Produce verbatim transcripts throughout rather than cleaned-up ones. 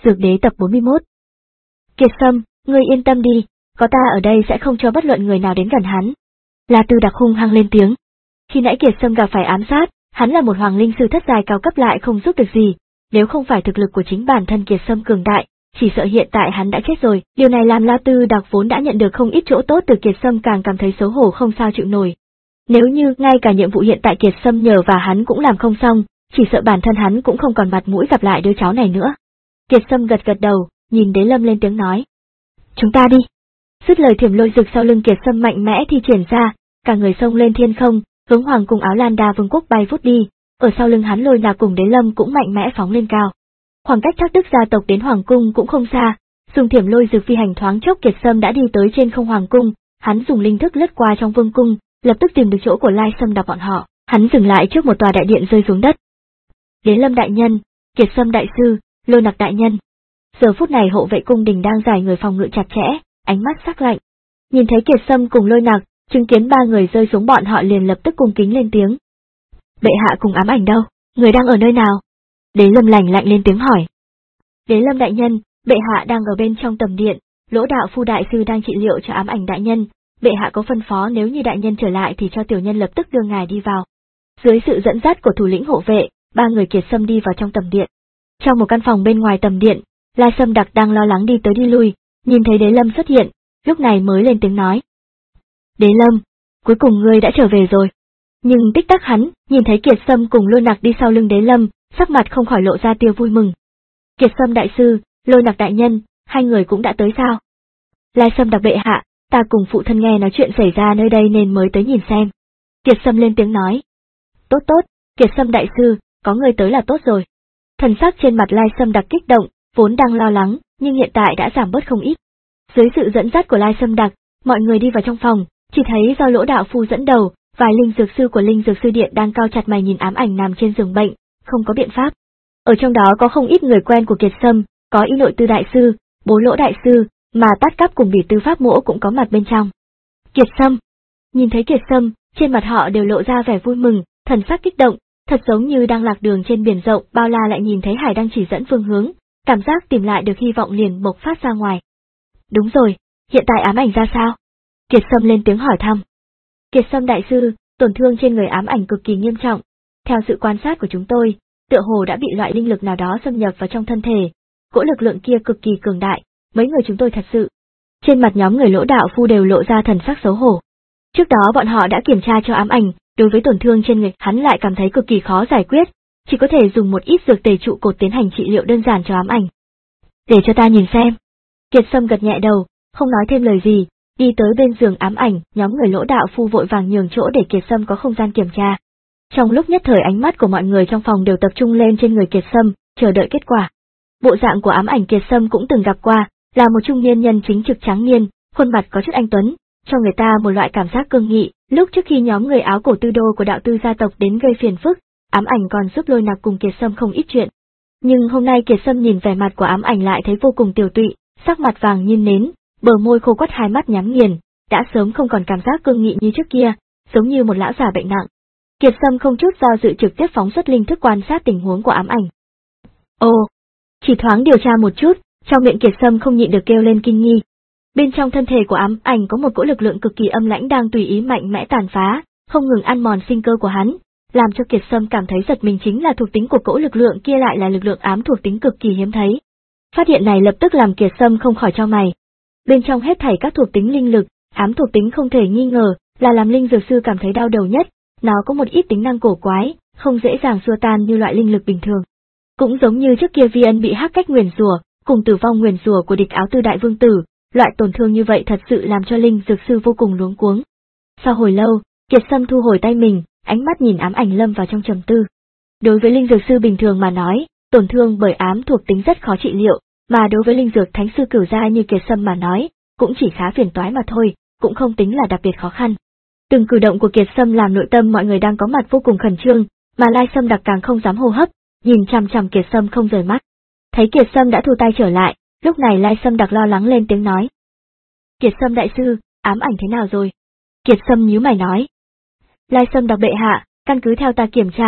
Dược đế tập bốn mươi mốt. Kiệt Sâm, ngươi yên tâm đi, có ta ở đây sẽ không cho bất luận người nào đến gần hắn. La Tư Đặc hung hăng lên tiếng. Khi nãy Kiệt Sâm gặp phải ám sát, hắn là một hoàng linh sư thất giai cao cấp lại không giúp được gì, nếu không phải thực lực của chính bản thân Kiệt Sâm cường đại, chỉ sợ hiện tại hắn đã chết rồi. Điều này làm La Tư Đặc vốn đã nhận được không ít chỗ tốt từ Kiệt Sâm càng cảm thấy xấu hổ không sao chịu nổi. Nếu như ngay cả nhiệm vụ hiện tại Kiệt Sâm nhờ và hắn cũng làm không xong, chỉ sợ bản thân hắn cũng không còn mặt mũi gặp lại đứa cháu này nữa. Kiệt Sâm gật gật đầu, nhìn Đế Lâm lên tiếng nói. Chúng ta đi. Dứt lời thiểm lôi rực sau lưng Kiệt Sâm mạnh mẽ thi triển ra, cả người xông lên thiên không, hướng hoàng cung Áo Lan Đa Vương quốc bay vút đi, ở sau lưng hắn Lôi Nạc cùng Đế Lâm cũng mạnh mẽ phóng lên cao. Khoảng cách Thác Đức gia tộc đến hoàng cung cũng không xa, dùng thiểm lôi rực phi hành thoáng chốc Kiệt Sâm đã đi tới trên không hoàng cung, hắn dùng linh thức lướt qua trong vương cung, lập tức tìm được chỗ của Lai Sâm Đặc bọn họ, hắn dừng lại trước một tòa đại điện rơi xuống đất. Đế Lâm đại nhân, Kiệt Sâm đại sư, Lôi Nạc đại nhân. Giờ phút này hộ vệ cung đình đang giải người phòng ngự chặt chẽ, ánh mắt sắc lạnh. Nhìn thấy Kiệt Sâm cùng Lôi Nạc, chứng kiến ba người rơi xuống bọn họ liền lập tức cung kính lên tiếng. Bệ hạ cùng ám ảnh đâu, người đang ở nơi nào? Đế Lâm lạnh lạnh lên tiếng hỏi. Đế Lâm đại nhân, bệ hạ đang ở bên trong tầm điện, Lỗ đạo phu đại sư đang trị liệu cho ám ảnh đại nhân, bệ hạ có phân phó nếu như đại nhân trở lại thì cho tiểu nhân lập tức đưa ngài đi vào. Dưới sự dẫn dắt của thủ lĩnh hộ vệ, ba người Kiệt Sâm đi vào trong tầm điện. Trong một căn phòng bên ngoài tầm điện, Lai Sâm Đặc đang lo lắng đi tới đi lui, nhìn thấy Đế Lâm xuất hiện, lúc này mới lên tiếng nói. Đế Lâm, cuối cùng ngươi đã trở về rồi. Nhưng tích tắc hắn, nhìn thấy Kiệt Sâm cùng Lôi Nạc đi sau lưng Đế Lâm, sắc mặt không khỏi lộ ra tia vui mừng. Kiệt Sâm đại sư, Lôi Nạc đại nhân, hai người cũng đã tới sao? Lai Sâm Đặc bệ hạ, ta cùng phụ thân nghe nói chuyện xảy ra nơi đây nên mới tới nhìn xem. Kiệt Sâm lên tiếng nói. Tốt tốt, Kiệt Sâm đại sư, có người tới là tốt rồi. Thần sắc trên mặt Lai Sâm Đặc kích động, vốn đang lo lắng, nhưng hiện tại đã giảm bớt không ít. Dưới sự dẫn dắt của Lai Sâm Đặc, mọi người đi vào trong phòng, chỉ thấy do Lỗ đạo phu dẫn đầu, vài linh dược sư của linh dược sư điện đang cao chặt mày nhìn ám ảnh nằm trên giường bệnh, không có biện pháp. Ở trong đó có không ít người quen của Kiệt Sâm, có Y Nội Tư đại sư, Bố Lỗ đại sư, mà Tát Cáp cùng Bỉ Tư pháp mỗ cũng có mặt bên trong. Kiệt Sâm, nhìn thấy Kiệt Sâm, trên mặt họ đều lộ ra vẻ vui mừng, thần sắc kích động, thật giống như đang lạc đường trên biển rộng, bao la lại nhìn thấy hải đang chỉ dẫn phương hướng, cảm giác tìm lại được hy vọng liền bộc phát ra ngoài. Đúng rồi, hiện tại ám ảnh ra sao? Kiệt Sâm lên tiếng hỏi thăm. Kiệt Sâm đại sư, tổn thương trên người ám ảnh cực kỳ nghiêm trọng. Theo sự quan sát của chúng tôi, tựa hồ đã bị loại linh lực nào đó xâm nhập vào trong thân thể. Cỗ lực lượng kia cực kỳ cường đại, mấy người chúng tôi thật sự. Trên mặt nhóm người Lỗ đạo phu đều lộ ra thần sắc xấu hổ. Trước đó bọn họ đã kiểm tra cho ám ảnh, đối với tổn thương trên người hắn lại cảm thấy cực kỳ khó giải quyết, chỉ có thể dùng một ít dược tề trụ cột tiến hành trị liệu đơn giản cho ám ảnh. Để cho ta nhìn xem. Kiệt Sâm gật nhẹ đầu, không nói thêm lời gì, đi tới bên giường ám ảnh, nhóm người Lỗ đạo phu vội vàng nhường chỗ để Kiệt Sâm có không gian kiểm tra. Trong lúc nhất thời ánh mắt của mọi người trong phòng đều tập trung lên trên người Kiệt Sâm, chờ đợi kết quả. Bộ dạng của ám ảnh Kiệt Sâm cũng từng gặp qua, là một trung niên nhân chính trực trắng niên, khuôn mặt có chút anh tuấn, cho người ta một loại cảm giác cương nghị. Lúc trước khi nhóm người áo cổ tư đô của đạo tư gia tộc đến gây phiền phức, ám ảnh còn giúp Lôi Nạc cùng Kiệt Sâm không ít chuyện. Nhưng hôm nay Kiệt Sâm nhìn vẻ mặt của ám ảnh lại thấy vô cùng tiều tụy, sắc mặt vàng như nến, bờ môi khô quắt, hai mắt nhắm nghiền, đã sớm không còn cảm giác cương nghị như trước kia, giống như một lão già bệnh nặng. Kiệt Sâm không chút do dự trực tiếp phóng xuất linh thức quan sát tình huống của ám ảnh. Ồ, chỉ thoáng điều tra một chút, trong miệng Kiệt Sâm không nhịn được kêu lên kinh nghi. Bên trong thân thể của ám ảnh có một cỗ lực lượng cực kỳ âm lãnh đang tùy ý mạnh mẽ tàn phá, không ngừng ăn mòn sinh cơ của hắn, làm cho Kiệt Sâm cảm thấy giật mình, chính là thuộc tính của cỗ lực lượng kia lại là lực lượng ám thuộc tính cực kỳ hiếm thấy. Phát hiện này lập tức làm Kiệt Sâm không khỏi chau mày. Bên trong hết thảy các thuộc tính linh lực, ám thuộc tính không thể nghi ngờ là làm linh dược sư cảm thấy đau đầu nhất, nó có một ít tính năng cổ quái, không dễ dàng xua tan như loại linh lực bình thường. Cũng giống như trước kia Vi Ân bị hắc cách nguyền rủa, cùng tử vong nguyền rủa của địch áo tư đại vương tử, loại tổn thương như vậy thật sự làm cho linh dược sư vô cùng luống cuống. Sau hồi lâu, Kiệt Sâm thu hồi tay mình, ánh mắt nhìn ám ảnh lâm vào trong trầm tư. Đối với linh dược sư bình thường mà nói, tổn thương bởi ám thuộc tính rất khó trị liệu, mà đối với linh dược thánh sư cửu giai như Kiệt Sâm mà nói, cũng chỉ khá phiền toái mà thôi, cũng không tính là đặc biệt khó khăn. Từng cử động của Kiệt Sâm làm nội tâm mọi người đang có mặt vô cùng khẩn trương, mà Lai Sâm Đặc càng không dám hô hấp, nhìn chằm chằm Kiệt Sâm không rời mắt. Thấy Kiệt Sâm đã thu tay trở lại, lúc này Lai Sâm Đặc lo lắng lên tiếng nói. Kiệt Sâm đại sư, ám ảnh thế nào rồi? Kiệt Sâm nhíu mày nói. Lai Sâm Đặc bệ hạ, căn cứ theo ta kiểm tra,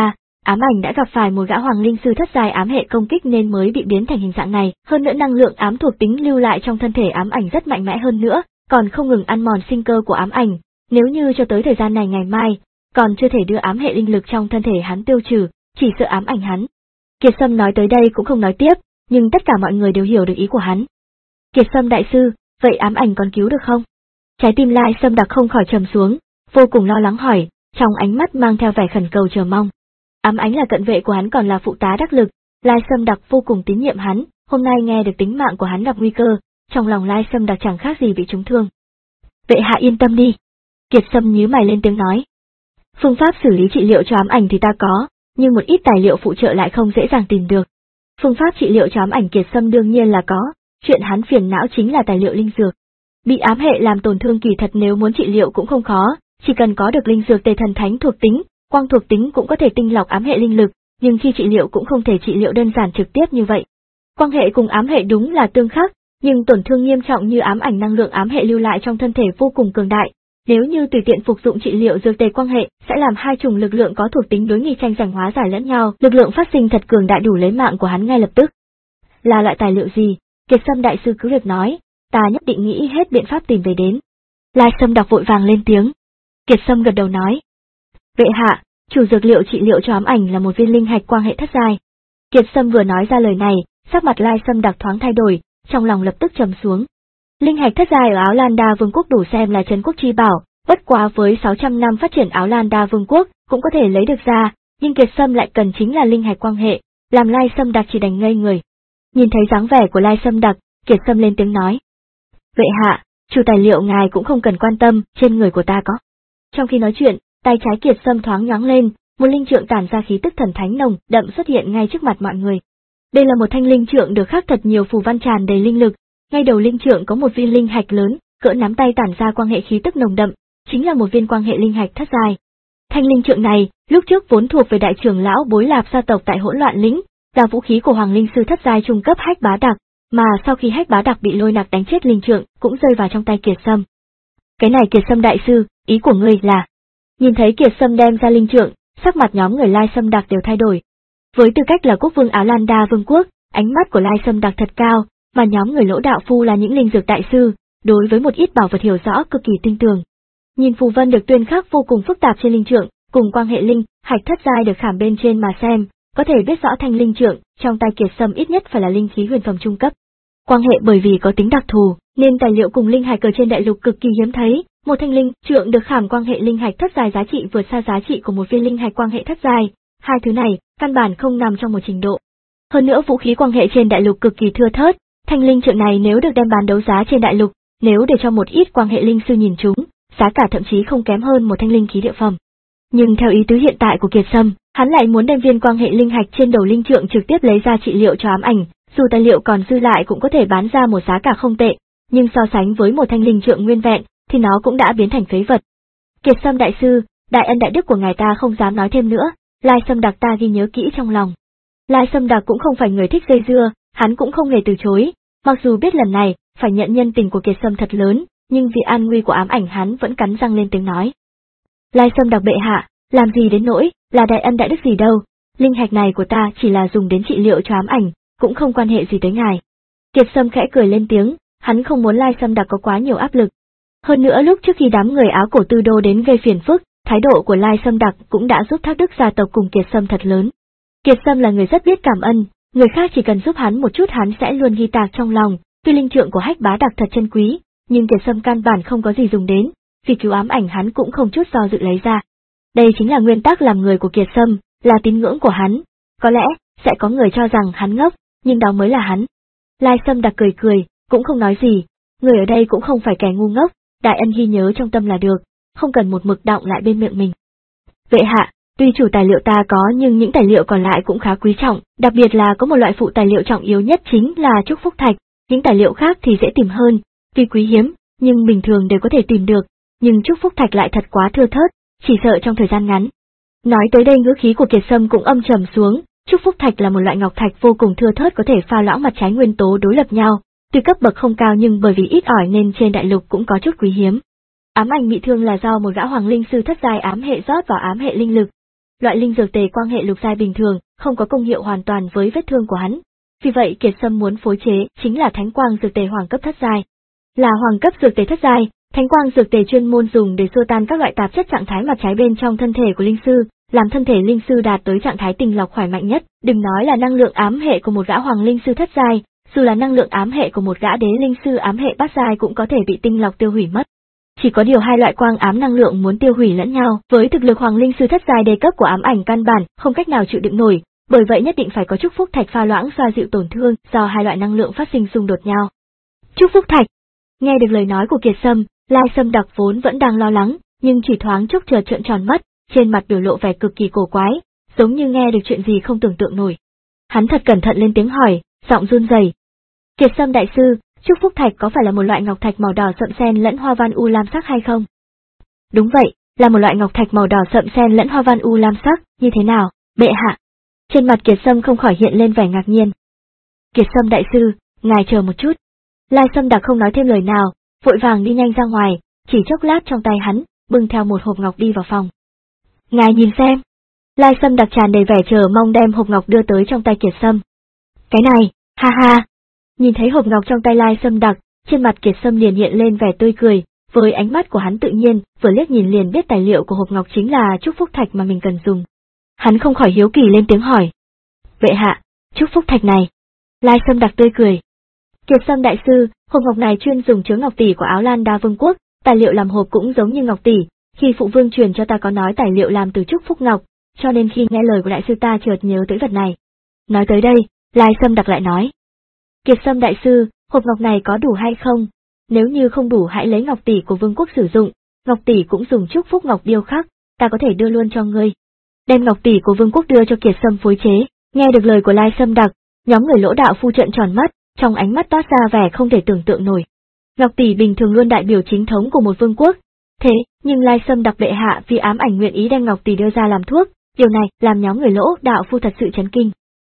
ám ảnh đã gặp phải một gã hoàng linh sư thất giai ám hệ công kích nên mới bị biến thành hình dạng này, hơn nữa năng lượng ám thuộc tính lưu lại trong thân thể ám ảnh rất mạnh mẽ hơn nữa, còn không ngừng ăn mòn sinh cơ của ám ảnh, nếu như cho tới thời gian này ngày mai, còn chưa thể đưa ám hệ linh lực trong thân thể hắn tiêu trừ, chỉ sợ ám ảnh hắn. Kiệt Sâm nói tới đây cũng không nói tiếp, nhưng tất cả mọi người đều hiểu được ý của hắn. Kiệt Sâm đại sư, vậy ám ảnh còn cứu được không? Trái tim Lai Sâm Đặc không khỏi trầm xuống, vô cùng lo lắng hỏi, trong ánh mắt mang theo vẻ khẩn cầu chờ mong. Ám ảnh là cận vệ của hắn còn là phụ tá đắc lực, Lai Sâm Đặc vô cùng tín nhiệm hắn, hôm nay nghe được tính mạng của hắn gặp nguy cơ, trong lòng Lai Sâm Đặc chẳng khác gì bị trúng thương. Vệ hạ yên tâm đi. Kiệt Sâm nhíu mày lên tiếng nói. Phương pháp xử lý trị liệu cho ám ảnh thì ta có, nhưng một ít tài liệu phụ trợ lại không dễ dàng tìm được. Phương pháp trị liệu cho ám ảnh Kiệt Sâm đương nhiên là có, chuyện hắn phiền não chính là tài liệu linh dược. Bị ám hệ làm tổn thương kỳ thật nếu muốn trị liệu cũng không khó, chỉ cần có được linh dược tề thần thánh thuộc tính, quang thuộc tính cũng có thể tinh lọc ám hệ linh lực, nhưng khi trị liệu cũng không thể trị liệu đơn giản trực tiếp như vậy. Quang hệ cùng ám hệ đúng là tương khắc, nhưng tổn thương nghiêm trọng như ám ảnh năng lượng ám hệ lưu lại trong thân thể vô cùng cường đại. Nếu như tùy tiện phục dụng trị liệu dược tề quang hệ, sẽ làm hai chủng lực lượng có thuộc tính đối nghịch tranh giành hóa giải lẫn nhau, lực lượng phát sinh thật cường đại đủ lấy mạng của hắn ngay lập tức. Là loại tài liệu gì? Kiệt Sâm đại sư cứ việc nói, ta nhất định nghĩ hết biện pháp tìm về đến. Lai Sâm Đặc vội vàng lên tiếng. Kiệt Sâm gật đầu nói. Vệ hạ, chủ dược liệu trị liệu cho ám ảnh là một viên linh hạch quang hệ thất giai. Kiệt Sâm vừa nói ra lời này, sắc mặt Lai Sâm Đặc thoáng thay đổi, trong lòng lập tức trầm xuống. Linh hạch thất giai ở Áo Lan Đa Vương quốc đủ xem là trấn quốc chi bảo, bất quá với sáu trăm năm phát triển Áo Lan Đa Vương quốc cũng có thể lấy được ra, nhưng Kiệt Sâm lại cần chính là linh hạch quang hệ, làm Lai Sâm Đặc chỉ đành ngây người. Nhìn thấy dáng vẻ của Lai Sâm Đặc, Kiệt Sâm lên tiếng nói. Vệ hạ, chủ tài liệu ngài cũng không cần quan tâm, trên người của ta có. Trong khi nói chuyện, tay trái Kiệt Sâm thoáng nhoáng lên, một linh trượng tản ra khí tức thần thánh nồng đậm xuất hiện ngay trước mặt mọi người. Đây là một thanh linh trượng được khắc thật nhiều phù văn tràn đầy linh lực, ngay đầu linh trượng có một viên linh hạch lớn, cỡ nắm tay tản ra quang hệ khí tức nồng đậm, chính là một viên quang hệ linh hạch thất giai. Thanh linh trượng này, lúc trước vốn thuộc về đại trưởng lão Bối Lạp gia tộc tại Hỗn Loạn Lĩnh, là vũ khí của hoàng linh sư thất giai trung cấp Hách Bá Đặc, mà sau khi Hách Bá Đặc bị Lôi Nặc đánh chết linh trượng, cũng rơi vào trong tay Kiệt Sâm. Cái này Kiệt Sâm đại sư, ý của ngươi là? Nhìn thấy Kiệt Sâm đem ra linh trượng, sắc mặt nhóm người Lai Sâm Đặc đều thay đổi. Với tư cách là quốc vương Áo Lan Đa Vương quốc, ánh mắt của Lai Sâm Đặc thật cao, mà nhóm người Lỗ đạo phu là những linh dược đại sư, đối với một ít bảo vật hiểu rõ cực kỳ tinh tường. Nhìn phù vân được tuyên khắc vô cùng phức tạp trên linh trượng, cùng quang hệ linh hạch thất giai được khảm bên trên mà xem, có thể biết rõ thanh linh trượng trong tay Kiệt Sâm ít nhất phải là linh khí huyền phẩm trung cấp. Quang hệ bởi vì có tính đặc thù, nên tài liệu cùng linh hạch ở trên đại lục cực kỳ hiếm thấy, một thanh linh trượng được khảm quang hệ linh hạch thất giai giá trị vượt xa giá trị của một viên linh hạch quang hệ thất giai, hai thứ này căn bản không nằm trong một trình độ. Hơn nữa vũ khí quang hệ trên đại lục cực kỳ thưa thớt, thanh linh trượng này nếu được đem bán đấu giá trên đại lục, nếu để cho một ít quang hệ linh sư nhìn chúng, giá cả thậm chí không kém hơn một thanh linh khí địa phẩm. Nhưng theo ý tứ hiện tại của Kiệt Sâm, hắn lại muốn đem viên quang hệ linh hạch trên đầu linh trượng trực tiếp lấy ra trị liệu cho ám ảnh, dù tài liệu còn dư lại cũng có thể bán ra một giá cả không tệ, nhưng so sánh với một thanh linh trượng nguyên vẹn, thì nó cũng đã biến thành phế vật. Kiệt Sâm đại sư, đại ân đại đức của ngài ta không dám nói thêm nữa, Lai Sâm Đặc ta ghi nhớ kỹ trong lòng. Lai Sâm Đặc cũng không phải người thích dây dưa, hắn cũng không hề từ chối, mặc dù biết lần này phải nhận nhân tình của Kiệt Sâm thật lớn, nhưng vì an nguy của ám ảnh hắn vẫn cắn răng lên tiếng nói. Lai Sâm Đặc bệ hạ, làm gì đến nỗi, là đại ân đại đức gì đâu, linh hạch này của ta chỉ là dùng đến trị liệu cho ám ảnh, cũng không quan hệ gì tới ngài. Kiệt Sâm khẽ cười lên tiếng, hắn không muốn Lai Sâm Đặc có quá nhiều áp lực. Hơn nữa lúc trước khi đám người Áo Cổ Tư Đô đến gây phiền phức, thái độ của Lai Sâm Đặc cũng đã giúp Thác Đức gia tộc cùng Kiệt Sâm thật lớn. Kiệt Sâm là người rất biết cảm ân, người khác chỉ cần giúp hắn một chút hắn sẽ luôn ghi tạc trong lòng, tuy linh trượng của Hách Bá Đặc thật chân quý, nhưng Kiệt Sâm căn bản không có gì dùng đến, vì cứu ám ảnh hắn cũng không chút do dự lấy ra. Đây chính là nguyên tắc làm người của Kiệt Sâm, là tín ngưỡng của hắn. Có lẽ, sẽ có người cho rằng hắn ngốc, nhưng đó mới là hắn. Lai Sâm Đặc cười cười, cũng không nói gì, người ở đây cũng không phải kẻ ngu ngốc, đại ân ghi nhớ trong tâm là được, không cần một mực đọng lại bên miệng mình. Vệ hạ, tuy chủ tài liệu ta có nhưng những tài liệu còn lại cũng khá quý trọng, đặc biệt là có một loại phụ tài liệu trọng yếu nhất chính là trúc phúc thạch, những tài liệu khác thì dễ tìm hơn, tuy quý hiếm, nhưng bình thường đều có thể tìm được, nhưng trúc phúc thạch lại thật quá thưa thớt, chỉ sợ trong thời gian ngắn. Nói tới đây ngữ khí của Kiệt Sâm cũng âm trầm xuống, trúc phúc thạch là một loại ngọc thạch vô cùng thưa thớt có thể pha loãng mặt trái nguyên tố đối lập nhau, tuy cấp bậc không cao nhưng bởi vì ít ỏi nên trên đại lục cũng có chút quý hiếm. Ám ảnh bị thương là do một gã hoàng linh sư thất giai ám hệ rót vào ám hệ linh lực. loại linh dược tề quang hệ lục giai bình thường, không có công hiệu hoàn toàn với vết thương của hắn. Vì vậy Kiệt Sâm muốn phối chế chính là thánh quang dược tề hoàng cấp thất giai. Là hoàng cấp dược tề thất giai, thánh quang dược tề chuyên môn dùng để xua tan các loại tạp chất trạng thái mặt trái bên trong thân thể của linh sư, làm thân thể linh sư đạt tới trạng thái tình lọc khỏe mạnh nhất. Đừng nói là năng lượng ám hệ của một gã hoàng linh sư thất giai, dù là năng lượng ám hệ của một gã đế linh sư ám hệ bát giai cũng có thể bị tinh lọc tiêu hủy mất. Chỉ có điều hai loại quang ám năng lượng muốn tiêu hủy lẫn nhau, với thực lực hoàng linh sư thất giai đề cấp của ám ảnh căn bản không cách nào chịu đựng nổi, bởi vậy nhất định phải có chúc phúc thạch pha loãng xoa dịu tổn thương do hai loại năng lượng phát sinh xung đột nhau. Chúc phúc thạch. Nghe được lời nói của Kiệt Sâm, Lai Sâm Đặc vốn vẫn đang lo lắng, nhưng chỉ thoáng chốc chợt trợn tròn mắt, trên mặt biểu lộ vẻ cực kỳ cổ quái, giống như nghe được chuyện gì không tưởng tượng nổi. Hắn thật cẩn thận lên tiếng hỏi, giọng run rẩy. Kiệt Sâm đại sư, chúc phúc thạch có phải là một loại ngọc thạch màu đỏ sậm sen lẫn hoa văn u lam sắc hay không? Đúng vậy, là một loại ngọc thạch màu đỏ sậm sen lẫn hoa văn u lam sắc, như thế nào, bệ hạ? Trên mặt Kiệt Sâm không khỏi hiện lên vẻ ngạc nhiên. Kiệt Sâm đại sư, ngài chờ một chút. Lai Sâm Đặc không nói thêm lời nào, vội vàng đi nhanh ra ngoài, chỉ chốc lát trong tay hắn, bưng theo một hộp ngọc đi vào phòng. Ngài nhìn xem. Lai Sâm Đặc tràn đầy vẻ chờ mong đem hộp ngọc đưa tới trong tay Kiệt Sâm. Cái này, ha ha. Nhìn thấy hộp ngọc trong tay Lai Sâm Đặc, trên mặt Kiệt Sâm liền hiện lên vẻ tươi cười, với ánh mắt của hắn tự nhiên, vừa liếc nhìn liền biết tài liệu của hộp ngọc chính là chúc phúc thạch mà mình cần dùng. Hắn không khỏi hiếu kỳ lên tiếng hỏi. Bệ hạ, chúc phúc thạch này. Lai Sâm Đặc tươi cười. Kiệt Sâm đại sư, hộp ngọc này chuyên dùng chứa ngọc tỷ của Áo Lan Đa Vương quốc, tài liệu làm hộp cũng giống như ngọc tỷ, khi phụ vương truyền cho ta có nói tài liệu làm từ trúc phúc ngọc, cho nên khi nghe lời của đại sư ta chợt nhớ tới vật này. Nói tới đây, Lai Sâm Đặc lại nói. Kiệt Sâm đại sư, hộp ngọc này có đủ hay không? Nếu như không đủ hãy lấy ngọc tỷ của vương quốc sử dụng, ngọc tỷ cũng dùng trúc phúc ngọc điêu khắc, ta có thể đưa luôn cho ngươi. Đem ngọc tỷ của vương quốc đưa cho Kiệt Sâm phối chế, nghe được lời của Lai Sâm Đặc, nhóm người Lỗ đạo phu trợn tròn mắt, trong ánh mắt toát ra vẻ không thể tưởng tượng nổi. Ngọc tỷ bình thường luôn đại biểu chính thống của một vương quốc, thế nhưng Lai Sâm Đặc bệ hạ vì ám ảnh nguyện ý đem ngọc tỷ đưa ra làm thuốc, điều này làm nhóm người Lỗ đạo phu thật sự chấn kinh.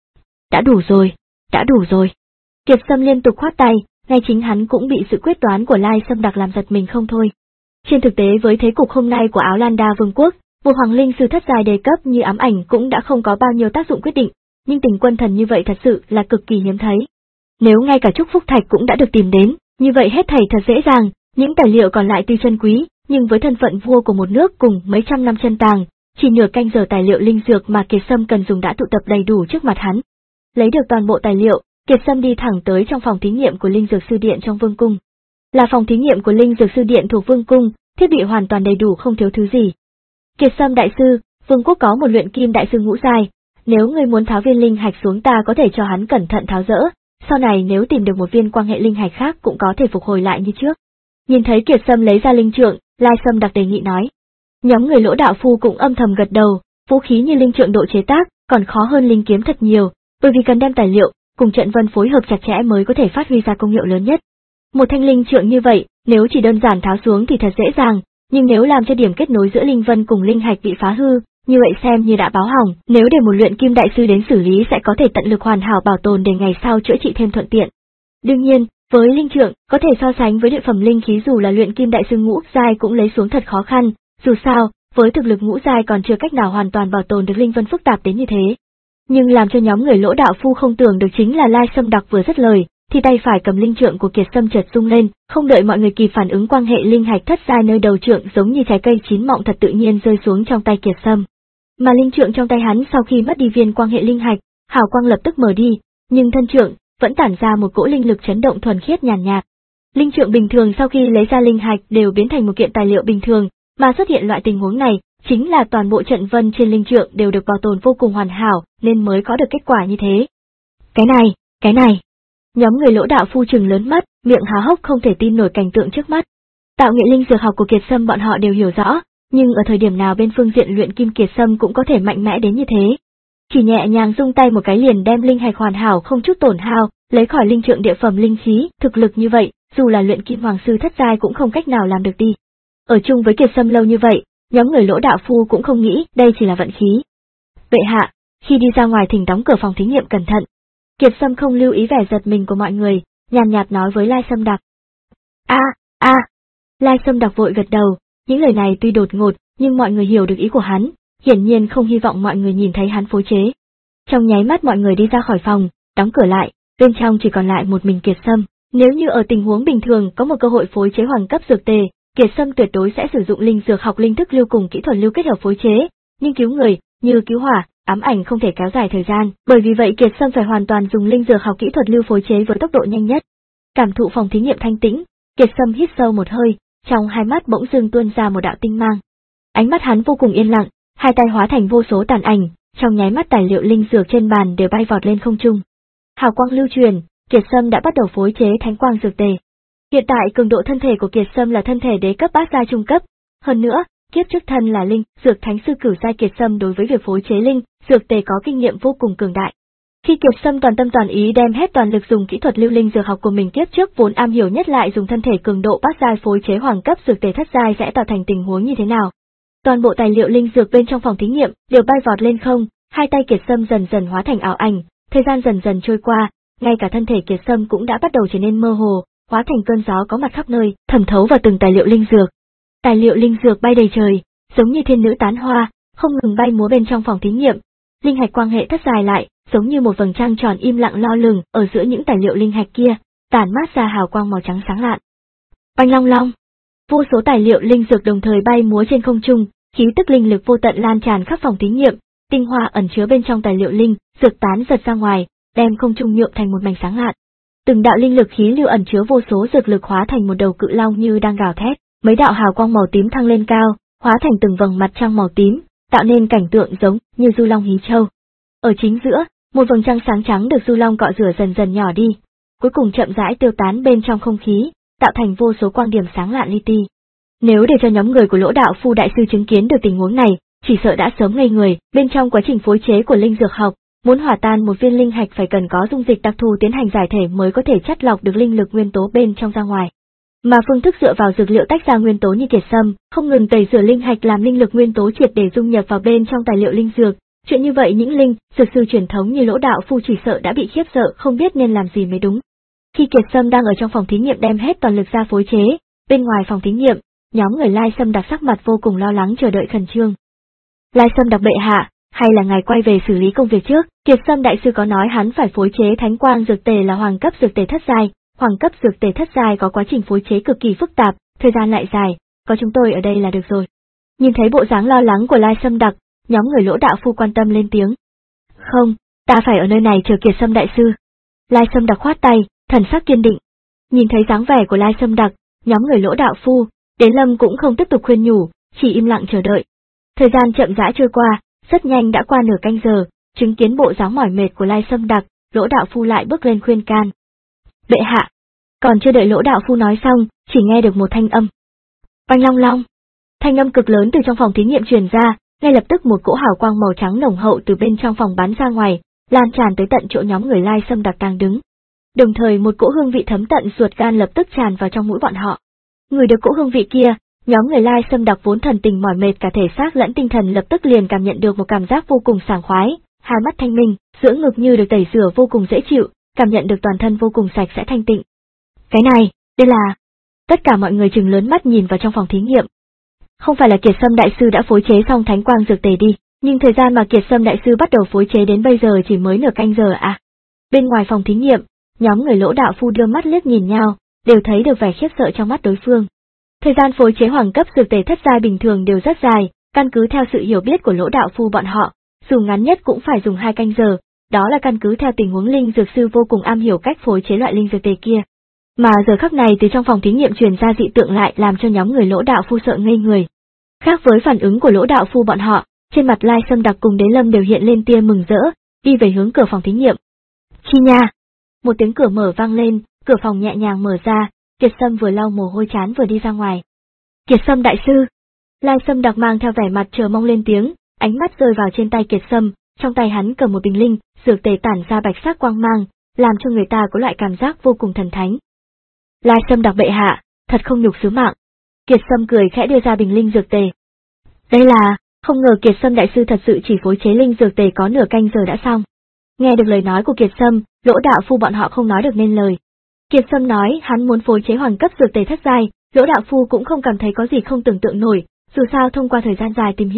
Đã đủ rồi, đã đủ rồi. Kiệt Sâm liên tục khoát tay, ngay chính hắn cũng bị sự quyết đoán của Lai Sâm Đặc làm giật mình không thôi. Trên thực tế với thế cục hôm nay của Áo Lan Đa Vương quốc, một hoàng linh sư thất giai đề cấp như ám ảnh cũng đã không có bao nhiêu tác dụng quyết định, nhưng tình quân thần như vậy thật sự là cực kỳ hiếm thấy. Nếu ngay cả trúc phúc thạch cũng đã được tìm đến, như vậy hết thảy thật dễ dàng, những tài liệu còn lại tuy chân quý, nhưng với thân phận vua của một nước cùng mấy trăm năm chân tàng, chỉ nửa canh giờ tài liệu linh dược mà Kiệt Sâm cần dùng đã tụ tập đầy đủ trước mặt hắn. Lấy được toàn bộ tài liệu, Kiệt Sâm đi thẳng tới trong phòng thí nghiệm của Linh Dược Sư Điện trong Vương cung. Là phòng thí nghiệm của Linh Dược Sư Điện thuộc Vương cung, thiết bị hoàn toàn đầy đủ không thiếu thứ gì. Kiệt Sâm đại sư, Vương quốc có một luyện kim đại sư ngũ giai, nếu ngươi muốn tháo viên linh hạch xuống ta có thể cho hắn cẩn thận tháo dỡ, sau này nếu tìm được một viên quang hệ linh hạch khác cũng có thể phục hồi lại như trước. Nhìn thấy Kiệt Sâm lấy ra linh trượng, Lai Sâm Đặc đề nghị nói. Nhóm người Lỗ đạo phu cũng âm thầm gật đầu, vũ khí như linh trượng độ chế tác còn khó hơn linh kiếm thật nhiều, bởi vì cần đem tài liệu cùng trận vân phối hợp chặt chẽ mới có thể phát huy ra công hiệu lớn nhất. Một thanh linh trượng như vậy, nếu chỉ đơn giản tháo xuống thì thật dễ dàng, nhưng nếu làm cho điểm kết nối giữa linh vân cùng linh hạch bị phá hư, như vậy xem như đã báo hỏng, nếu để một luyện kim đại sư đến xử lý sẽ có thể tận lực hoàn hảo bảo tồn để ngày sau chữa trị thêm thuận tiện. Đương nhiên, với linh trượng, có thể so sánh với địa phẩm linh khí dù là luyện kim đại sư ngũ giai cũng lấy xuống thật khó khăn, dù sao, với thực lực ngũ giai còn chưa cách nào hoàn toàn bảo tồn được linh vân phức tạp đến như thế. Nhưng làm cho nhóm người Lỗ đạo phu không tưởng được chính là Lai Sâm Đặc vừa dứt lời, thì tay phải cầm linh trượng của Kiệt Sâm chợt rung lên, không đợi mọi người kịp phản ứng quang hệ linh hạch thất giai nơi đầu trượng giống như trái cây chín mọng thật tự nhiên rơi xuống trong tay Kiệt Sâm. Mà linh trượng trong tay hắn sau khi mất đi viên quang hệ linh hạch, hào quang lập tức mờ đi, nhưng thân trượng vẫn tản ra một cỗ linh lực chấn động thuần khiết nhàn nhạt. Linh trượng bình thường sau khi lấy ra linh hạch đều biến thành một kiện tài liệu bình thường, mà xuất hiện loại tình huống này, chính là toàn bộ trận vân trên linh trượng đều được bảo tồn vô cùng hoàn hảo, nên mới có được kết quả như thế. Cái này, cái này. Nhóm người Lỗ đạo phu trừng lớn mắt, miệng há hốc không thể tin nổi cảnh tượng trước mắt. Tạo nghệ linh dược học của Kiệt Sâm bọn họ đều hiểu rõ, nhưng ở thời điểm nào bên phương diện luyện kim Kiệt Sâm cũng có thể mạnh mẽ đến như thế. Chỉ nhẹ nhàng rung tay một cái liền đem linh hạch hoàn hảo không chút tổn hao, lấy khỏi linh trượng địa phẩm linh khí, thực lực như vậy, dù là luyện kim hoàng sư thất giai cũng không cách nào làm được đi. Ở chung với Kiệt Sâm lâu như vậy, nhóm người Lỗ đạo phu cũng không nghĩ đây chỉ là vận khí. Bệ hạ, khi đi ra ngoài thỉnh đóng cửa phòng thí nghiệm cẩn thận. Kiệt Sâm không lưu ý vẻ giật mình của mọi người, nhàn nhạt nói với Lai Sâm Đặc. A, a. Lai Sâm Đặc vội gật đầu, những lời này tuy đột ngột, nhưng mọi người hiểu được ý của hắn, hiển nhiên không hy vọng mọi người nhìn thấy hắn phối chế. Trong nháy mắt mọi người đi ra khỏi phòng, đóng cửa lại, bên trong chỉ còn lại một mình Kiệt Sâm. Nếu như ở tình huống bình thường có một cơ hội phối chế hoàng cấp dược tề, Kiệt Sâm tuyệt đối sẽ sử dụng linh dược học linh thức lưu cùng kỹ thuật lưu kết hợp phối chế, nhưng cứu người, như cứu hỏa, ám ảnh không thể kéo dài thời gian, bởi vì vậy Kiệt Sâm phải hoàn toàn dùng linh dược học kỹ thuật lưu phối chế với tốc độ nhanh nhất. Cảm thụ phòng thí nghiệm thanh tĩnh, Kiệt Sâm hít sâu một hơi, trong hai mắt bỗng dưng tuôn ra một đạo tinh mang. Ánh mắt hắn vô cùng yên lặng, hai tay hóa thành vô số tàn ảnh, trong nháy mắt tài liệu linh dược trên bàn đều bay vọt lên không trung. Hào quang lưu truyền, Kiệt Sâm đã bắt đầu phối chế thánh quang dược tề. Hiện tại cường độ thân thể của Kiệt Sâm là thân thể đế cấp bát giai trung cấp, hơn nữa, kiếp trước thân là linh dược thánh sư cửu giai, Kiệt Sâm đối với việc phối chế linh dược tề có kinh nghiệm vô cùng cường đại. Khi Kiệt Sâm toàn tâm toàn ý đem hết toàn lực dùng kỹ thuật lưu linh dược học của mình kiếp trước vốn am hiểu nhất lại dùng thân thể cường độ bát giai phối chế hoàng cấp dược tề thất giai sẽ tạo thành tình huống như thế nào? Toàn bộ tài liệu linh dược bên trong phòng thí nghiệm đều bay vọt lên không, hai tay Kiệt Sâm dần dần hóa thành ảo ảnh, thời gian dần dần trôi qua, ngay cả thân thể Kiệt Sâm cũng đã bắt đầu trở nên mơ hồ, hóa thành cơn gió có mặt khắp nơi, thẩm thấu vào từng tài liệu linh dược. Tài liệu linh dược bay đầy trời, giống như thiên nữ tán hoa, không ngừng bay múa bên trong phòng thí nghiệm. Linh hạch quang hệ thất dài lại, giống như một vầng trăng tròn im lặng lo lừng ở giữa những tài liệu linh hạch kia, tản mát ra hào quang màu trắng sáng lạn. Oanh long long, vô số tài liệu linh dược đồng thời bay múa trên không trung, khí tức linh lực vô tận lan tràn khắp phòng thí nghiệm, tinh hoa ẩn chứa bên trong tài liệu linh dược tán giật ra ngoài, đem không trung nhuộm thành một mảnh sáng lạn. Từng đạo linh lực khí lưu ẩn chứa vô số dược lực hóa thành một đầu cự long như đang gào thét, mấy đạo hào quang màu tím thăng lên cao, hóa thành từng vầng mặt trăng màu tím, tạo nên cảnh tượng giống như du long hí châu. Ở chính giữa, một vầng trăng sáng trắng được du long cọ rửa dần dần nhỏ đi, cuối cùng chậm rãi tiêu tán bên trong không khí, tạo thành vô số quang điểm sáng lạn li ti. Nếu để cho nhóm người của Lỗ Đạo Phu đại sư chứng kiến được tình huống này, chỉ sợ đã sớm ngây người. Bên trong quá trình phối chế của linh dược học, muốn hòa tan một viên linh hạch phải cần có dung dịch đặc thù tiến hành giải thể mới có thể chắt lọc được linh lực nguyên tố bên trong ra ngoài. Mà phương thức dựa vào dược liệu tách ra nguyên tố như Kiệt Sâm, không ngừng tẩy rửa linh hạch làm linh lực nguyên tố triệt để dung nhập vào bên trong tài liệu linh dược. Chuyện như vậy những linh dược sư truyền thống như Lỗ Đạo Phu chỉ sợ đã bị khiếp sợ không biết nên làm gì mới đúng. Khi Kiệt Sâm đang ở trong phòng thí nghiệm đem hết toàn lực ra phối chế, bên ngoài phòng thí nghiệm, nhóm người Lai Sâm Đặc sắc mặt vô cùng lo lắng chờ đợi khẩn trương. Lai Sâm Đặc bệ hạ, hay là ngài quay về xử lý công việc trước? Kiệt Sâm đại sư có nói hắn phải phối chế thánh quang dược tề là hoàng cấp dược tề thất giai, hoàng cấp dược tề thất giai có quá trình phối chế cực kỳ phức tạp, thời gian lại dài, có chúng tôi ở đây là được rồi. Nhìn thấy bộ dáng lo lắng của Lai Sâm Đặc, nhóm người Lỗ Đạo Phu quan tâm lên tiếng. Không, ta phải ở nơi này chờ Kiệt Sâm đại sư. Lai Sâm Đặc khoát tay, thần sắc kiên định. Nhìn thấy dáng vẻ của Lai Sâm Đặc, nhóm người Lỗ Đạo Phu, Đến Lâm cũng không tiếp tục khuyên nhủ, chỉ im lặng chờ đợi. Thời gian chậm rãi trôi qua, rất nhanh đã qua nửa canh giờ, chứng kiến bộ dáng mỏi mệt của Lai Sâm Đặc, Lỗ Đạo Phu lại bước lên khuyên can. Bệ hạ, còn chưa đợi Lỗ Đạo Phu nói xong, chỉ nghe được một thanh âm. Oanh long long, thanh âm cực lớn từ trong phòng thí nghiệm truyền ra, ngay lập tức một cỗ hào quang màu trắng nồng hậu từ bên trong phòng bắn ra ngoài, lan tràn tới tận chỗ nhóm người Lai Sâm Đặc đang đứng. Đồng thời một cỗ hương vị thấm tận ruột gan lập tức tràn vào trong mũi bọn họ. Người được cỗ hương vị kia, nhóm người Lai Sâm Đặc vốn thần tình mỏi mệt cả thể xác lẫn tinh thần lập tức liền cảm nhận được một cảm giác vô cùng sảng khoái, hai mắt thanh minh, giữa ngực như được tẩy rửa vô cùng dễ chịu, cảm nhận được toàn thân vô cùng sạch sẽ thanh tịnh. Cái này, đây là... Tất cả mọi người trừng lớn mắt nhìn vào trong phòng thí nghiệm. Không phải là Kiệt Sâm đại sư đã phối chế xong thánh quang dược tề đi, nhưng thời gian mà Kiệt Sâm đại sư bắt đầu phối chế đến bây giờ chỉ mới nửa canh giờ à. Bên ngoài phòng thí nghiệm, nhóm người Lỗ Đạo Phu đưa mắt liếc nhìn nhau, đều thấy được vẻ khiếp sợ trong mắt đối phương. Thời gian phối chế hoàng cấp dược tề thất giai bình thường đều rất dài, căn cứ theo sự hiểu biết của Lỗ Đạo Phu bọn họ, dù ngắn nhất cũng phải dùng hai canh giờ, đó là căn cứ theo tình huống linh dược sư vô cùng am hiểu cách phối chế loại linh dược tề kia. Mà giờ khắc này từ trong phòng thí nghiệm truyền ra dị tượng lại làm cho nhóm người Lỗ Đạo Phu sợ ngây người. Khác với phản ứng của Lỗ Đạo Phu bọn họ, trên mặt Lai Sâm Đặc cùng Đế Lâm đều hiện lên tia mừng rỡ, đi về hướng cửa phòng thí nghiệm. Chi nha! Một tiếng cửa mở vang lên, cửa phòng nhẹ nhàng mở ra, Kiệt Sâm vừa lau mồ hôi chán vừa đi ra ngoài. Kiệt Sâm đại sư! Lai Sâm Đặc mang theo vẻ mặt chờ mong lên tiếng, ánh mắt rơi vào trên tay Kiệt Sâm, trong tay hắn cầm một bình linh, dược tề tản ra bạch sắc quang mang, làm cho người ta có loại cảm giác vô cùng thần thánh. Lai Sâm Đặc bệ hạ, thật không nhục sứ mạng. Kiệt Sâm cười khẽ đưa ra bình linh dược tề. Đây là, không ngờ Kiệt Sâm đại sư thật sự chỉ phối chế linh dược tề có nửa canh giờ đã xong. Nghe được lời nói của Kiệt Sâm, Lỗ Đạo Phu bọn họ không nói được nên lời. Kiệt Sâm nói hắn muốn phối chế hoàng cấp dược tề thất giai, Lỗ Đạo Phu cũng không cảm thấy có gì không tưởng tượng nổi, dù sao thông qua thời gian dài tìm hiểu,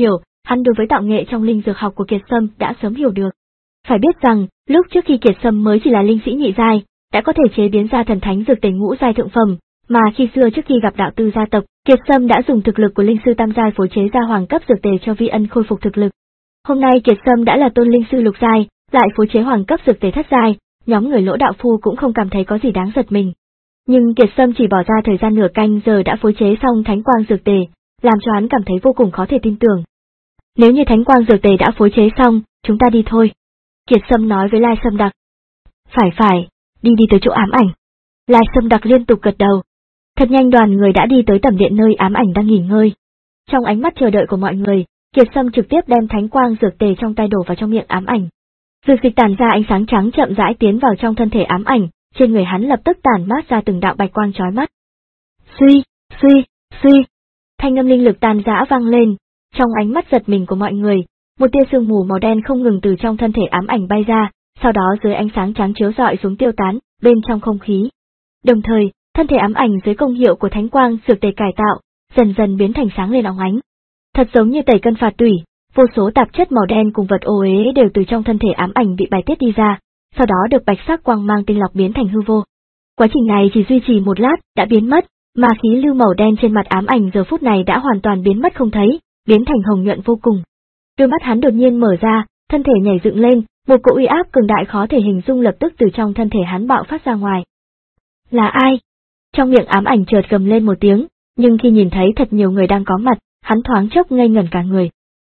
hắn đối với tạo nghệ trong linh dược học của Kiệt Sâm đã sớm hiểu được. Phải biết rằng, lúc trước khi Kiệt Sâm mới chỉ là linh sĩ nhị giai, đã có thể chế biến ra thần thánh dược tề ngũ giai thượng phẩm, mà khi xưa trước khi gặp đạo tư gia tộc, Kiệt Sâm đã dùng thực lực của linh sư tam giai phối chế ra hoàng cấp dược tề cho Vi Ân khôi phục thực lực. Hôm nay Kiệt Sâm đã là tôn linh sư lục giai, lại phối chế hoàng cấp dược tề thất giai, nhóm người Lỗ đạo phu cũng không cảm thấy có gì đáng giật mình. Nhưng Kiệt Sâm chỉ bỏ ra thời gian nửa canh giờ đã phối chế xong thánh quang dược tề, làm cho hắn cảm thấy vô cùng khó thể tin tưởng. Nếu như thánh quang dược tề đã phối chế xong, chúng ta đi thôi. Kiệt Sâm nói với Lai Sâm Đặc. Phải phải, đi đi tới chỗ ám ảnh. Lai Sâm Đặc liên tục gật đầu. Thật nhanh đoàn người đã đi tới tẩm điện nơi ám ảnh đang nghỉ ngơi. Trong ánh mắt chờ đợi của mọi người, Kiệt Sâm trực tiếp đem thánh quang dược tề trong tay đổ vào trong miệng ám ảnh. Dược dịch tản ra ánh sáng trắng chậm rãi tiến vào trong thân thể ám ảnh, trên người hắn lập tức tản mát ra từng đạo bạch quang chói mắt. Suy, suy, suy. Thanh âm linh lực tan rã vang lên, trong ánh mắt giật mình của mọi người, một tia sương mù màu đen không ngừng từ trong thân thể ám ảnh bay ra, sau đó dưới ánh sáng trắng chiếu rọi xuống tiêu tán bên trong không khí. Đồng thời, thân thể ám ảnh dưới công hiệu của thánh quang dược tề cải tạo, dần dần biến thành sáng lên óng ánh. Thật giống như tẩy cân phạt tủy, vô số tạp chất màu đen cùng vật ô uế đều từ trong thân thể ám ảnh bị bài tiết đi ra, sau đó được bạch sắc quang mang tinh lọc biến thành hư vô. Quá trình này chỉ duy trì một lát đã biến mất, mà khí lưu màu đen trên mặt ám ảnh giờ phút này đã hoàn toàn biến mất không thấy, biến thành hồng nhuận vô cùng. Đôi mắt hắn đột nhiên mở ra, thân thể nhảy dựng lên, một cỗ uy áp cường đại khó thể hình dung lập tức từ trong thân thể hắn bạo phát ra ngoài. Là ai? Trong miệng ám ảnh chợt gầm lên một tiếng, nhưng khi nhìn thấy thật nhiều người đang có mặt, hắn thoáng chốc ngây ngẩn cả người.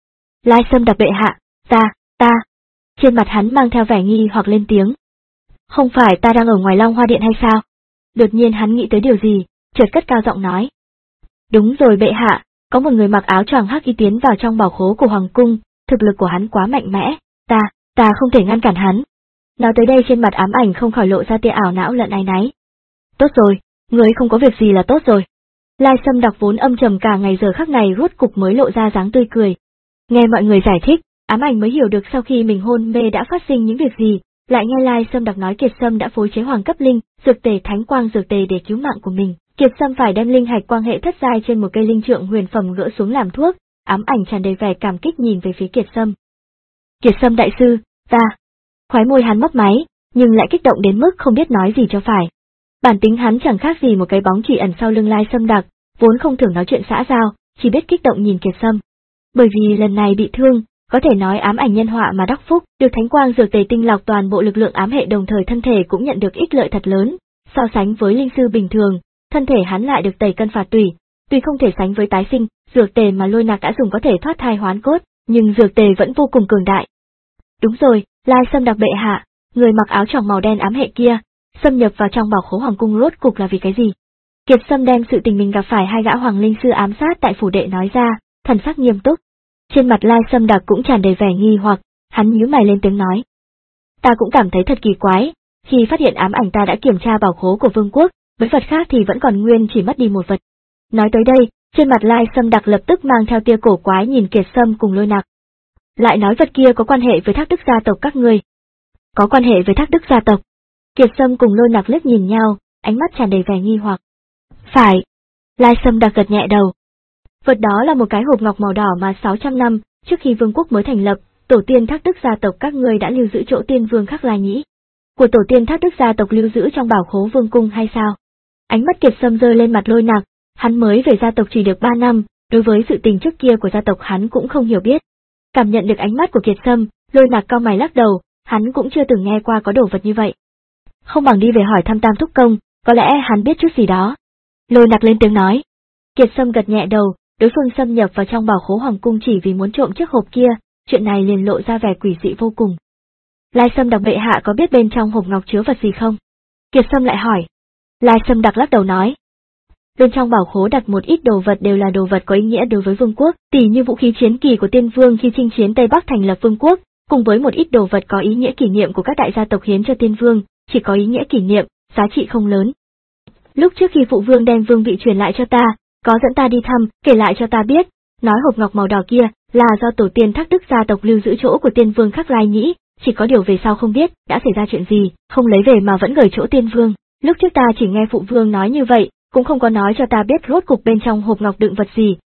Lai Sâm Đặc bệ hạ, ta, ta. Trên mặt hắn mang theo vẻ nghi hoặc lên tiếng. Không phải ta đang ở ngoài Long Hoa Điện hay sao? Đột nhiên hắn nghĩ tới điều gì, chợt cất cao giọng nói. Đúng rồi bệ hạ, có một người mặc áo choàng hắc y tiến vào trong bảo khố của Hoàng Cung, thực lực của hắn quá mạnh mẽ, ta, ta không thể ngăn cản hắn. Nói tới đây trên mặt ám ảnh không khỏi lộ ra tia ảo não lẫn áy náy. Tốt rồi, người không có việc gì là tốt rồi. Lai Sâm Đặc vốn âm trầm cả ngày giờ khắc này rốt cục mới lộ ra dáng tươi cười. Nghe mọi người giải thích, ám ảnh mới hiểu được sau khi mình hôn mê đã phát sinh những việc gì, lại nghe Lai Sâm Đặc nói Kiệt Sâm đã phối chế hoàng cấp linh, dược tề thánh quang dược tề để cứu mạng của mình. Kiệt Sâm phải đem linh hạch quang hệ thất giai trên một cây linh trượng huyền phẩm gỡ xuống làm thuốc, ám ảnh tràn đầy vẻ cảm kích nhìn về phía Kiệt Sâm. Kiệt Sâm đại sư, ta. Khóe môi hắn mấp máy, nhưng lại kích động đến mức không biết nói gì cho phải. Bản tính hắn chẳng khác gì một cái bóng chỉ ẩn sau lưng Lai Sâm Đặc, vốn không thường nói chuyện xã giao, chỉ biết kích động nhìn Kiệt Sâm. Bởi vì lần này bị thương, có thể nói ám ảnh nhân họa mà đắc phúc, được thánh quang dược tề tinh lọc toàn bộ lực lượng ám hệ đồng thời thân thể cũng nhận được ích lợi thật lớn, so sánh với linh sư bình thường, thân thể hắn lại được tẩy cân phạt tủy, tuy không thể sánh với tái sinh, dược tề mà Lôi Nạc đã dùng có thể thoát thai hoán cốt, nhưng dược tề vẫn vô cùng cường đại. Đúng rồi, Lai Sâm Đặc bệ hạ, người mặc áo choàng màu đen ám hệ kia, xâm nhập vào trong bảo khố hoàng cung rốt cục là vì cái gì? Kiệt Sâm đem sự tình mình gặp phải hai gã hoàng linh sư ám sát tại phủ đệ nói ra, thần sắc nghiêm túc. Trên mặt Lai Sâm Đặc cũng tràn đầy vẻ nghi hoặc, hắn nhíu mày lên tiếng nói. Ta cũng cảm thấy thật kỳ quái, khi phát hiện ám ảnh ta đã kiểm tra bảo khố của vương quốc, với vật khác thì vẫn còn nguyên chỉ mất đi một vật. Nói tới đây, trên mặt Lai Sâm Đặc lập tức mang theo tia cổ quái nhìn Kiệt Sâm cùng Lôi Nặc. Lại nói vật kia có quan hệ với Thác Đức gia tộc các ngươi. Có quan hệ với Thác Đức gia tộc. Kiệt Sâm cùng Lôi Nặc liếc nhìn nhau, ánh mắt tràn đầy vẻ nghi hoặc. Phải. Lai Sâm Đặc gật nhẹ đầu. Vật đó là một cái hộp ngọc màu đỏ mà sáu trăm năm trước khi vương quốc mới thành lập, tổ tiên Thác Đức gia tộc các ngươi đã lưu giữ chỗ tiên vương Khắc Lai Nhĩ. Của tổ tiên Thác Đức gia tộc lưu giữ trong bảo khố vương cung hay sao? Ánh mắt Kiệt Sâm rơi lên mặt Lôi Nặc, hắn mới về gia tộc chỉ được ba năm, đối với sự tình trước kia của gia tộc hắn cũng không hiểu biết. Cảm nhận được ánh mắt của Kiệt Sâm, Lôi Nặc cau mày lắc đầu, hắn cũng chưa từng nghe qua có đồ vật như vậy. Không bằng đi về hỏi thăm Tam Thúc Công, có lẽ hắn biết chút gì đó. Lôi Nặc lên tiếng nói. Kiệt Sâm gật nhẹ đầu, đối phương xâm nhập vào trong bảo khố hoàng cung chỉ vì muốn trộm chiếc hộp kia, chuyện này liền lộ ra vẻ quỷ dị vô cùng. Lai Sâm Đặc bệ hạ có biết bên trong hộp ngọc chứa vật gì không? Kiệt Sâm lại hỏi. Lai Sâm Đặc lắc đầu nói. Bên trong bảo khố đặt một ít đồ vật đều là đồ vật có ý nghĩa đối với vương quốc, tỉ như vũ khí chiến kỳ của tiên vương khi chinh chiến Tây Bắc thành lập vương quốc, cùng với một ít đồ vật có ý nghĩa kỷ niệm của các đại gia tộc hiến cho tiên vương, chỉ có ý nghĩa kỷ niệm, giá trị không lớn. Lúc trước khi phụ vương đem vương vị truyền lại cho ta, có dẫn ta đi thăm, kể lại cho ta biết, nói hộp ngọc màu đỏ kia là do tổ tiên Thác Đức gia tộc lưu giữ chỗ của tiên vương Khắc Lai Nhĩ, chỉ có điều về sau không biết đã xảy ra chuyện gì, không lấy về mà vẫn gửi chỗ tiên vương. Lúc trước ta chỉ nghe phụ vương nói như vậy, cũng không có nói cho ta biết rốt cục bên trong hộp ngọc đựng vật gì,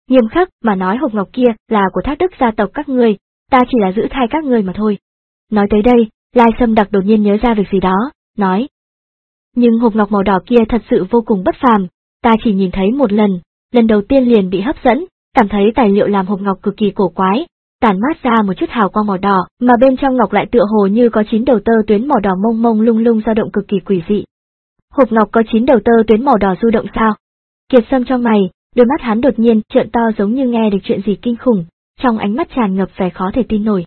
Nghiêm khắc mà nói hộp ngọc kia là của Thác Đức gia tộc các ngươi, ta chỉ là giữ thay các ngươi mà thôi. Nói tới đây, Lai Sâm Đặc đột nhiên nhớ ra việc gì đó, nói. Nhưng hộp ngọc màu đỏ kia thật sự vô cùng bất phàm, ta chỉ nhìn thấy một lần, lần đầu tiên liền bị hấp dẫn, cảm thấy tài liệu làm hộp ngọc cực kỳ cổ quái, tản mát ra một chút hào quang màu đỏ, mà bên trong ngọc lại tựa hồ như có chín đầu tơ tuyến màu đỏ mông mông lung lung dao động cực kỳ quỷ dị. Hộp ngọc có chín đầu tơ tuyến màu đỏ du động sao? Kiệt Sâm trong mày, đôi mắt hắn đột nhiên trợn to giống như nghe được chuyện gì kinh khủng, trong ánh mắt tràn ngập vẻ khó thể tin nổi.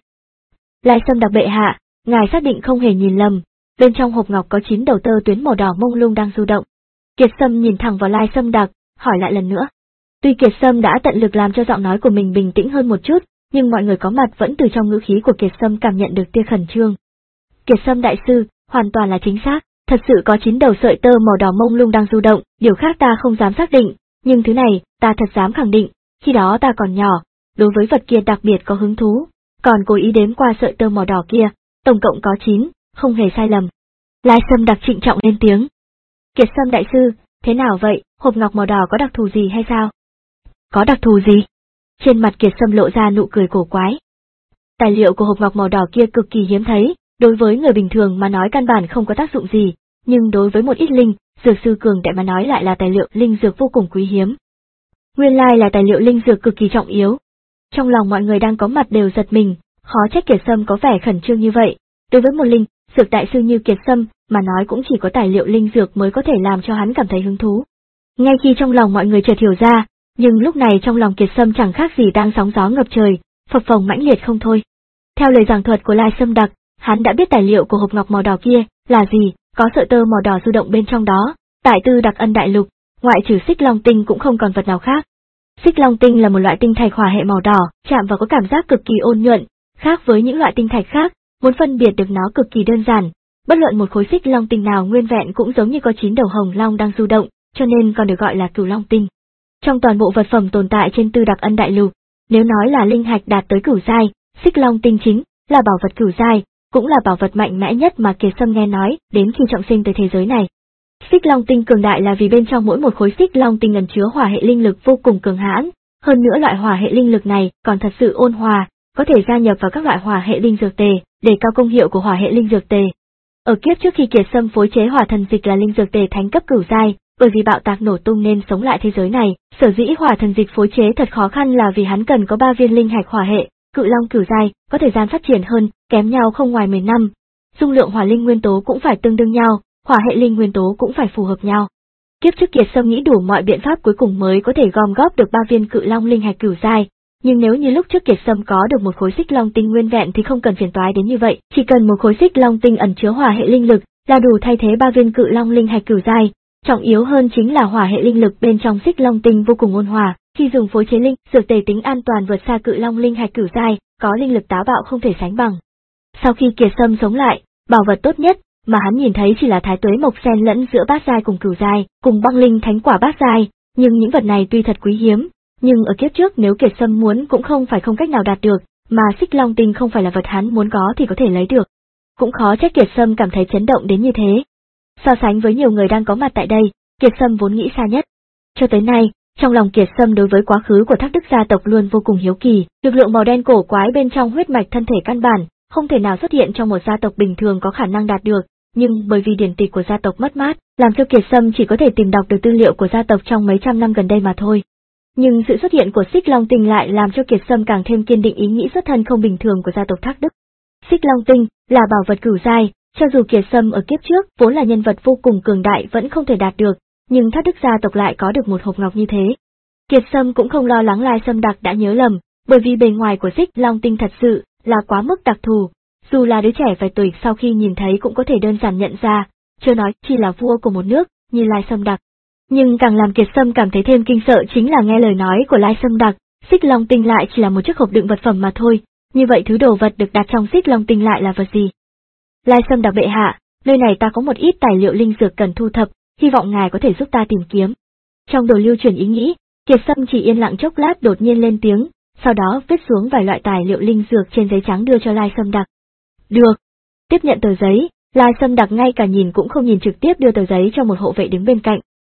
Lai Sâm Đặc bệ hạ, ngài xác định không hề nhìn lầm, bên trong hộp ngọc có chín đầu tơ tuyến màu đỏ mông lung đang du động. Kiệt Sâm nhìn thẳng vào Lai Sâm Đặc, hỏi lại lần nữa. Tuy Kiệt Sâm đã tận lực làm cho giọng nói của mình bình tĩnh hơn một chút, nhưng mọi người có mặt vẫn từ trong ngữ khí của Kiệt Sâm cảm nhận được tia khẩn trương. Kiệt Sâm đại sư, hoàn toàn là chính xác, thật sự có chín đầu sợi tơ màu đỏ mông lung đang du động, điều khác ta không dám xác định, nhưng thứ này, ta thật dám khẳng định, khi đó ta còn nhỏ, đối với vật kia đặc biệt có hứng thú, còn cố ý đếm qua sợi tơ màu đỏ kia, tổng cộng có chín, không hề sai lầm. Lai Sâm Đặc trịnh trọng lên tiếng. Kiệt Sâm đại sư, thế nào vậy, hộp ngọc màu đỏ có đặc thù gì hay sao? Có đặc thù gì? Trên mặt Kiệt Sâm lộ ra nụ cười cổ quái. Tài liệu của hộp ngọc màu đỏ kia cực kỳ hiếm thấy, đối với người bình thường mà nói căn bản không có tác dụng gì, nhưng đối với một ít linh, dược sư cường đại mà nói lại là tài liệu linh dược vô cùng quý hiếm. Nguyên lai là tài liệu linh dược cực kỳ trọng yếu. Trong lòng mọi người đang có mặt đều giật mình, khó trách Kiệt Sâm có vẻ khẩn trương như vậy. Đối với một linh, dược đại sư như Kiệt Sâm mà nói cũng chỉ có tài liệu linh dược mới có thể làm cho hắn cảm thấy hứng thú. Ngay khi trong lòng mọi người chợt hiểu ra, nhưng lúc này trong lòng Kiệt Sâm chẳng khác gì đang sóng gió ngập trời, phập phồng mãnh liệt không thôi. Theo lời giảng thuật của Lai Sâm Đặc, hắn đã biết tài liệu của hộp ngọc màu đỏ kia là gì, có sợi tơ màu đỏ du động bên trong đó, tại Tư Đặc Ân Đại Lục, ngoại trừ Xích Long Tinh cũng không còn vật nào khác. Xích Long Tinh là một loại tinh thạch hỏa hệ màu đỏ, chạm vào có cảm giác cực kỳ ôn nhuận, khác với những loại tinh thạch khác, muốn phân biệt được nó cực kỳ đơn giản. Bất luận một khối Xích Long Tinh nào nguyên vẹn cũng giống như có chín đầu hồng long đang du động, cho nên còn được gọi là Cửu Long Tinh. Trong toàn bộ vật phẩm tồn tại trên Tư Đặc Ân Đại Lục, nếu nói là linh hạch đạt tới cửu giai, Xích Long Tinh chính là bảo vật cửu giai, cũng là bảo vật mạnh mẽ nhất mà Kiệt Sâm nghe nói đến khi trọng sinh tới thế giới này. Xích Long Tinh cường đại là vì bên trong mỗi một khối Xích Long Tinh ẩn chứa hỏa hệ linh lực vô cùng cường hãn, hơn nữa loại hỏa hệ linh lực này còn thật sự ôn hòa, có thể gia nhập vào các loại hỏa hệ linh dược tề, để cao công hiệu của hỏa hệ linh dược tề. Ở kiếp trước khi Kiệt Sâm phối chế hỏa thần dịch là linh dược tề thánh cấp cửu giai, bởi vì bạo tạc nổ tung nên sống lại thế giới này, sở dĩ hỏa thần dịch phối chế thật khó khăn là vì hắn cần có ba viên linh hạch hỏa hệ, cự long cửu giai, có thời gian phát triển hơn, kém nhau không ngoài mười năm. Dung lượng hỏa linh nguyên tố cũng phải tương đương nhau, hỏa hệ linh nguyên tố cũng phải phù hợp nhau. Kiếp trước Kiệt Sâm nghĩ đủ mọi biện pháp cuối cùng mới có thể gom góp được ba viên cự long linh hạch cửu giai, nhưng nếu như lúc trước Kiệt Sâm có được một khối Xích Long Tinh nguyên vẹn thì không cần phiền toái đến như vậy, chỉ cần một khối Xích Long Tinh ẩn chứa hỏa hệ linh lực là đủ thay thế ba viên cự long linh hạch cửu giai. Trọng yếu hơn chính là hỏa hệ linh lực bên trong Xích Long Tinh vô cùng ôn hòa, khi dùng phối chế linh, dược tề tính an toàn vượt xa cự long linh hạch cửu giai, có linh lực táo bạo không thể sánh bằng. Sau khi Kiệt Sâm sống lại, bảo vật tốt nhất mà hắn nhìn thấy chỉ là thái tuế mộc xen lẫn giữa bát giai cùng cửu giai, cùng băng linh thánh quả bát giai, nhưng những vật này tuy thật quý hiếm, nhưng ở kiếp trước nếu Kiệt Sâm muốn cũng không phải không cách nào đạt được, mà Xích Long Tinh không phải là vật hắn muốn có thì có thể lấy được. Cũng khó trách Kiệt Sâm cảm thấy chấn động đến như thế. So sánh với nhiều người đang có mặt tại đây, Kiệt Sâm vốn nghĩ xa nhất. Cho tới nay, trong lòng Kiệt Sâm đối với quá khứ của Thác Đức gia tộc luôn vô cùng hiếu kỳ, lực lượng màu đen cổ quái bên trong huyết mạch thân thể căn bản, không thể nào xuất hiện trong một gia tộc bình thường có khả năng đạt được, nhưng bởi vì điển tịch của gia tộc mất mát, làm cho Kiệt Sâm chỉ có thể tìm đọc được tư liệu của gia tộc trong mấy trăm năm gần đây mà thôi. Nhưng sự xuất hiện của Xích Long Tinh lại làm cho Kiệt Sâm càng thêm kiên định ý nghĩ xuất thân không bình thường của gia tộc Thác Đức. Xích Long Tinh là bảo vật cửu giai, cho dù Kiệt Sâm ở kiếp trước vốn là nhân vật vô cùng cường đại vẫn không thể đạt được, nhưng Thác Đức gia tộc lại có được một hộp ngọc như thế. Kiệt Sâm cũng không lo lắng Lai Sâm Đặc đã nhớ lầm, bởi vì bề ngoài của Xích Long Tinh thật sự là quá mức đặc thù, dù là đứa trẻ vài tuổi sau khi nhìn thấy cũng có thể đơn giản nhận ra, chưa nói chỉ là vua của một nước như Lai Sâm Đặc. Nhưng càng làm Kiệt Sâm cảm thấy thêm kinh sợ chính là nghe lời nói của Lai Sâm Đặc, Xích Long Tinh lại chỉ là một chiếc hộp đựng vật phẩm mà thôi, như vậy thứ đồ vật được đặt trong Xích Long Tinh lại là vật gì? Lai Sâm Đặc bệ hạ, nơi này ta có một ít tài liệu linh dược cần thu thập, hy vọng ngài có thể giúp ta tìm kiếm. Trong đồ lưu truyền ý nghĩ, Kiệt Sâm chỉ yên lặng chốc lát đột nhiên lên tiếng, sau đó viết xuống vài loại tài liệu linh dược trên giấy trắng đưa cho Lai Sâm Đặc. Được. Tiếp nhận tờ giấy, Lai Sâm Đặc ngay cả nhìn cũng không nhìn trực tiếp đưa tờ giấy cho một hộ vệ đứng bên cạnh.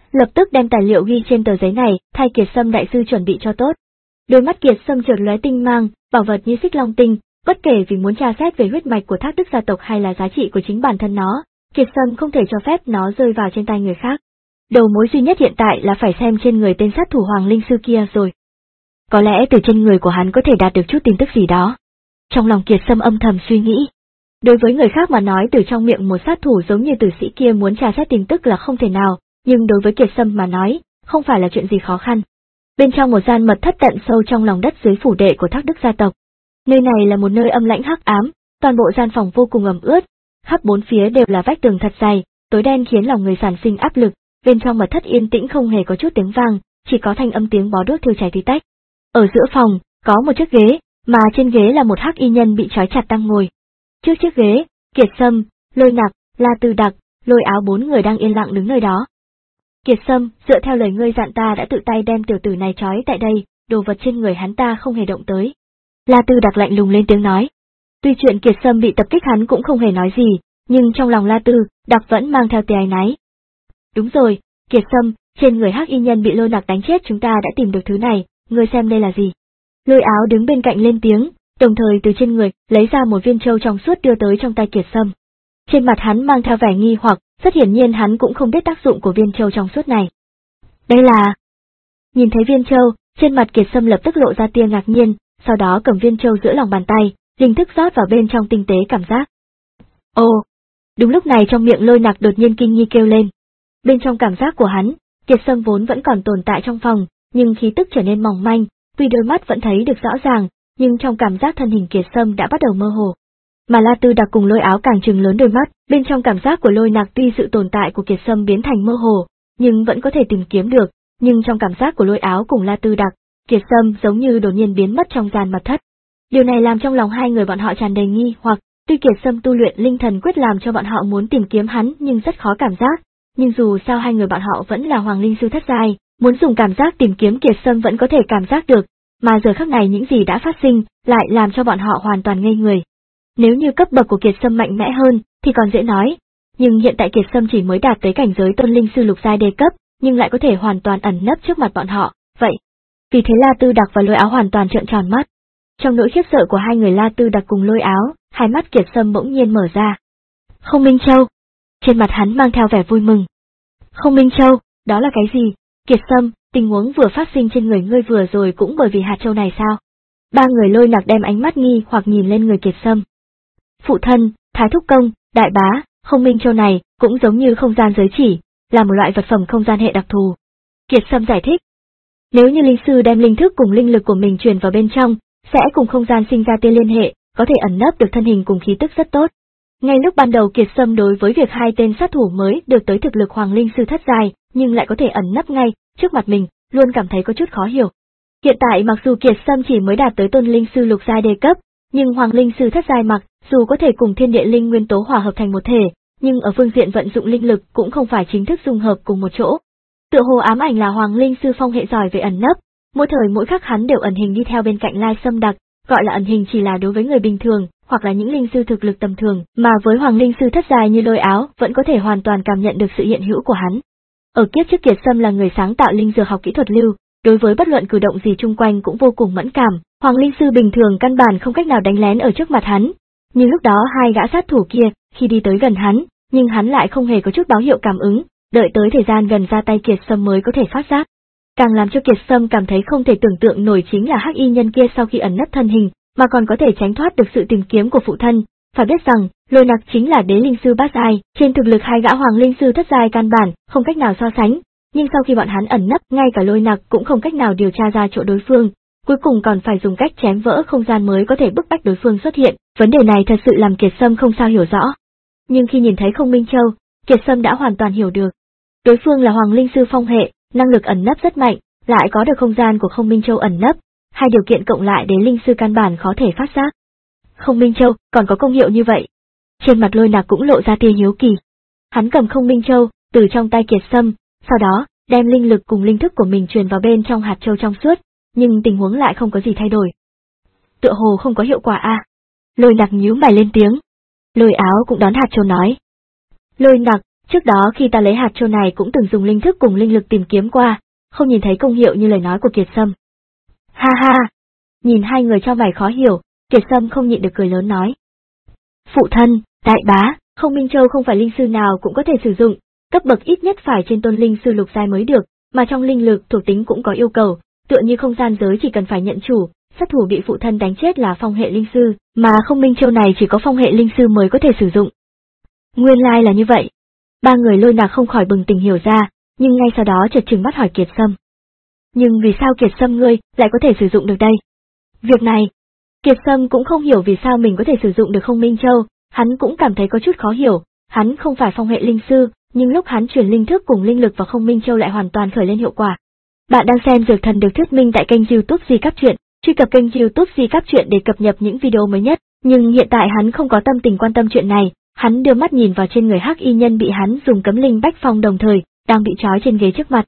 lập tức đem tài liệu ghi trên tờ giấy này, thay Kiệt Sâm đại sư chuẩn bị cho tốt. Đôi mắt Kiệt Sâm chợt lóe tinh mang, bảo vật như xích long tinh, bất kể vì muốn tra xét về huyết mạch của Thác Đức gia tộc hay là giá trị của chính bản thân nó, Kiệt Sâm không thể cho phép nó rơi vào trên tay người khác. Đầu mối duy nhất hiện tại là phải xem trên người tên sát thủ Hoàng Linh Sư kia rồi. Có lẽ từ trên người của hắn có thể đạt được chút tin tức gì đó. Trong lòng Kiệt Sâm âm thầm suy nghĩ. Đối với người khác mà nói từ trong miệng một sát thủ giống như tử sĩ kia muốn tra xét tin tức là không thể nào, nhưng đối với Kiệt Sâm mà nói, không phải là chuyện gì khó khăn. Bên trong một gian mật thất tận sâu trong lòng đất dưới phủ đệ của Thác Đức gia tộc. Nơi này là một nơi âm lãnh hắc ám, toàn bộ gian phòng vô cùng ẩm ướt, khắp bốn phía đều là vách tường thật dày, tối đen khiến lòng người sản sinh áp lực. Bên trong mật thất yên tĩnh không hề có chút tiếng vang, chỉ có thanh âm tiếng bó đuốc thiêu cháy tí tách. Ở giữa phòng, có một chiếc ghế, mà trên ghế là một hắc y nhân bị trói chặt đang ngồi. Trước chiếc ghế, Kiệt Sâm, Lôi Nặc, La Tư Đặc, Lôi Áo bốn người đang yên lặng đứng nơi đó. Kiệt Sâm, dựa theo lời ngươi dặn ta đã tự tay đem tiểu tử này trói tại đây, đồ vật trên người hắn ta không hề động tới. La Tư Đặc lạnh lùng lên tiếng nói. Tuy chuyện Kiệt Sâm bị tập kích hắn cũng không hề nói gì, nhưng trong lòng La Tư Đặc vẫn mang theo tia áy náy. Đúng rồi, Kiệt Sâm, trên người hắc y nhân bị Lôi Nặc đánh chết chúng ta đã tìm được thứ này, ngươi xem đây là gì? Lôi Áo đứng bên cạnh lên tiếng, đồng thời từ trên người lấy ra một viên châu trong suốt đưa tới trong tay Kiệt Sâm. Trên mặt hắn mang theo vẻ nghi hoặc, rất hiển nhiên hắn cũng không biết tác dụng của viên châu trong suốt này. Đây là... Nhìn thấy viên châu, trên mặt Kiệt Sâm lập tức lộ ra tia ngạc nhiên, sau đó cầm viên châu giữa lòng bàn tay, linh thức rót vào bên trong tinh tế cảm giác. Ồ! Đúng lúc này trong miệng Lôi Nặc đột nhiên kinh nghi kêu lên. Bên trong cảm giác của hắn, Kiệt Sâm vốn vẫn còn tồn tại trong phòng, nhưng khí tức trở nên mỏng manh, tuy đôi mắt vẫn thấy được rõ ràng, nhưng trong cảm giác thân hình Kiệt Sâm đã bắt đầu mơ hồ. Mà La Tư Đặc cùng Lôi Áo càng trừng lớn đôi mắt, bên trong cảm giác của Lôi Nặc tuy sự tồn tại của Kiệt Sâm biến thành mơ hồ, nhưng vẫn có thể tìm kiếm được, nhưng trong cảm giác của Lôi Áo cùng La Tư Đặc, Kiệt Sâm giống như đột nhiên biến mất trong gian mật thất. Điều này làm trong lòng hai người bọn họ tràn đầy nghi hoặc, tuy Kiệt Sâm tu luyện linh thần quyết làm cho bọn họ muốn tìm kiếm hắn nhưng rất khó cảm giác, nhưng dù sao hai người bọn họ vẫn là Hoàng Linh Sư thất giai, muốn dùng cảm giác tìm kiếm Kiệt Sâm vẫn có thể cảm giác được, mà giờ khắc này những gì đã phát sinh lại làm cho bọn họ hoàn toàn ngây người. Nếu như cấp bậc của Kiệt Sâm mạnh mẽ hơn thì còn dễ nói, nhưng hiện tại Kiệt Sâm chỉ mới đạt tới cảnh giới tôn linh sư lục giai đề cấp, nhưng lại có thể hoàn toàn ẩn nấp trước mặt bọn họ, vậy. Vì thế La Tư Đặc và Lôi Áo hoàn toàn trợn tròn mắt. Trong nỗi khiếp sợ của hai người La Tư Đặc cùng Lôi Áo, hai mắt Kiệt Sâm bỗng nhiên mở ra. Không Minh Châu. Trên mặt hắn mang theo vẻ vui mừng. Không Minh Châu, đó là cái gì? Kiệt Sâm, tình huống vừa phát sinh trên người ngươi vừa rồi cũng bởi vì hạt châu này sao? Ba người Lôi Nặc đem ánh mắt nghi hoặc nhìn lên người Kiệt Sâm. Phụ thân, Thái Thúc Công, Đại Bá, Không Minh Châu này cũng giống như không gian giới chỉ, là một loại vật phẩm không gian hệ đặc thù. Kiệt Sâm giải thích. Nếu như linh sư đem linh thức cùng linh lực của mình truyền vào bên trong, sẽ cùng không gian sinh ra tia liên hệ, có thể ẩn nấp được thân hình cùng khí tức rất tốt. Ngay lúc ban đầu Kiệt Sâm đối với việc hai tên sát thủ mới được tới thực lực Hoàng Linh Sư thất giai, nhưng lại có thể ẩn nấp ngay trước mặt mình, luôn cảm thấy có chút khó hiểu. Hiện tại mặc dù Kiệt Sâm chỉ mới đạt tới tôn linh sư lục giai đề cấp, nhưng Hoàng Linh Sư thất giai mặc dù có thể cùng thiên địa linh nguyên tố hòa hợp thành một thể, nhưng ở phương diện vận dụng linh lực cũng không phải chính thức dung hợp cùng một chỗ. Tựa hồ ám ảnh là Hoàng Linh Sư phong hệ giỏi về ẩn nấp, mỗi thời mỗi khắc hắn đều ẩn hình đi theo bên cạnh Lai Sâm Đặc, gọi là ẩn hình chỉ là đối với người bình thường, hoặc là những linh sư thực lực tầm thường, mà với Hoàng Linh Sư thất giai như Lôi Áo vẫn có thể hoàn toàn cảm nhận được sự hiện hữu của hắn. Ở kiếp trước Kiệt Sâm là người sáng tạo linh dược học kỹ thuật lưu, đối với bất luận cử động gì chung quanh cũng vô cùng mẫn cảm, Hoàng Linh Sư bình thường căn bản không cách nào đánh lén ở trước mặt hắn. Nhưng lúc đó hai gã sát thủ kia, khi đi tới gần hắn, nhưng hắn lại không hề có chút báo hiệu cảm ứng, đợi tới thời gian gần ra tay Kiệt Sâm mới có thể phát giác. Càng làm cho Kiệt Sâm cảm thấy không thể tưởng tượng nổi chính là hắc y nhân kia sau khi ẩn nấp thân hình, mà còn có thể tránh thoát được sự tìm kiếm của phụ thân. Phải biết rằng, Lôi Nặc chính là đế linh sư bát giai, trên thực lực hai gã Hoàng Linh Sư thất giai căn bản không cách nào so sánh, nhưng sau khi bọn hắn ẩn nấp, ngay cả Lôi Nặc cũng không cách nào điều tra ra chỗ đối phương, cuối cùng còn phải dùng cách chém vỡ không gian mới có thể bức bách đối phương xuất hiện. Vấn đề này thật sự làm Kiệt Sâm không sao hiểu rõ. Nhưng khi nhìn thấy Không Minh Châu, Kiệt Sâm đã hoàn toàn hiểu được. Đối phương là Hoàng Linh Sư phong hệ, năng lực ẩn nấp rất mạnh, lại có được không gian của Không Minh Châu ẩn nấp, hai điều kiện cộng lại đế linh sư căn bản khó thể phát giác. Không Minh Châu còn có công hiệu như vậy. Trên mặt Lôi Nặc cũng lộ ra tia hiếu kỳ. Hắn cầm Không Minh Châu từ trong tay Kiệt Sâm, sau đó đem linh lực cùng linh thức của mình truyền vào bên trong hạt châu trong suốt, nhưng tình huống lại không có gì thay đổi. Tựa hồ không có hiệu quả a. À? Lôi Nặc nhíu mày lên tiếng. Lôi Áo cũng đón hạt châu nói. Lôi Nặc, Trước đó khi ta lấy hạt châu này cũng từng dùng linh thức cùng linh lực tìm kiếm qua, không nhìn thấy công hiệu như lời nói của Kiệt Sâm. Ha ha! Nhìn hai người cho mày khó hiểu, Kiệt Sâm không nhịn được cười lớn nói. Phụ thân, đại bá, Không Minh Châu không phải linh sư nào cũng có thể sử dụng, cấp bậc ít nhất phải trên tôn linh sư lục giai mới được, mà trong linh lực thuộc tính cũng có yêu cầu, tựa như không gian giới chỉ cần phải nhận chủ, sát thủ bị phụ thân đánh chết là phong hệ linh sư, mà Không Minh Châu này chỉ có phong hệ linh sư mới có thể sử dụng. Nguyên lai là như vậy. Ba người Lôi Nạc không khỏi bừng tỉnh hiểu ra, nhưng ngay sau đó chợt trừng mắt hỏi Kiệt Sâm. Nhưng vì sao Kiệt Sâm ngươi lại có thể sử dụng được đây? Việc này, Kiệt Sâm cũng không hiểu vì sao mình có thể sử dụng được Không Minh Châu, hắn cũng cảm thấy có chút khó hiểu, hắn không phải phong hệ linh sư, nhưng lúc hắn truyền linh thức cùng linh lực vào Không Minh Châu lại hoàn toàn khởi lên hiệu quả. Bạn đang xem Dược Thần được thuyết minh tại kênh YouTube Di Cáp Truyện, truy cập kênh YouTube Di Cáp Truyện để cập nhật những video mới nhất, nhưng hiện tại hắn không có tâm tình quan tâm chuyện này, hắn đưa mắt nhìn vào trên người Hắc Y Nhân bị hắn dùng cấm linh bách phong đồng thời, đang bị trói trên ghế trước mặt.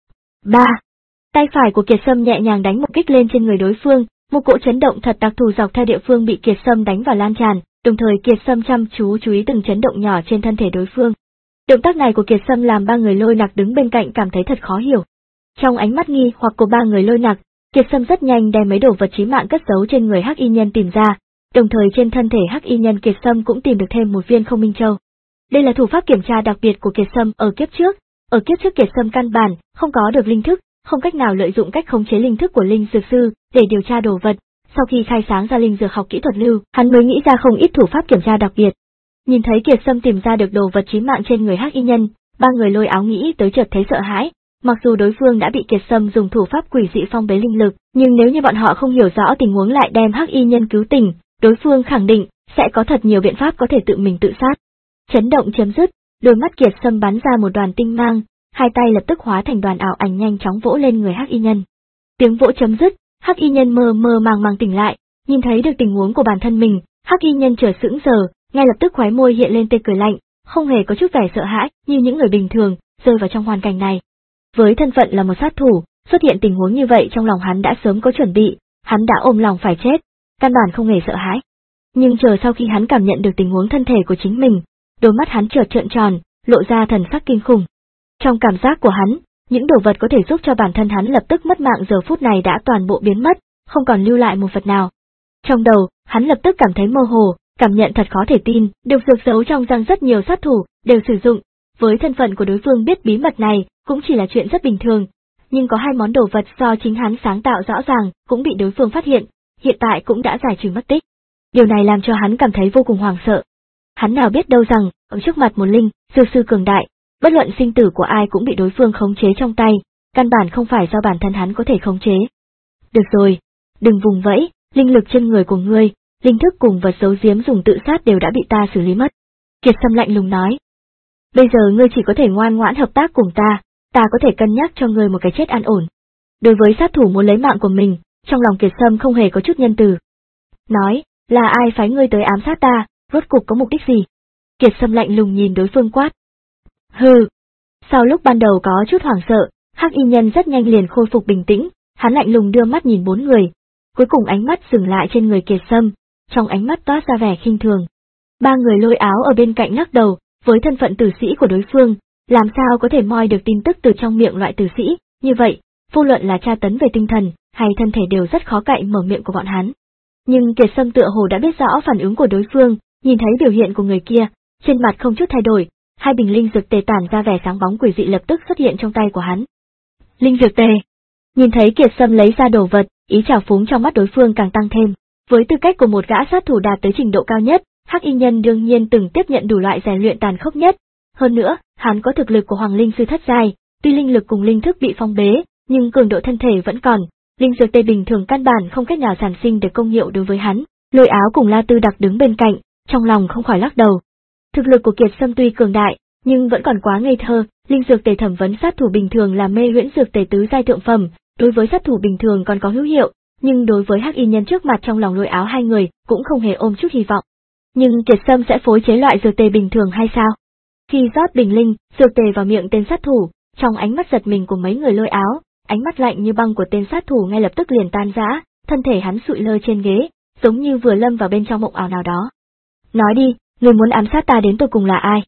ba. Tay phải của Kiệt Sâm nhẹ nhàng đánh một kích lên trên người đối phương, một cỗ chấn động thật đặc thù dọc theo địa phương bị Kiệt Sâm đánh vào lan tràn, đồng thời Kiệt Sâm chăm chú chú ý từng chấn động nhỏ trên thân thể đối phương. Động tác này của Kiệt Sâm làm ba người Lôi Nặc đứng bên cạnh cảm thấy thật khó hiểu. Trong ánh mắt nghi hoặc của ba người Lôi Nặc, Kiệt Sâm rất nhanh đem mấy đồ vật chí mạng cất giấu trên người Hắc Y Nhân tìm ra, đồng thời trên thân thể Hắc Y Nhân Kiệt Sâm cũng tìm được thêm một viên Không Minh Châu. Đây là thủ pháp kiểm tra đặc biệt của Kiệt Sâm ở kiếp trước, ở kiếp trước Kiệt Sâm căn bản không có được linh thức, không cách nào lợi dụng cách khống chế linh thức của linh dược sư để điều tra đồ vật. Sau khi khai sáng ra linh dược học kỹ thuật lưu, hắn mới nghĩ ra không ít thủ pháp kiểm tra đặc biệt. Nhìn thấy Kiệt Sâm tìm ra được đồ vật chí mạng trên người Hắc Y Nhân, ba người Lôi Áo nghĩ tới chợt thấy sợ hãi. Mặc dù đối phương đã bị Kiệt Sâm dùng thủ pháp quỷ dị phong bế linh lực, nhưng nếu như bọn họ không hiểu rõ tình huống lại đem Hắc Y Nhân cứu tỉnh, đối phương khẳng định sẽ có thật nhiều biện pháp có thể tự mình tự sát. Chấn động chấm dứt, đôi mắt Kiệt Sâm bắn ra một đoàn tinh mang, hai tay lập tức hóa thành đoàn ảo ảnh nhanh chóng vỗ lên người Hắc Y Nhân. Tiếng vỗ chấm dứt, Hắc Y Nhân mơ mơ màng màng tỉnh lại, nhìn thấy được tình huống của bản thân mình, Hắc Y Nhân chợt sững sờ, ngay lập tức khóe môi hiện lên tê cười lạnh, không hề có chút vẻ sợ hãi như những người bình thường rơi vào trong hoàn cảnh này. Với thân phận là một sát thủ, xuất hiện tình huống như vậy trong lòng hắn đã sớm có chuẩn bị, hắn đã ôm lòng phải chết, căn bản không hề sợ hãi. Nhưng chờ sau khi hắn cảm nhận được tình huống thân thể của chính mình, đôi mắt hắn chợt trợn tròn, lộ ra thần sắc kinh khủng. Trong cảm giác của hắn, những đồ vật có thể giúp cho bản thân hắn lập tức mất mạng giờ phút này đã toàn bộ biến mất, không còn lưu lại một vật nào. Trong đầu, hắn lập tức cảm thấy mơ hồ, cảm nhận thật khó thể tin, được dược giấu trong răng rất nhiều sát thủ đều sử dụng. Với thân phận của đối phương biết bí mật này, cũng chỉ là chuyện rất bình thường, nhưng có hai món đồ vật do chính hắn sáng tạo rõ ràng, cũng bị đối phương phát hiện, hiện tại cũng đã giải trừ mất tích. Điều này làm cho hắn cảm thấy vô cùng hoảng sợ. Hắn nào biết đâu rằng, ở trước mặt một linh, dược sư cường đại, bất luận sinh tử của ai cũng bị đối phương khống chế trong tay, căn bản không phải do bản thân hắn có thể khống chế. Được rồi, đừng vùng vẫy, linh lực trên người của ngươi, linh thức cùng vật giấu giếm dùng tự sát đều đã bị ta xử lý mất. Kiệt Sâm lạnh lùng nói. Bây giờ ngươi chỉ có thể ngoan ngoãn hợp tác cùng ta, ta có thể cân nhắc cho ngươi một cái chết an ổn. Đối với sát thủ muốn lấy mạng của mình, trong lòng Kiệt Sâm không hề có chút nhân từ. Nói, là ai phái ngươi tới ám sát ta, rốt cục có mục đích gì? Kiệt Sâm lạnh lùng nhìn đối phương quát. Hừ. Sau lúc ban đầu có chút hoảng sợ, Hắc Y Nhân rất nhanh liền khôi phục bình tĩnh, hắn lạnh lùng đưa mắt nhìn bốn người, cuối cùng ánh mắt dừng lại trên người Kiệt Sâm, trong ánh mắt toát ra vẻ khinh thường. Ba người Lôi Áo ở bên cạnh lắc đầu, với thân phận tử sĩ của đối phương, làm sao có thể moi được tin tức từ trong miệng loại tử sĩ, như vậy, vô luận là tra tấn về tinh thần, hay thân thể đều rất khó cậy mở miệng của bọn hắn. Nhưng Kiệt Sâm tựa hồ đã biết rõ phản ứng của đối phương, nhìn thấy biểu hiện của người kia, trên mặt không chút thay đổi, hai bình linh dược tề tản ra vẻ sáng bóng quỷ dị lập tức xuất hiện trong tay của hắn. Linh dược tề. Nhìn thấy Kiệt Sâm lấy ra đồ vật, ý trào phúng trong mắt đối phương càng tăng thêm. Với tư cách của một gã sát thủ đạt tới trình độ cao nhất, Hắc Y Nhân đương nhiên từng tiếp nhận đủ loại rèn luyện tàn khốc nhất. Hơn nữa, hắn có thực lực của Hoàng Linh sư thất giai, tuy linh lực cùng linh thức bị phong bế, nhưng cường độ thân thể vẫn còn. Linh dược tề bình thường căn bản không cách nào sản sinh được công hiệu đối với hắn. Lôi Áo cùng La Tư Đặc đứng bên cạnh, trong lòng không khỏi lắc đầu. Thực lực của Kiệt Sâm tuy cường đại, nhưng vẫn còn quá ngây thơ. Linh dược tề thẩm vấn sát thủ bình thường là mê huyễn dược tề tứ giai thượng phẩm, đối với sát thủ bình thường còn có hữu hiệu, nhưng đối với Hắc Y Nhân trước mặt trong lòng Lôi Áo hai người cũng không hề ôm chút hy vọng. Nhưng Kiệt Sâm sẽ phối chế loại dược tề bình thường hay sao? Khi rót bình linh, dược tề vào miệng tên sát thủ, trong ánh mắt giật mình của mấy người Lôi Áo, ánh mắt lạnh như băng của tên sát thủ ngay lập tức liền tan rã, thân thể hắn sụi lơ trên ghế, giống như vừa lâm vào bên trong mộng ảo nào đó. Nói đi, người muốn ám sát ta đến tột cùng là ai?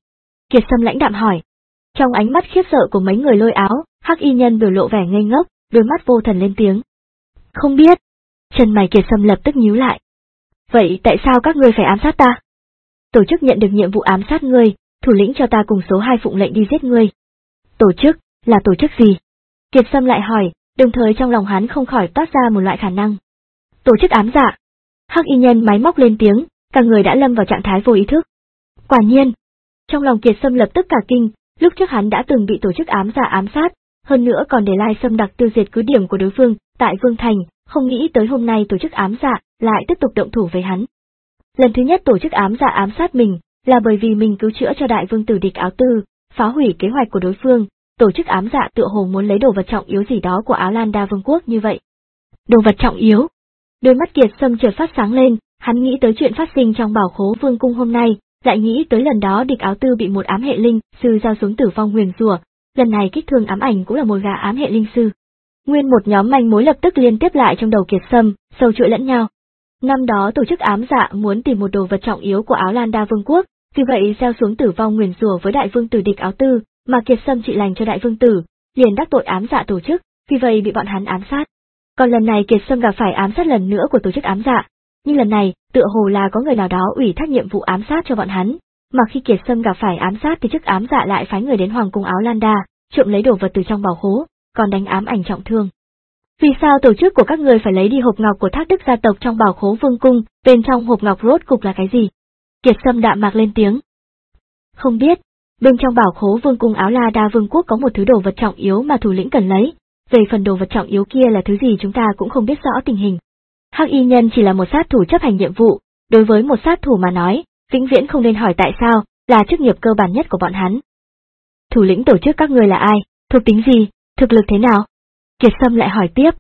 Kiệt Sâm lãnh đạm hỏi. Trong ánh mắt khiếp sợ của mấy người Lôi Áo, Hắc Y Nhân biểu lộ vẻ ngây ngốc, đôi mắt vô thần lên tiếng. Không biết. Chân mày Kiệt Sâm lập tức nhíu lại. Vậy tại sao các ngươi phải ám sát ta? Tổ chức nhận được nhiệm vụ ám sát ngươi, thủ lĩnh cho ta cùng số hai phụng lệnh đi giết ngươi. Tổ chức, là tổ chức gì? Kiệt Sâm lại hỏi, đồng thời trong lòng hắn không khỏi toát ra một loại khả năng. Tổ chức ám dạ. Hắc Y Nhân máy móc lên tiếng, cả người đã lâm vào trạng thái vô ý thức. Quả nhiên. Trong lòng Kiệt Sâm lập tức cả kinh, lúc trước hắn đã từng bị tổ chức ám dạ ám sát, hơn nữa còn để Lai Sâm đặc tiêu diệt cứ điểm của đối phương tại Vương Thành, không nghĩ tới hôm nay tổ chức ám dạ lại tiếp tục động thủ với hắn. Lần thứ nhất tổ chức ám dạ ám sát mình, là bởi vì mình cứu chữa cho đại vương tử Địch Áo Tư, phá hủy kế hoạch của đối phương, tổ chức ám dạ tựa hồ muốn lấy đồ vật trọng yếu gì đó của Áo Lan Đa Vương quốc như vậy. Đồ vật trọng yếu? Đôi mắt Kiệt Sâm chợt phát sáng lên, hắn nghĩ tới chuyện phát sinh trong Bảo Khố Vương cung hôm nay, lại nghĩ tới lần đó Địch Áo Tư bị một ám hệ linh sư giao xuống tử vong nguyền rủa, lần này kích thương ám ảnh cũng là một gã ám hệ linh sư. Nguyên một nhóm manh mối lập tức liên tiếp lại trong đầu Kiệt Sâm, sâu chuỗi lẫn nhau. Năm đó tổ chức ám dạ muốn tìm một đồ vật trọng yếu của Áo Lan Đa Vương quốc, vì vậy gieo xuống tử vong nguyền rủa với đại vương tử Địch Áo Tư, mà Kiệt Sâm trị lành cho đại vương tử, liền đắc tội ám dạ tổ chức, vì vậy bị bọn hắn ám sát. Còn lần này Kiệt Sâm gặp phải ám sát lần nữa của tổ chức ám dạ, nhưng lần này, tựa hồ là có người nào đó ủy thác nhiệm vụ ám sát cho bọn hắn, mà khi Kiệt Sâm gặp phải ám sát thì chức ám dạ lại phái người đến hoàng cung Áo Lan Đa, trộm lấy đồ vật từ trong bảo khố, còn đánh ám ảnh trọng thương. Vì sao tổ chức của các người phải lấy đi hộp ngọc của Thác Đức gia tộc trong bảo khố vương cung, bên trong hộp ngọc rốt cục là cái gì? Kiệt Sâm đạm mạc lên tiếng. Không biết, bên trong bảo khố vương cung Áo La Đa Vương quốc có một thứ đồ vật trọng yếu mà thủ lĩnh cần lấy, về phần đồ vật trọng yếu kia là thứ gì chúng ta cũng không biết rõ tình hình. Hắc Y Nhân chỉ là một sát thủ chấp hành nhiệm vụ, đối với một sát thủ mà nói, vĩnh viễn không nên hỏi tại sao, là chức nghiệp cơ bản nhất của bọn hắn. Thủ lĩnh tổ chức các người là ai, thuộc tính gì, thực lực thế nào? Kiệt Sâm lại hỏi tiếp.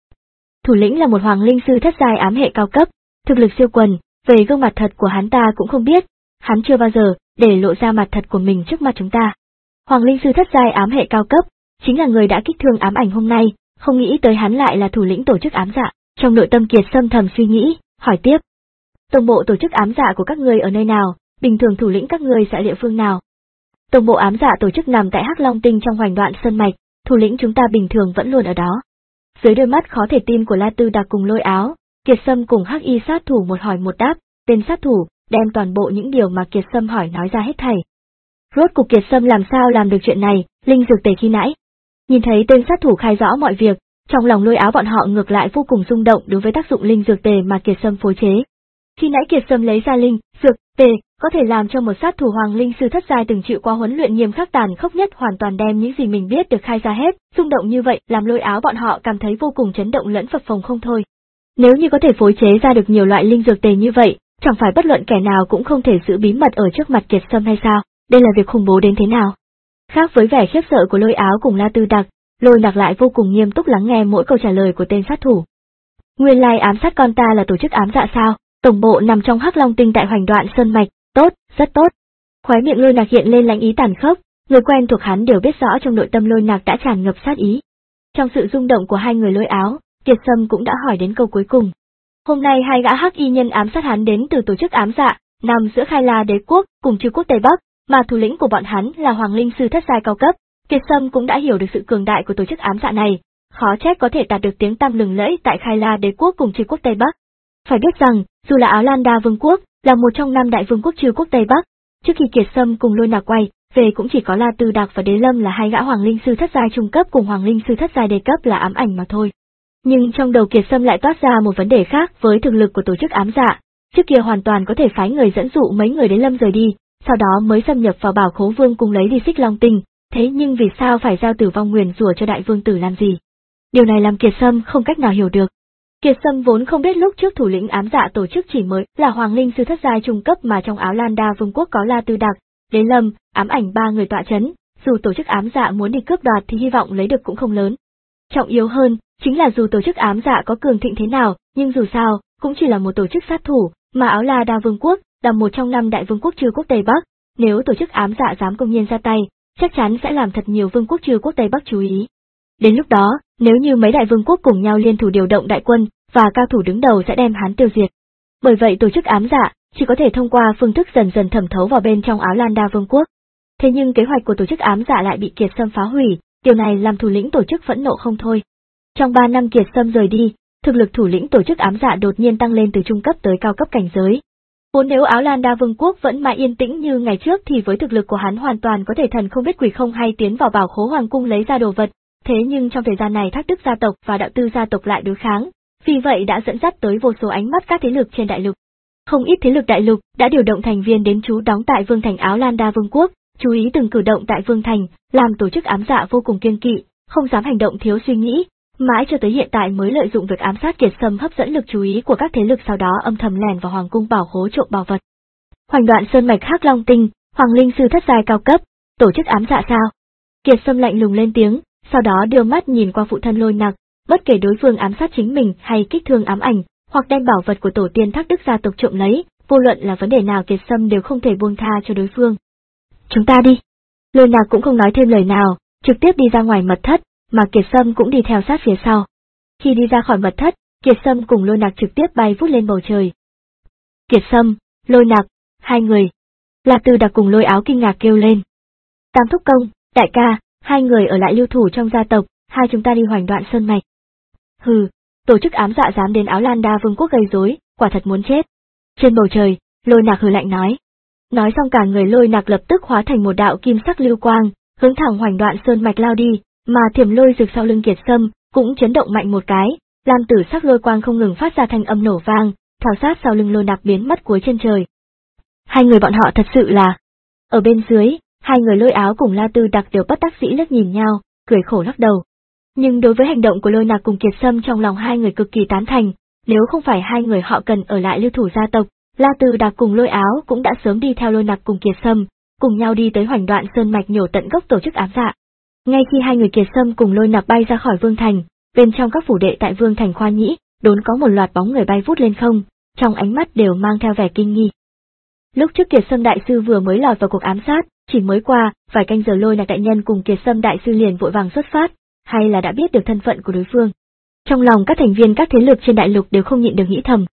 Thủ lĩnh là một hoàng linh sư thất giai ám hệ cao cấp, thực lực siêu quần, về gương mặt thật của hắn ta cũng không biết, hắn chưa bao giờ để lộ ra mặt thật của mình trước mặt chúng ta. Hoàng linh sư thất giai ám hệ cao cấp, chính là người đã kích thương ám ảnh hôm nay, không nghĩ tới hắn lại là thủ lĩnh tổ chức ám dạ. Trong nội tâm Kiệt Sâm thầm suy nghĩ, hỏi tiếp. Tổng bộ tổ chức ám dạ của các ngươi ở nơi nào, bình thường thủ lĩnh các ngươi sẽ địa phương nào? Tổng bộ ám dạ tổ chức nằm tại Hắc Long Tinh trong Hoành Đoạn Sơn Mạch, thủ lĩnh chúng ta bình thường vẫn luôn ở đó. Dưới đôi mắt khó thể tin của La Tư Đặc cùng Lôi Áo, Kiệt Sâm cùng Hắc Y sát thủ một hỏi một đáp, tên sát thủ đem toàn bộ những điều mà Kiệt Sâm hỏi nói ra hết thảy. Rốt cục Kiệt Sâm làm sao làm được chuyện này, linh dược tề khi nãy. Nhìn thấy tên sát thủ khai rõ mọi việc, trong lòng Lôi Áo bọn họ ngược lại vô cùng rung động đối với tác dụng linh dược tề mà Kiệt Sâm phối chế. Khi nãy Kiệt Sâm lấy ra linh dược tề, có thể làm cho một sát thủ hoàng linh sư thất giai từng chịu qua huấn luyện nghiêm khắc tàn khốc nhất hoàn toàn đem những gì mình biết được khai ra hết, rung động như vậy làm Lôi Áo bọn họ cảm thấy vô cùng chấn động lẫn phập phồng không thôi. Nếu như có thể phối chế ra được nhiều loại linh dược tề như vậy, chẳng phải bất luận kẻ nào cũng không thể giữ bí mật ở trước mặt Kiệt Sâm hay sao? Đây là việc khủng bố đến thế nào? Khác với vẻ khiếp sợ của Lôi Áo cùng La Tư Đặc, Lôi Nặc lại vô cùng nghiêm túc lắng nghe mỗi câu trả lời của tên sát thủ. Nguyên lai ám sát con ta là tổ chức ám dạ sao? Tổng bộ nằm trong Hắc Long Tinh tại Hoành Đoạn Sơn Mạch, tốt, rất tốt. Khóe miệng Lôi Nặc hiện lên lãnh ý tàn khốc, người quen thuộc hắn đều biết rõ trong nội tâm Lôi Nặc đã tràn ngập sát ý. Trong sự rung động của hai người Lôi Áo, Kiệt Sâm cũng đã hỏi đến câu cuối cùng. Hôm nay hai gã Hắc Y nhân ám sát hắn đến từ tổ chức ám dạ, nằm giữa Khai La Đế quốc cùng Chư quốc Tây Bắc, mà thủ lĩnh của bọn hắn là hoàng linh sư thất giai cao cấp. Kiệt Sâm cũng đã hiểu được sự cường đại của tổ chức ám dạ này, khó trách có thể đạt được tiếng tăm lừng lẫy tại Khai La Đế quốc cùng Chư quốc Tây Bắc. Phải biết rằng, dù là Áo Lan Đa Vương quốc, là một trong năm đại vương quốc Chư quốc Tây Bắc, trước khi Kiệt Sâm cùng Lôi Nặc quay về cũng chỉ có La Tư Đặc và Đế Lâm là hai gã hoàng linh sư thất giai trung cấp cùng hoàng linh sư thất giai đề cấp là ám ảnh mà thôi. Nhưng trong đầu Kiệt Sâm lại toát ra một vấn đề khác với thực lực của tổ chức ám dạ, trước kia hoàn toàn có thể phái người dẫn dụ mấy người Đế Lâm rời đi, sau đó mới xâm nhập vào Bảo Khố Vương cùng lấy đi Xích Long Tinh. Thế nhưng vì sao phải giao tử vong nguyền rủa cho đại vương tử làm gì? Điều này làm Kiệt Sâm không cách nào hiểu được. Kiệt Sâm vốn không biết lúc trước thủ lĩnh ám dạ tổ chức chỉ mới là hoàng linh sư thất giai trung cấp mà trong Áo Lan Đa Vương quốc có La Tư Đặc, Đế Lâm, ám ảnh ba người tọa chấn, dù tổ chức ám dạ muốn đi cướp đoạt thì hy vọng lấy được cũng không lớn. Trọng yếu hơn, chính là dù tổ chức ám dạ có cường thịnh thế nào, nhưng dù sao, cũng chỉ là một tổ chức sát thủ, mà Áo La Đa Vương quốc là một trong năm đại vương quốc Chư quốc Tây Bắc, nếu tổ chức ám dạ dám công nhiên ra tay, chắc chắn sẽ làm thật nhiều vương quốc Chư quốc Tây Bắc chú ý. Đến lúc đó, nếu như mấy đại vương quốc cùng nhau liên thủ điều động đại quân, và cao thủ đứng đầu sẽ đem hắn tiêu diệt. Bởi vậy tổ chức ám dạ chỉ có thể thông qua phương thức dần dần thẩm thấu vào bên trong Áo Lan Đa Vương quốc. thế nhưng kế hoạch của tổ chức ám dạ lại bị Kiệt Sâm phá hủy, điều này làm thủ lĩnh tổ chức phẫn nộ không thôi. Trong ba năm Kiệt Sâm rời đi, thực lực thủ lĩnh tổ chức ám dạ đột nhiên tăng lên từ trung cấp tới cao cấp cảnh giới. Vốn nếu Áo Lan Đa Vương quốc vẫn mãi yên tĩnh như ngày trước thì với thực lực của hắn hoàn toàn có thể thần không biết quỷ không hay tiến vào Bảo Khố Hoàng cung lấy ra đồ vật, thế nhưng trong thời gian này Thác Đức gia tộc và Đạo Tư gia tộc lại đối kháng, vì vậy đã dẫn dắt tới vô số ánh mắt các thế lực trên đại lục. Không ít thế lực đại lục đã điều động thành viên đến trú đóng tại Vương thành Áo Lan Đa Vương quốc, chú ý từng cử động tại Vương thành, làm tổ chức ám dạ vô cùng kiêng kỵ, không dám hành động thiếu suy nghĩ, mãi cho tới hiện tại mới lợi dụng việc ám sát Kiệt Sâm hấp dẫn lực chú ý của các thế lực, sau đó âm thầm lẻn vào hoàng cung Bảo Khố trộm bảo vật. Hoành Đoạn Sơn mạch Hắc Long tinh, Hoàng linh sư thất giai cao cấp, tổ chức ám dạ sao? Kiệt Sâm lạnh lùng lên tiếng, sau đó đưa mắt nhìn qua phụ thân Lôi Nặc, bất kể đối phương ám sát chính mình hay kích thương ám ảnh, hoặc đem bảo vật của tổ tiên Thác Đức gia tộc trộm lấy, vô luận là vấn đề nào Kiệt Sâm đều không thể buông tha cho đối phương. Chúng ta đi. Lôi Nặc cũng không nói thêm lời nào, trực tiếp đi ra ngoài mật thất, mà Kiệt Sâm cũng đi theo sát phía sau. Khi đi ra khỏi mật thất, Kiệt Sâm cùng Lôi Nặc trực tiếp bay vút lên bầu trời. Kiệt Sâm, Lôi Nặc, hai người. La Tư Đặc cùng Lôi Áo kinh ngạc kêu lên. Tam thúc công, đại ca, hai người ở lại lưu thủ trong gia tộc, hai chúng ta đi Hoành Đoạn Sơn mạch. Hừ, tổ chức ám dạ dám đến Áo Lan Đa Vương quốc gây rối, quả thật muốn chết. Trên bầu trời, Lôi Nặc hừ lạnh nói. Nói xong cả người Lôi Nặc lập tức hóa thành một đạo kim sắc lưu quang, hướng thẳng Hoành Đoạn Sơn mạch lao đi, mà Thiểm Lôi Dực sau lưng Kiệt Sâm cũng chấn động mạnh một cái, lam tử sắc lôi quang không ngừng phát ra thanh âm nổ vang, theo sát sau lưng Lôi Nặc biến mất cuối chân trời. Hai người bọn họ thật sự là... Ở bên dưới, hai người Lôi Áo cùng La Tư Đặc đều bất đắc dĩ liếc nhìn nhau, cười khổ lắc đầu. Nhưng đối với hành động của Lôi Nặc cùng Kiệt Sâm trong lòng hai người cực kỳ tán thành, nếu không phải hai người họ cần ở lại lưu thủ gia tộc, La Tư Đặc cùng Lôi Áo cũng đã sớm đi theo Lôi Nặc cùng Kiệt Sâm, cùng nhau đi tới Hoành Đoạn Sơn mạch nhổ tận gốc tổ chức ám dạ. Ngay khi hai người Kiệt Sâm cùng Lôi Nặc bay ra khỏi Vương thành, bên trong các phủ đệ tại Vương thành Khoa Nhĩ, đốn có một loạt bóng người bay vút lên không, trong ánh mắt đều mang theo vẻ kinh nghi. Lúc trước Kiệt Sâm đại sư vừa mới lọt vào cuộc ám sát, chỉ mới qua vài canh giờ Lôi Nặc đại nhân cùng Kiệt Sâm đại sư liền vội vàng xuất phát, hay là đã biết được thân phận của đối phương. Trong lòng các thành viên các thế lực trên đại lục đều không nhịn được nghĩ thầm.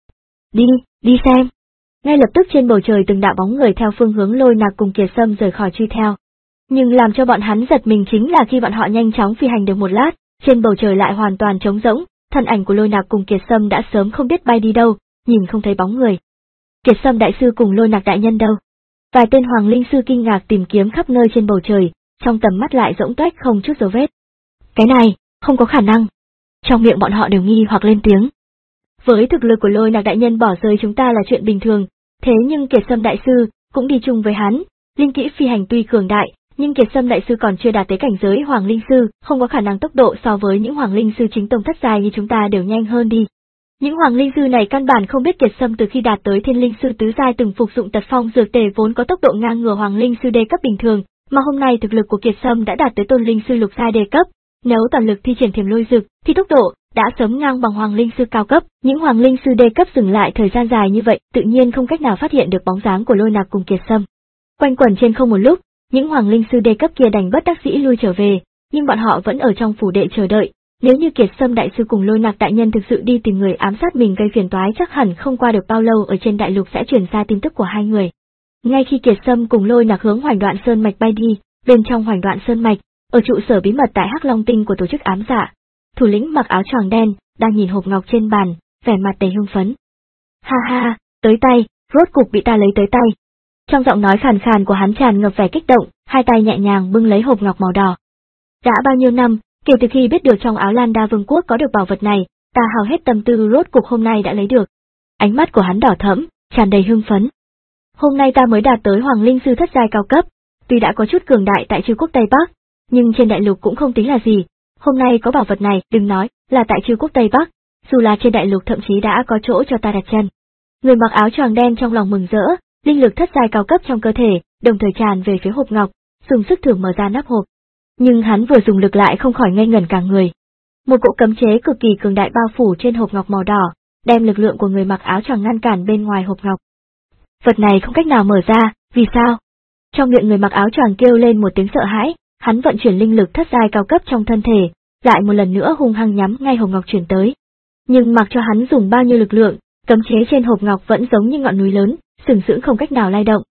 Đi, đi xem. Ngay lập tức trên bầu trời từng đạo bóng người theo phương hướng Lôi Nặc cùng Kiệt Sâm rời khỏi truy theo. Nhưng làm cho bọn hắn giật mình chính là khi bọn họ nhanh chóng phi hành được một lát, trên bầu trời lại hoàn toàn trống rỗng, thân ảnh của Lôi Nặc cùng Kiệt Sâm đã sớm không biết bay đi đâu, nhìn không thấy bóng người. Kiệt Sâm đại sư cùng Lôi Nặc đại nhân đâu? Vài tên hoàng linh sư kinh ngạc tìm kiếm khắp nơi trên bầu trời, trong tầm mắt lại rỗng tuếch không chút dấu vết. Cái này, không có khả năng. Trong miệng bọn họ đều nghi hoặc lên tiếng. Với thực lực của Lôi Nặc đại nhân bỏ rơi chúng ta là chuyện bình thường, thế nhưng Kiệt Sâm đại sư cũng đi chung với hắn, linh kỹ phi hành tuy cường đại, nhưng Kiệt Sâm đại sư còn chưa đạt tới cảnh giới hoàng linh sư, không có khả năng tốc độ so với những hoàng linh sư chính tông thất giai như chúng ta đều nhanh hơn đi. Những hoàng linh sư này căn bản không biết Kiệt Sâm từ khi đạt tới thiên linh sư tứ giai từng phục dụng tật phong dược tề vốn có tốc độ ngang ngửa hoàng linh sư đê cấp bình thường, mà hôm nay thực lực của Kiệt Sâm đã đạt tới tôn linh sư lục giai đê cấp, nếu toàn lực thi triển Thiểm Lôi Dực thì tốc độ đã sớm ngang bằng hoàng linh sư cao cấp. Những hoàng linh sư đê cấp dừng lại thời gian dài như vậy, tự nhiên không cách nào phát hiện được bóng dáng của Lôi Nặc cùng Kiệt Sâm. Quanh quẩn trên không một lúc, những hoàng linh sư đê cấp kia đành bất đắc dĩ lui trở về, nhưng bọn họ vẫn ở trong phủ đệ chờ đợi. Nếu như Kiệt Sâm đại sư cùng Lôi Nặc đại nhân thực sự đi tìm người ám sát mình gây phiền toái, chắc hẳn không qua được bao lâu ở trên đại lục sẽ truyền ra tin tức của hai người. Ngay khi Kiệt Sâm cùng Lôi Nặc hướng Hoành Đoạn Sơn mạch bay đi, bên trong Hoành Đoạn Sơn mạch, ở trụ sở bí mật tại Hắc Long tinh của tổ chức ám dạ, thủ lĩnh mặc áo choàng đen đang nhìn hộp ngọc trên bàn, vẻ mặt đầy hưng phấn. Ha ha, tới tay, rốt cục bị ta lấy tới tay. Trong giọng nói khàn khàn của hắn tràn ngập vẻ kích động, hai tay nhẹ nhàng bưng lấy hộp ngọc màu đỏ. Đã bao nhiêu năm, kể từ khi biết được trong Áo Lan Đa Vương quốc có được bảo vật này, ta hao hết tâm tư rốt cục hôm nay đã lấy được. Ánh mắt của hắn đỏ thẫm, tràn đầy hưng phấn. Hôm nay ta mới đạt tới hoàng linh sư thất giai cao cấp, tuy đã có chút cường đại tại Trư quốc Tây Bắc, nhưng trên đại lục cũng không tính là gì. Hôm nay có bảo vật này, đừng nói là tại Trư quốc Tây Bắc, dù là trên đại lục thậm chí đã có chỗ cho ta đặt chân. Người mặc áo choàng đen trong lòng mừng rỡ, linh lực thất giai cao cấp trong cơ thể, đồng thời tràn về phía hộp ngọc, dùng sức thử mở ra nắp hộp. Nhưng hắn vừa dùng lực lại không khỏi ngây ngẩn cả người. Một cỗ cấm chế cực kỳ cường đại bao phủ trên hộp ngọc màu đỏ, đem lực lượng của người mặc áo choàng ngăn cản bên ngoài hộp ngọc. Vật này không cách nào mở ra, vì sao? Trong miệng người mặc áo choàng kêu lên một tiếng sợ hãi, hắn vận chuyển linh lực thất giai cao cấp trong thân thể, lại một lần nữa hung hăng nhắm ngay hộp ngọc chuyển tới. Nhưng mặc cho hắn dùng bao nhiêu lực lượng, cấm chế trên hộp ngọc vẫn giống như ngọn núi lớn, sừng sững không cách nào lay động.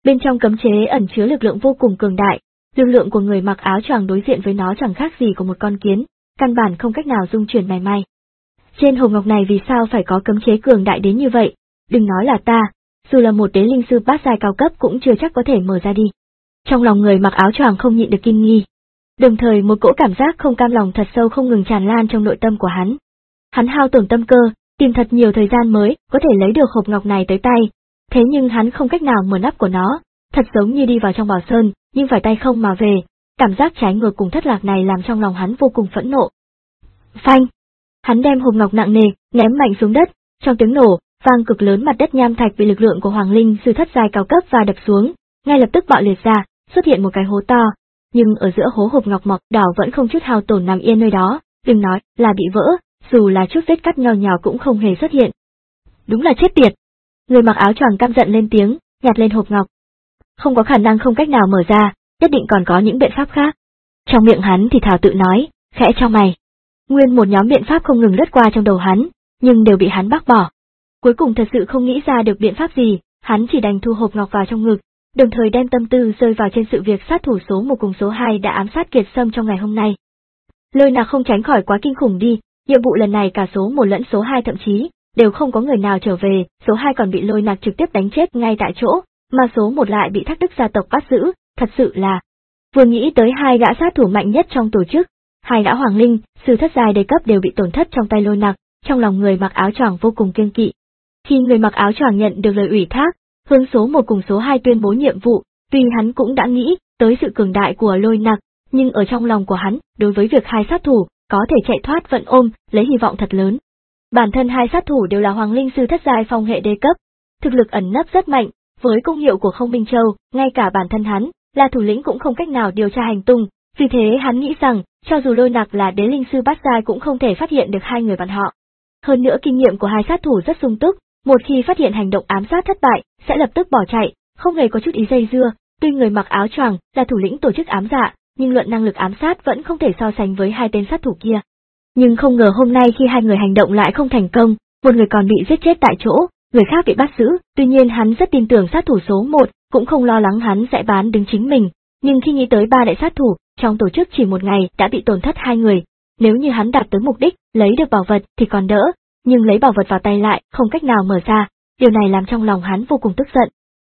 Bên trong cấm chế ẩn chứa lực lượng vô cùng cường đại, lực lượng của người mặc áo choàng đối diện với nó chẳng khác gì của một con kiến, căn bản không cách nào dung chuyển mảy may. Trên hộp ngọc này vì sao phải có cấm chế cường đại đến như vậy? Đừng nói là ta, dù là một đế linh sư bát giai cao cấp cũng chưa chắc có thể mở ra đi. Trong lòng người mặc áo choàng không nhịn được kinh nghi. Đồng thời một cỗ cảm giác không cam lòng thật sâu không ngừng tràn lan trong nội tâm của hắn. Hắn hao tổn tâm cơ, tìm thật nhiều thời gian mới có thể lấy được hộp ngọc này tới tay, thế nhưng hắn không cách nào mở nắp của nó, thật giống như đi vào trong bảo sơn, nhưng phải tay không mà về. Cảm giác trái ngược cùng thất lạc này làm trong lòng hắn vô cùng phẫn nộ. Phanh! Hắn đem hộp ngọc nặng nề ném mạnh xuống đất, trong tiếng nổ, vang cực lớn, mặt đất nham thạch bị lực lượng của Hoàng Linh sư thất giai cao cấp và đập xuống, ngay lập tức bạo liệt ra, xuất hiện một cái hố to, nhưng ở giữa hố hộp ngọc mọc đỏ vẫn không chút hao tổn nằm yên nơi đó, đừng nói là bị vỡ, dù là chút vết cắt nho nhỏ cũng không hề xuất hiện. Đúng là chết tiệt! Người mặc áo choàng căm giận lên tiếng, nhặt lên hộp ngọc. Không có khả năng không cách nào mở ra, nhất định còn có những biện pháp khác. Trong miệng hắn thì thào tự nói, khẽ chau mày. Nguyên một nhóm biện pháp không ngừng lướt qua trong đầu hắn, nhưng đều bị hắn bác bỏ. Cuối cùng thật sự không nghĩ ra được biện pháp gì, hắn chỉ đành thu hộp ngọc vào trong ngực, đồng thời đem tâm tư rơi vào trên sự việc sát thủ số một cùng số hai đã ám sát Kiệt Sâm trong ngày hôm nay. Lôi Nạc không tránh khỏi quá kinh khủng đi, nhiệm vụ lần này cả số một lẫn số hai thậm chí đều không có người nào trở về, số hai còn bị Lôi Nạc trực tiếp đánh chết ngay tại chỗ, mà số một lại bị Thác Đức gia tộc bắt giữ, thật sự là. Vừa nghĩ tới hai gã sát thủ mạnh nhất trong tổ chức, hai gã Hoàng Linh, sư thất giai đề cấp đều bị tổn thất trong tay Lôi Nạc, trong lòng người mặc áo choàng vô cùng kiêng kỵ. Khi người mặc áo choàng nhận được lời ủy thác, hướng số một cùng số hai tuyên bố nhiệm vụ, tuy hắn cũng đã nghĩ tới sự cường đại của Lôi Nạc, nhưng ở trong lòng của hắn, đối với việc hai sát thủ có thể chạy thoát vẫn ôm lấy hy vọng thật lớn. Bản thân hai sát thủ đều là Hoàng Linh sư thất giai phong hệ đê cấp, thực lực ẩn nấp rất mạnh, với công hiệu của Không Minh Châu, ngay cả bản thân hắn là thủ lĩnh cũng không cách nào điều tra hành tung, vì thế hắn nghĩ rằng, cho dù Lôi Nạc là đế linh sư bát giai cũng không thể phát hiện được hai người bọn họ. Hơn nữa kinh nghiệm của hai sát thủ rất sung túc, một khi phát hiện hành động ám sát thất bại, sẽ lập tức bỏ chạy, không hề có chút ý dây dưa. Tuy người mặc áo choàng là thủ lĩnh tổ chức ám dạ, nhưng luận năng lực ám sát vẫn không thể so sánh với hai tên sát thủ kia. Nhưng không ngờ hôm nay khi hai người hành động lại không thành công, một người còn bị giết chết tại chỗ, người khác bị bắt giữ. Tuy nhiên hắn rất tin tưởng sát thủ số một, cũng không lo lắng hắn sẽ bán đứng chính mình, nhưng khi nghĩ tới ba đại sát thủ trong tổ chức chỉ một ngày đã bị tổn thất hai người, nếu như hắn đạt tới mục đích lấy được bảo vật thì còn đỡ, nhưng lấy bảo vật vào tay lại không cách nào mở ra, điều này làm trong lòng hắn vô cùng tức giận.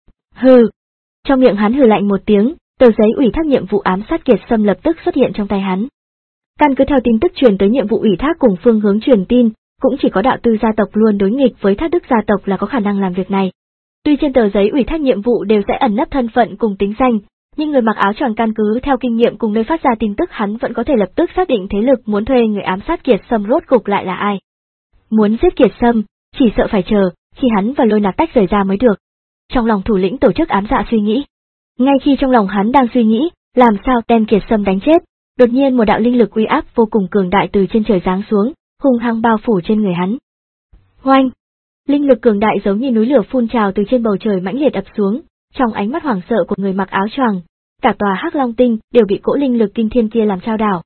Hừ! Trong miệng hắn hừ lạnh một tiếng, tờ giấy ủy thác nhiệm vụ ám sát Kiệt Sâm lập tức xuất hiện trong tay hắn. Căn cứ theo tin tức truyền tới nhiệm vụ ủy thác cùng phương hướng truyền tin, cũng chỉ có đạo tư gia tộc luôn đối nghịch với Thác Đức gia tộc là có khả năng làm việc này. Tuy trên tờ giấy ủy thác nhiệm vụ đều sẽ ẩn nấp thân phận cùng tính danh, nhưng người mặc áo choàng căn cứ theo kinh nghiệm cùng nơi phát ra tin tức hắn vẫn có thể lập tức xác định thế lực muốn thuê người ám sát Kiệt Sâm rốt cục lại là ai. Muốn giết Kiệt Sâm, chỉ sợ phải chờ khi hắn và Lôi Nạc tách rời ra mới được. Trong lòng thủ lĩnh tổ chức ám dạ suy nghĩ. Ngay khi trong lòng hắn đang suy nghĩ, làm sao đem Kiệt Sâm đánh chết, đột nhiên một đạo linh lực uy áp vô cùng cường đại từ trên trời giáng xuống, hung hăng bao phủ trên người hắn. Oanh! Linh lực cường đại giống như núi lửa phun trào từ trên bầu trời mãnh liệt ập xuống, trong ánh mắt hoảng sợ của người mặc áo choàng, cả tòa Hắc Long Tinh đều bị cỗ linh lực kinh thiên kia làm trao đảo.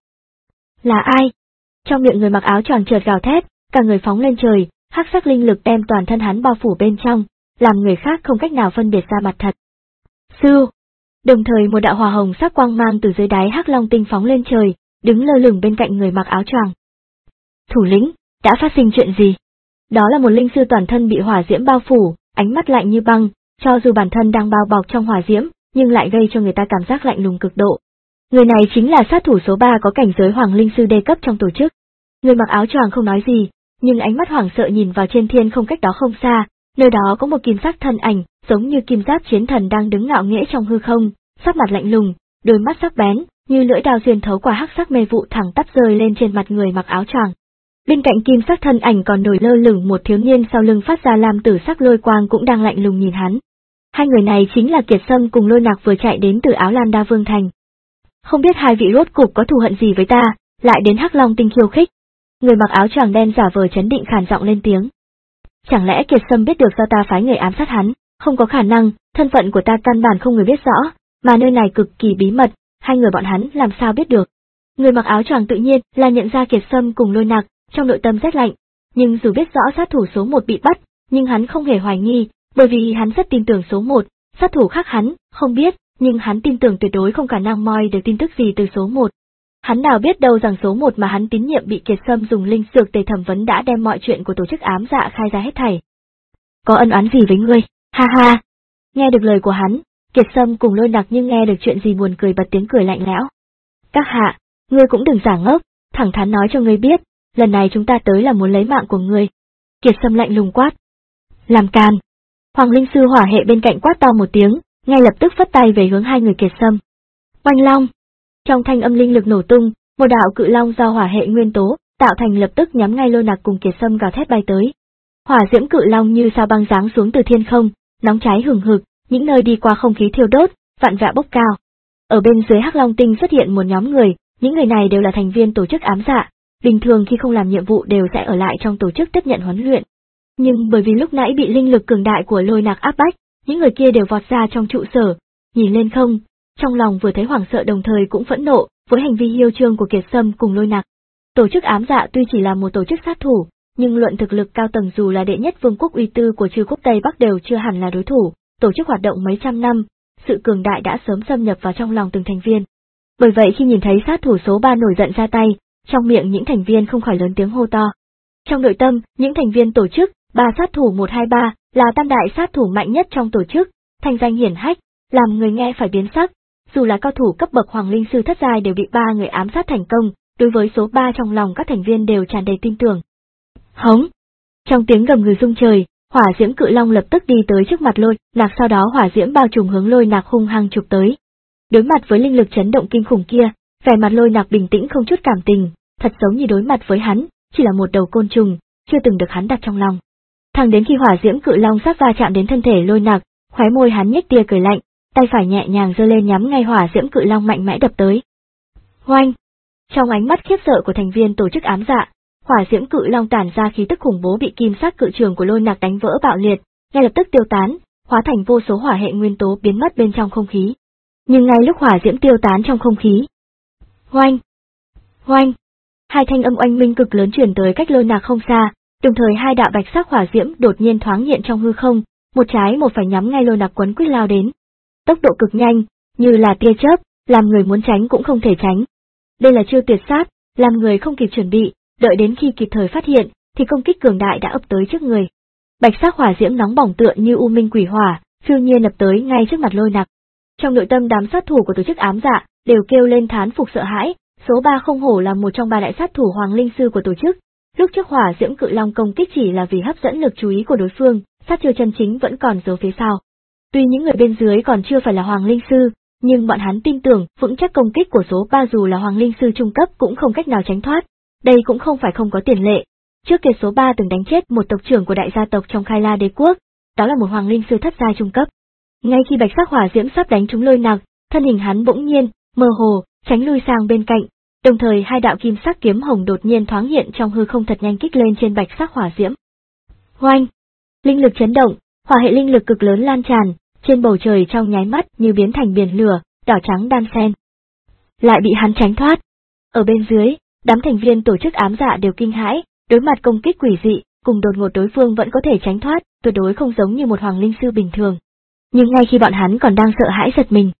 Là ai? Trong miệng người mặc áo choàng chợt gào thét, cả người phóng lên trời, hắc sắc linh lực đem toàn thân hắn bao phủ bên trong, làm người khác không cách nào phân biệt ra mặt thật. Sư! Đồng thời một đạo hỏa hồng sắc quang mang từ dưới đáy Hắc Long Tinh phóng lên trời, đứng lơ lửng bên cạnh người mặc áo choàng. Thủ lĩnh, đã phát sinh chuyện gì? Đó là một linh sư toàn thân bị hỏa diễm bao phủ, ánh mắt lạnh như băng, cho dù bản thân đang bao bọc trong hỏa diễm, nhưng lại gây cho người ta cảm giác lạnh lùng cực độ. Người này chính là sát thủ số ba có cảnh giới Hoàng Linh sư đê cấp trong tổ chức. Người mặc áo choàng không nói gì, nhưng ánh mắt hoảng sợ nhìn vào trên thiên không cách đó không xa, nơi đó có một kim sắc thân ảnh, giống như kim giáp chiến thần đang đứng ngạo nghễ trong hư không, sắc mặt lạnh lùng, đôi mắt sắc bén, như lưỡi đao xuyên thấu qua hắc sắc mê vụ thẳng tắp rơi lên trên mặt người mặc áo choàng. Bên cạnh kim sắc thân ảnh còn nổi lơ lửng một thiếu niên sau lưng phát ra lam tử sắc lôi quang cũng đang lạnh lùng nhìn hắn. Hai người này chính là Kiệt Sâm cùng Lôi Nạc vừa chạy đến từ Áo Lan Đa Vương Thành. Không biết hai vị rốt cục có thù hận gì với ta, lại đến Hắc Long Tinh khiêu khích. Người mặc áo choàng đen giả vờ chấn định khàn giọng lên tiếng. Chẳng lẽ Kiệt Sâm biết được do ta phái người ám sát hắn? Không có khả năng, thân phận của ta căn bản không người biết rõ, mà nơi này cực kỳ bí mật, hai người bọn hắn làm sao biết được? Người mặc áo choàng tự nhiên là nhận ra Kiệt Sâm cùng Lôi Nạc, trong nội tâm rét lạnh, nhưng dù biết rõ sát thủ số một bị bắt, nhưng hắn không hề hoài nghi, bởi vì hắn rất tin tưởng số một, sát thủ khác hắn, không biết, nhưng hắn tin tưởng tuyệt đối không khả năng moi được tin tức gì từ số một. Hắn nào biết đâu rằng số một mà hắn tín nhiệm bị Kiệt Sâm dùng linh dược tề thẩm vấn đã đem mọi chuyện của tổ chức ám dạ khai ra hết thảy. Có ân oán gì với ngươi? Ha ha! Nghe được lời của hắn, Kiệt Sâm cùng Lôi Nặc nhưng nghe được chuyện gì buồn cười bật tiếng cười lạnh lẽo. Các hạ, ngươi cũng đừng giả ngốc, thẳng thắn nói cho ngươi biết, lần này chúng ta tới là muốn lấy mạng của ngươi. Kiệt Sâm lạnh lùng quát. Làm càn! Hoàng linh sư hỏa hệ bên cạnh quát to một tiếng, ngay lập tức phất tay về hướng hai người Kiệt Sâm. Oanh long! Trong thanh âm linh lực nổ tung, một đạo cự long do hỏa hệ nguyên tố tạo thành lập tức nhắm ngay Lôi Nặc cùng Kiệt Sâm gào thét bay tới. Hỏa diễm cự long như sao băng giáng xuống từ thiên không, nóng cháy hừng hực, những nơi đi qua không khí thiêu đốt, vạn vẹo bốc cao. Ở bên dưới Hắc Long Tinh xuất hiện một nhóm người, những người này đều là thành viên tổ chức ám dạ, bình thường khi không làm nhiệm vụ đều sẽ ở lại trong tổ chức tiếp nhận huấn luyện. Nhưng bởi vì lúc nãy bị linh lực cường đại của Lôi Nặc áp bách, những người kia đều vọt ra trong trụ sở, nhìn lên không, trong lòng vừa thấy hoảng sợ đồng thời cũng phẫn nộ với hành vi hiêu trương của Kiệt Sâm cùng Lôi Nặc. Tổ chức ám dạ tuy chỉ là một tổ chức sát thủ, nhưng luận thực lực cao tầng dù là đệ nhất vương quốc uy tư của Trư quốc Tây Bắc đều chưa hẳn là đối thủ, tổ chức hoạt động mấy trăm năm, sự cường đại đã sớm xâm nhập vào trong lòng từng thành viên. Bởi vậy khi nhìn thấy sát thủ số ba nổi giận ra tay, trong miệng những thành viên không khỏi lớn tiếng hô to. Trong nội tâm, những thành viên tổ chức, ba sát thủ một hai ba, là tam đại sát thủ mạnh nhất trong tổ chức, thành danh hiển hách, làm người nghe phải biến sắc, dù là cao thủ cấp bậc hoàng linh sư thất giai đều bị ba người ám sát thành công, đối với số ba trong lòng các thành viên đều tràn đầy tin tưởng. Hống! Trong tiếng gầm gừ rung trời, hỏa diễm cự long lập tức đi tới trước mặt Lôi Nặc, sau đó hỏa diễm bao trùm hướng Lôi Nặc hung hăng chụp tới. Đối mặt với linh lực chấn động kinh khủng kia, vẻ mặt Lôi Nặc bình tĩnh không chút cảm tình, thật giống như đối mặt với hắn, chỉ là một đầu côn trùng, chưa từng được hắn đặt trong lòng. Thẳng đến khi hỏa diễm cự long sát va chạm đến thân thể Lôi Nặc, khóe môi hắn nhếch tia cười lạnh, tay phải nhẹ nhàng giơ lên nhắm ngay hỏa diễm cự long mạnh mẽ đập tới. Oanh! Trong ánh mắt khiếp sợ của thành viên tổ chức ám dạ, hỏa diễm cự long tản ra khí tức khủng bố bị kim sắc cự trường của Lôi Nặc đánh vỡ bạo liệt, ngay lập tức tiêu tán, hóa thành vô số hỏa hệ nguyên tố biến mất bên trong không khí. Nhưng ngay lúc hỏa diễm tiêu tán trong không khí, oanh, oanh, hai thanh âm oanh minh cực lớn truyền tới cách Lôi Nặc không xa, đồng thời hai đạo bạch sắc hỏa diễm đột nhiên thoáng hiện trong hư không, một trái một phải nhắm ngay Lôi Nặc quấn quýt lao đến. Tốc độ cực nhanh, như là tia chớp, làm người muốn tránh cũng không thể tránh. Đây là chiêu tuyệt sát, làm người không kịp chuẩn bị, đợi đến khi kịp thời phát hiện, thì công kích cường đại đã ập tới trước người. Bạch sắc hỏa diễm nóng bỏng tựa như u minh quỷ hỏa, phiêu nhiên ập tới ngay trước mặt Lôi Nặc. Trong nội tâm đám sát thủ của tổ chức ám dạ đều kêu lên thán phục sợ hãi, số ba không hổ là một trong ba đại sát thủ hoàng linh sư của tổ chức. Lúc trước hỏa diễm cự long công kích chỉ là vì hấp dẫn lực chú ý của đối phương, sát chiêu chân chính vẫn còn giấu phía sau. Tuy những người bên dưới còn chưa phải là hoàng linh sư, nhưng bọn hắn tin tưởng vững chắc công kích của số ba dù là hoàng linh sư trung cấp cũng không cách nào tránh thoát. Đây cũng không phải không có tiền lệ. Trước kia số ba từng đánh chết một tộc trưởng của đại gia tộc trong Khai La đế quốc, đó là một hoàng linh sư thất giai trung cấp. Ngay khi bạch sắc hỏa diễm sắp đánh trúng Lôi Nặc, thân hình hắn bỗng nhiên, mơ hồ, tránh lui sang bên cạnh, đồng thời hai đạo kim sắc kiếm hồng đột nhiên thoáng hiện trong hư không thật nhanh kích lên trên bạch sắc hỏa diễm. Oanh! Linh lực chấn động, hỏa hệ linh lực cực lớn lan tràn, trên bầu trời trong nháy mắt như biến thành biển lửa, đỏ trắng đan xen. Lại bị hắn tránh thoát. Ở bên dưới, đám thành viên tổ chức ám dạ đều kinh hãi, đối mặt công kích quỷ dị, cùng đột ngột đối phương vẫn có thể tránh thoát, tuyệt đối không giống như một hoàng linh sư bình thường. Nhưng ngay khi bọn hắn còn đang sợ hãi giật mình.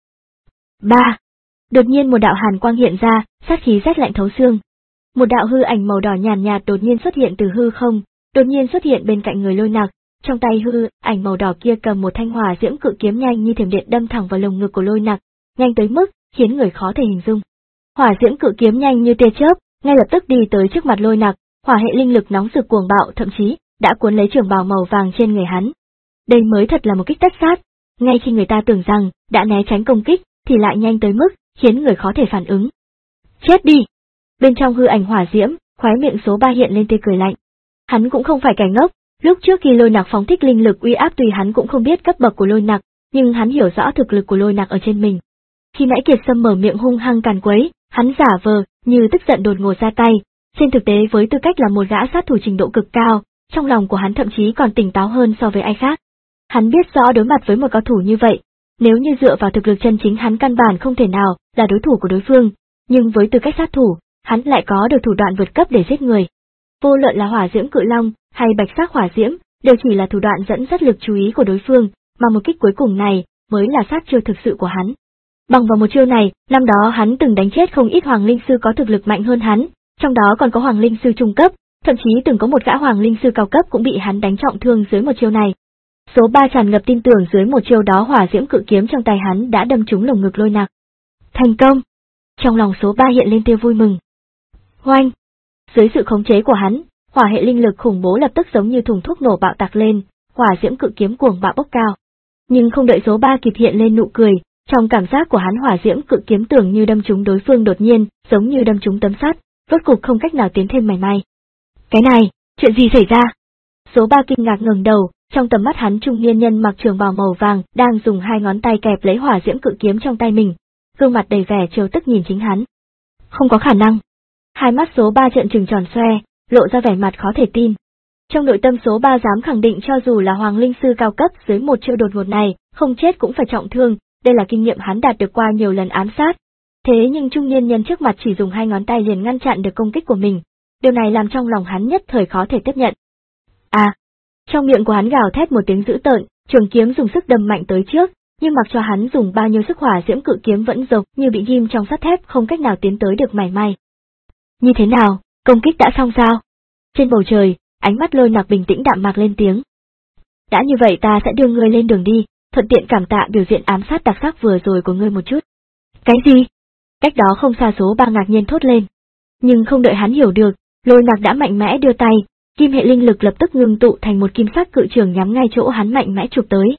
Ba. Đột nhiên một đạo hàn quang hiện ra, sát khí rét lạnh thấu xương. Một đạo hư ảnh màu đỏ nhàn nhạt đột nhiên xuất hiện từ hư không, đột nhiên xuất hiện bên cạnh người Lôi Nặc, trong tay hư ảnh màu đỏ kia cầm một thanh hỏa diễm cự kiếm nhanh như thiểm điện đâm thẳng vào lồng ngực của Lôi Nặc, nhanh tới mức khiến người khó thể hình dung. Hỏa diễm cự kiếm nhanh như tia chớp, ngay lập tức đi tới trước mặt Lôi Nặc, hỏa hệ linh lực nóng rực cuồng bạo thậm chí đã cuốn lấy trường bào màu vàng trên người hắn. Đây mới thật là một kích tất sát, ngay khi người ta tưởng rằng đã né tránh công kích thì lại nhanh tới mức khiến người khó thể phản ứng. Chết đi! Bên trong hư ảnh hỏa diễm, khóe miệng số ba hiện lên tia cười lạnh. Hắn cũng không phải kẻ ngốc, lúc trước khi Lôi Nặc phóng thích linh lực uy áp tùy hắn cũng không biết cấp bậc của Lôi Nặc, nhưng hắn hiểu rõ thực lực của Lôi Nặc ở trên mình. Khi nãy Kiệt Sâm mở miệng hung hăng càn quấy, hắn giả vờ như tức giận đột ngột ra tay, trên thực tế với tư cách là một gã sát thủ trình độ cực cao, trong lòng của hắn thậm chí còn tỉnh táo hơn so với ai khác. Hắn biết rõ đối mặt với một cao thủ như vậy, nếu như dựa vào thực lực chân chính hắn căn bản không thể nào là đối thủ của đối phương, nhưng với tư cách sát thủ, hắn lại có được thủ đoạn vượt cấp để giết người. Vô luận là hỏa diễm cự long hay bạch sắc hỏa diễm, đều chỉ là thủ đoạn dẫn dắt lực chú ý của đối phương, mà một kích cuối cùng này mới là sát chiêu thực sự của hắn. Bằng vào một chiêu này, năm đó hắn từng đánh chết không ít hoàng linh sư có thực lực mạnh hơn hắn, trong đó còn có hoàng linh sư trung cấp, thậm chí từng có một gã hoàng linh sư cao cấp cũng bị hắn đánh trọng thương dưới một chiêu này. Số ba tràn ngập tin tưởng dưới một chiêu đó hỏa diễm cự kiếm trong tay hắn đã đâm trúng lồng ngực Lôi Nặc. Thành công! Trong lòng số ba hiện lên tia vui mừng. Oanh! Dưới sự khống chế của hắn, hỏa hệ linh lực khủng bố lập tức giống như thùng thuốc nổ bạo tạc lên, hỏa diễm cự kiếm cuồng bạo bốc cao. Nhưng không đợi số ba kịp hiện lên nụ cười, trong cảm giác của hắn hỏa diễm cự kiếm tưởng như đâm trúng đối phương đột nhiên, giống như đâm trúng tấm sắt, rốt cục không cách nào tiến thêm mảy may. Cái này, chuyện gì xảy ra? Số ba kinh ngạc ngẩng đầu, trong tầm mắt hắn trung niên nhân mặc trường bào màu vàng đang dùng hai ngón tay kẹp lấy hỏa diễm cự kiếm trong tay mình, gương mặt đầy vẻ trêu tức nhìn chính hắn. Không có khả năng. Hai mắt số ba trợn trừng tròn xoe, lộ ra vẻ mặt khó thể tin. Trong nội tâm số ba dám khẳng định cho dù là hoàng linh sư cao cấp dưới một chiêu đột ngột này, không chết cũng phải trọng thương, đây là kinh nghiệm hắn đạt được qua nhiều lần ám sát. Thế nhưng trung niên nhân trước mặt chỉ dùng hai ngón tay liền ngăn chặn được công kích của mình, điều này làm trong lòng hắn nhất thời khó thể tiếp nhận. À! Trong miệng của hắn gào thét một tiếng dữ tợn, trường kiếm dùng sức đâm mạnh tới trước, nhưng mặc cho hắn dùng bao nhiêu sức hỏa diễm cự kiếm vẫn giống như bị ghim trong sắt thép không cách nào tiến tới được mảy may. Như thế nào, công kích đã xong sao? Trên bầu trời, ánh mắt Lôi Nặc bình tĩnh đạm mạc lên tiếng. Đã như vậy ta sẽ đưa ngươi lên đường đi, thuận tiện cảm tạ biểu diễn ám sát đặc sắc vừa rồi của ngươi một chút. Cái gì? Cách đó không xa số ba ngạc nhiên thốt lên. Nhưng không đợi hắn hiểu được, Lôi Nặc đã mạnh mẽ đưa tay, kim hệ linh lực lập tức ngưng tụ thành một kim sắc cự trường nhắm ngay chỗ hắn mạnh mẽ chụp tới.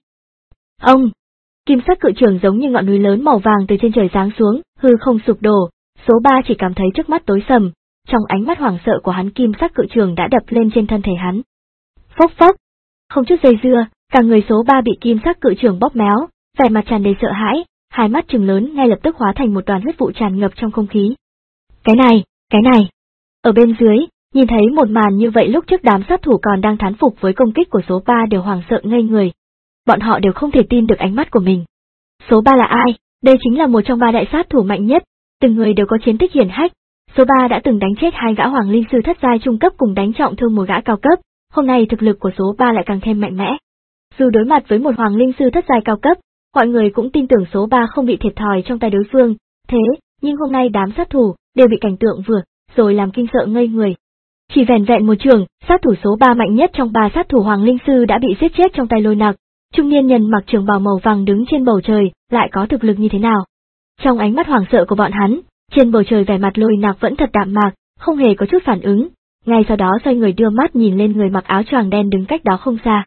Ông! Kim sắc cự trường giống như ngọn núi lớn màu vàng từ trên trời giáng xuống, hư không sụp đổ, số ba chỉ cảm thấy trước mắt tối sầm, trong ánh mắt hoảng sợ của hắn kim sắc cự trường đã đập lên trên thân thể hắn. Phốc phốc! Không chút dây dưa, cả người số ba bị kim sắc cự trường bóp méo, vẻ mặt tràn đầy sợ hãi, hai mắt trừng lớn ngay lập tức hóa thành một đoàn huyết vụ tràn ngập trong không khí. Cái này, cái này! Ở bên dưới, nhìn thấy một màn như vậy lúc trước đám sát thủ còn đang thán phục với công kích của số ba đều hoảng sợ ngây người. Bọn họ đều không thể tin được ánh mắt của mình. Số ba là ai? Đây chính là một trong ba đại sát thủ mạnh nhất, từng người đều có chiến tích hiển hách. Số ba đã từng đánh chết hai gã hoàng linh sư thất giai trung cấp cùng đánh trọng thương một gã cao cấp, hôm nay thực lực của số ba lại càng thêm mạnh mẽ. Dù đối mặt với một hoàng linh sư thất giai cao cấp, mọi người cũng tin tưởng số ba không bị thiệt thòi trong tay đối phương, thế, nhưng hôm nay đám sát thủ đều bị cảnh tượng vừa rồi làm kinh sợ ngây người. Chỉ vẻn vẹn một trường, sát thủ số ba mạnh nhất trong ba sát thủ hoàng linh sư đã bị giết chết trong tay Lôi Nặc. Trung niên nhân mặc trường bào màu vàng đứng trên bầu trời, lại có thực lực như thế nào? Trong ánh mắt hoảng sợ của bọn hắn, trên bầu trời vẻ mặt Lôi Nặc vẫn thật đạm mạc, không hề có chút phản ứng, ngay sau đó xoay người đưa mắt nhìn lên người mặc áo choàng đen đứng cách đó không xa.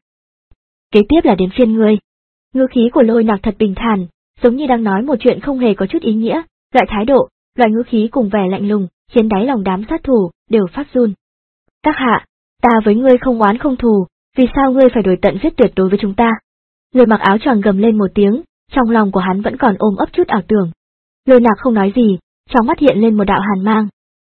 Kế tiếp là đến phiên ngươi. Ngữ khí của Lôi Nặc thật bình thản, giống như đang nói một chuyện không hề có chút ý nghĩa, loại thái độ, loại ngữ khí cùng vẻ lạnh lùng, khiến đáy lòng đám sát thủ đều phát run. Các hạ, ta với ngươi không oán không thù, vì sao ngươi phải đuổi tận giết tuyệt đối với chúng ta? Người mặc áo choàng gầm lên một tiếng, trong lòng của hắn vẫn còn ôm ấp chút ảo tưởng. Lôi Nặc không nói gì, trong mắt hiện lên một đạo hàn mang.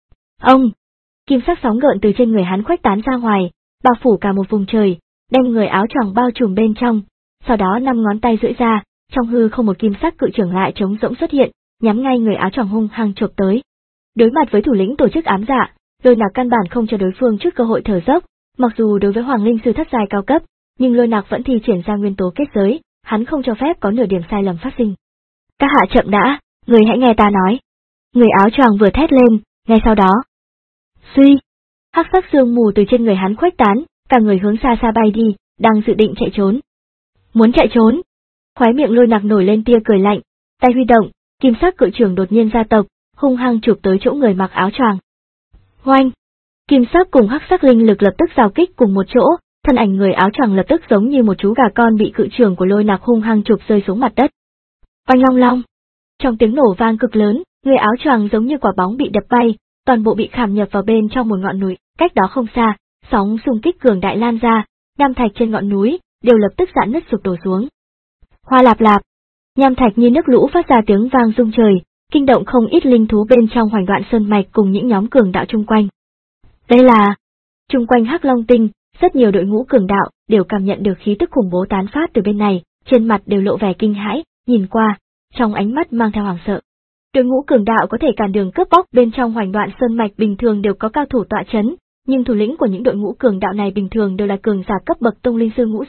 Ông! Kim sắc sóng gợn từ trên người hắn khuếch tán ra ngoài, bao phủ cả một vùng trời, đem người áo choàng bao trùm bên trong, sau đó năm ngón tay duỗi ra, trong hư không một kim sắc cự trưởng lại trống rỗng xuất hiện, nhắm ngay người áo choàng hung hăng chộp tới. Đối mặt với thủ lĩnh tổ chức ám dạ, Lôi Nặc căn bản không cho đối phương chút cơ hội thở dốc, mặc dù đối với hoàng linh sư thất giai cao cấp, nhưng Lôi Nặc vẫn thi triển ra nguyên tố kết giới, hắn không cho phép có nửa điểm sai lầm phát sinh. Các hạ chậm đã, người hãy nghe ta nói. Người áo choàng vừa thét lên, ngay sau đó. Suy! Hắc sắc sương mù từ trên người hắn khuếch tán, cả người hướng xa xa bay đi, đang dự định chạy trốn. Muốn chạy trốn? Khóe miệng Lôi Nặc nổi lên tia cười lạnh, tay huy động, kim sắc cự trường đột nhiên gia tộc, hung hăng chụp tới chỗ người mặc áo choàng. Oanh! Kim sắc cùng hắc sắc linh lực lập tức giao kích cùng một chỗ, thân ảnh người áo choàng lập tức giống như một chú gà con bị cự trường của Lôi Nặc hung hăng chụp rơi xuống mặt đất. Oanh long long! Trong tiếng nổ vang cực lớn, người áo choàng giống như quả bóng bị đập bay, toàn bộ bị khảm nhập vào bên trong một ngọn núi, cách đó không xa, sóng xung kích cường đại lan ra, nham thạch trên ngọn núi đều lập tức giãn nứt sụp đổ xuống. Hoa lạp lạp! Nham thạch như nước lũ phát ra tiếng vang rung trời, kinh động không ít linh thú bên trong Hoành Đoạn Sơn mạch cùng những nhóm cường đạo chung quanh. Đây là... Chung quanh Hắc Long Tinh, rất nhiều đội ngũ cường đạo đều cảm nhận được khí tức khủng bố tán phát từ bên này, trên mặt đều lộ vẻ kinh hãi, nhìn qua, trong ánh mắt mang theo hoảng sợ. Đội ngũ cường đạo có thể cản đường cướp bóc bên trong Hoành Đoạn Sơn mạch bình thường đều có cao thủ tọa chấn, nhưng thủ lĩnh của những đội ngũ cường đạo này bình thường đều là cường giả cấp bậc tông linh sư ngũ giai,